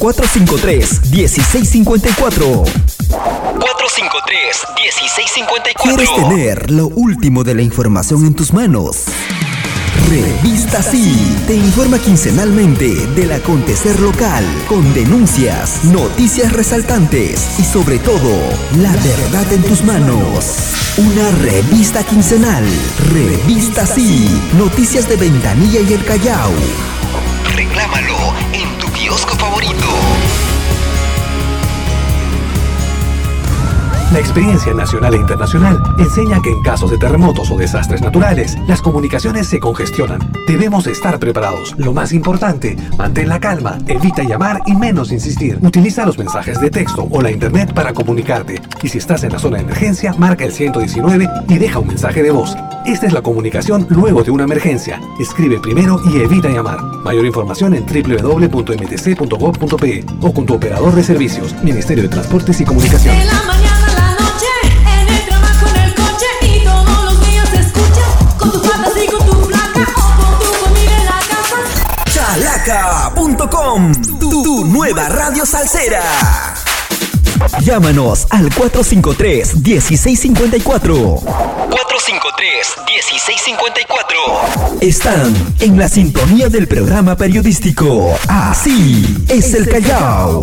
453-1654. 453-1654. ¿Quieres tener lo último de la información en tus manos? Revista Sí te informa quincenalmente del acontecer local, con denuncias, noticias resaltantes y sobre todo, la verdad en tus manos. Una revista quincenal. Revista Sí. Noticias de Ventanilla y el Callao. Reclámalo en tu kiosco favorito. La experiencia nacional e internacional enseña que en casos de terremotos o desastres naturales, las comunicaciones se congestionan. Debemos estar preparados. Lo más importante, mantén la calma, evita llamar y menos insistir. Utiliza los mensajes de texto o la internet para comunicarte. Y si estás en la zona de emergencia, marca el 119 y deja un mensaje de voz. Esta es la comunicación luego de una emergencia. Escribe primero y evita llamar. Mayor información en www.mtc.gov.pe o con tu operador de servicios, Ministerio de Transportes y Comunicaciones. En la mañana, la noche, en el trabajo, en el coche, y todos los días te escuchas con tus patas y con tu placa o con tu comida en la casa. Chalaca.com, tu nueva radio salsera. Llámanos al 453-1654. 453-1654. Están en la sintonía del programa periodístico Así es el Callao.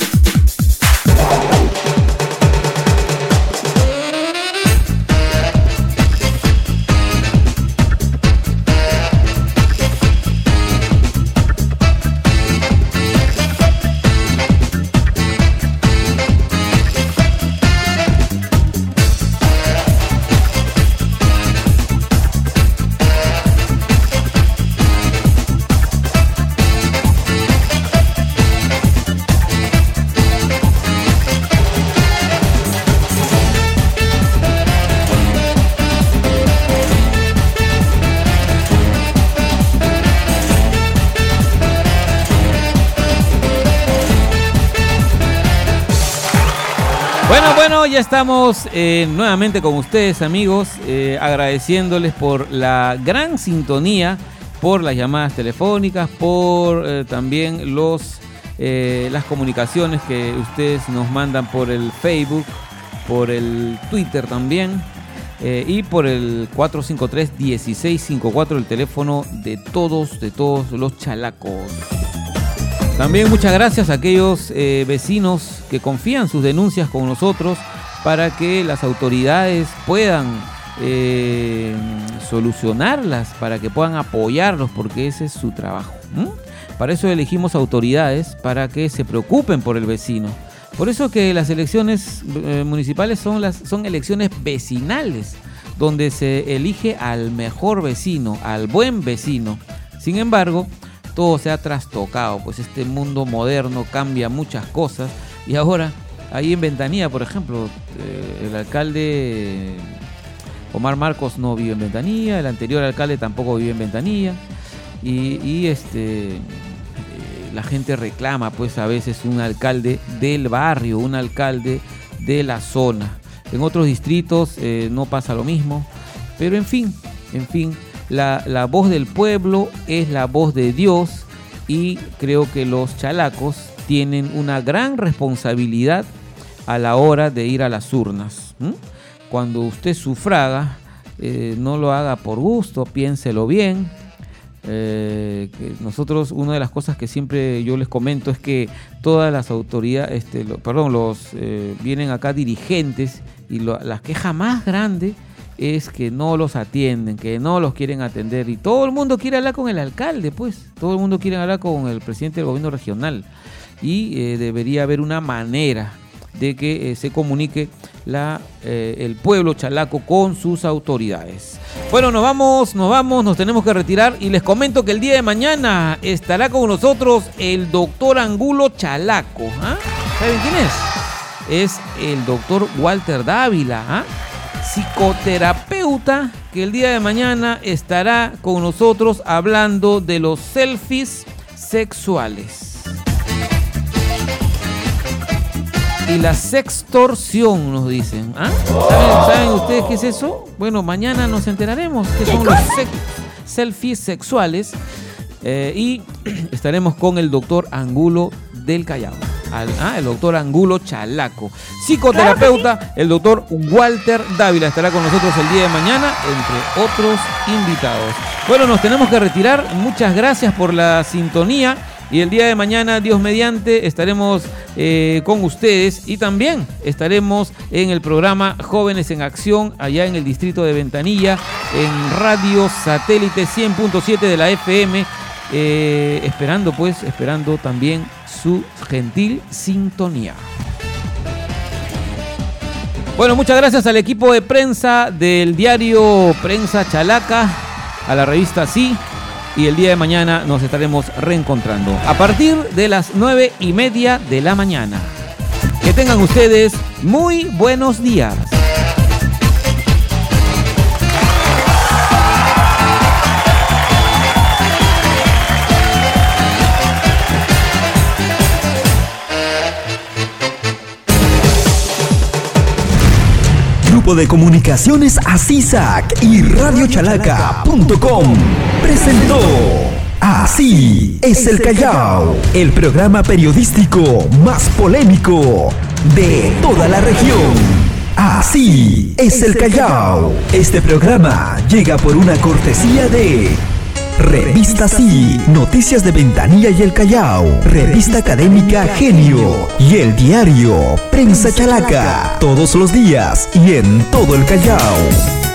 Bueno, ya estamos nuevamente con ustedes, amigos, agradeciéndoles por la gran sintonía, por las llamadas telefónicas, por también las comunicaciones que ustedes nos mandan por el Facebook, por el Twitter también, y por el 453-1654, el teléfono de todos los chalacos. También muchas gracias a aquellos vecinos que confían sus denuncias con nosotros para que las autoridades puedan solucionarlas, para que puedan apoyarlos, porque ese es su trabajo. Para eso elegimos autoridades, para que se preocupen por el vecino. Por eso que las elecciones municipales son elecciones vecinales, donde se elige al mejor vecino, al buen vecino. Sin embargo, todo se ha trastocado, pues este mundo moderno cambia muchas cosas. Y ahora, ahí en Ventanilla, por ejemplo, el alcalde Omar Marcos no vive en Ventanilla, el anterior alcalde tampoco vive en Ventanilla, y la gente reclama pues a veces un alcalde del barrio, un alcalde de la zona. En otros distritos no pasa lo mismo, pero en fin, la voz del pueblo es la voz de Dios, y creo que los chalacos tienen una gran responsabilidad a la hora de ir a las urnas. Cuando usted sufraga, no lo haga por gusto, piénselo bien. Que nosotros, una de las cosas que siempre yo les comento es que todas las autoridades, vienen acá dirigentes, y la queja más grande es que no los atienden, que no los quieren atender, y todo el mundo quiere hablar con el alcalde, pues, todo el mundo quiere hablar con el presidente del gobierno regional, y debería haber una manera de que se comunique el pueblo chalaco con sus autoridades. Bueno, nos tenemos que retirar, y les comento que el día de mañana estará con nosotros el doctor Angulo Chalaco. ¿Saben quién es? Es el doctor Walter Dávila, psicoterapeuta, que el día de mañana estará con nosotros hablando de los selfies sexuales y la sextorsión, nos dicen. ¿Saben ustedes qué es eso? Bueno, mañana nos enteraremos qué son los selfies sexuales, y estaremos con el doctor Angulo del Callao, el doctor Angulo Chalaco, psicoterapeuta. El doctor Walter Dávila estará con nosotros el día de mañana, entre otros invitados. Bueno, nos tenemos que retirar. Muchas gracias por la sintonía. Y el día de mañana, Dios mediante, estaremos con ustedes, y también estaremos en el programa Jóvenes en Acción, allá en el distrito de Ventanilla, en Radio Satélite 100.7 de la FM, esperando también su gentil sintonía. Bueno, muchas gracias al equipo de prensa del diario Prensa Chalaca, a la revista Sí. Y el día de mañana nos estaremos reencontrando a partir de las 9:30 de la mañana. Que tengan ustedes muy buenos días. Grupo de Comunicaciones Asisac y radiochalaca.com presentó Así es el Callao, el programa periodístico más polémico de toda la región. Así es el Callao. Este programa llega por una cortesía de Revista Sí, Noticias de Ventanilla y el Callao, Revista Académica Genio y el diario Prensa Chalaca, todos los días y en todo el Callao.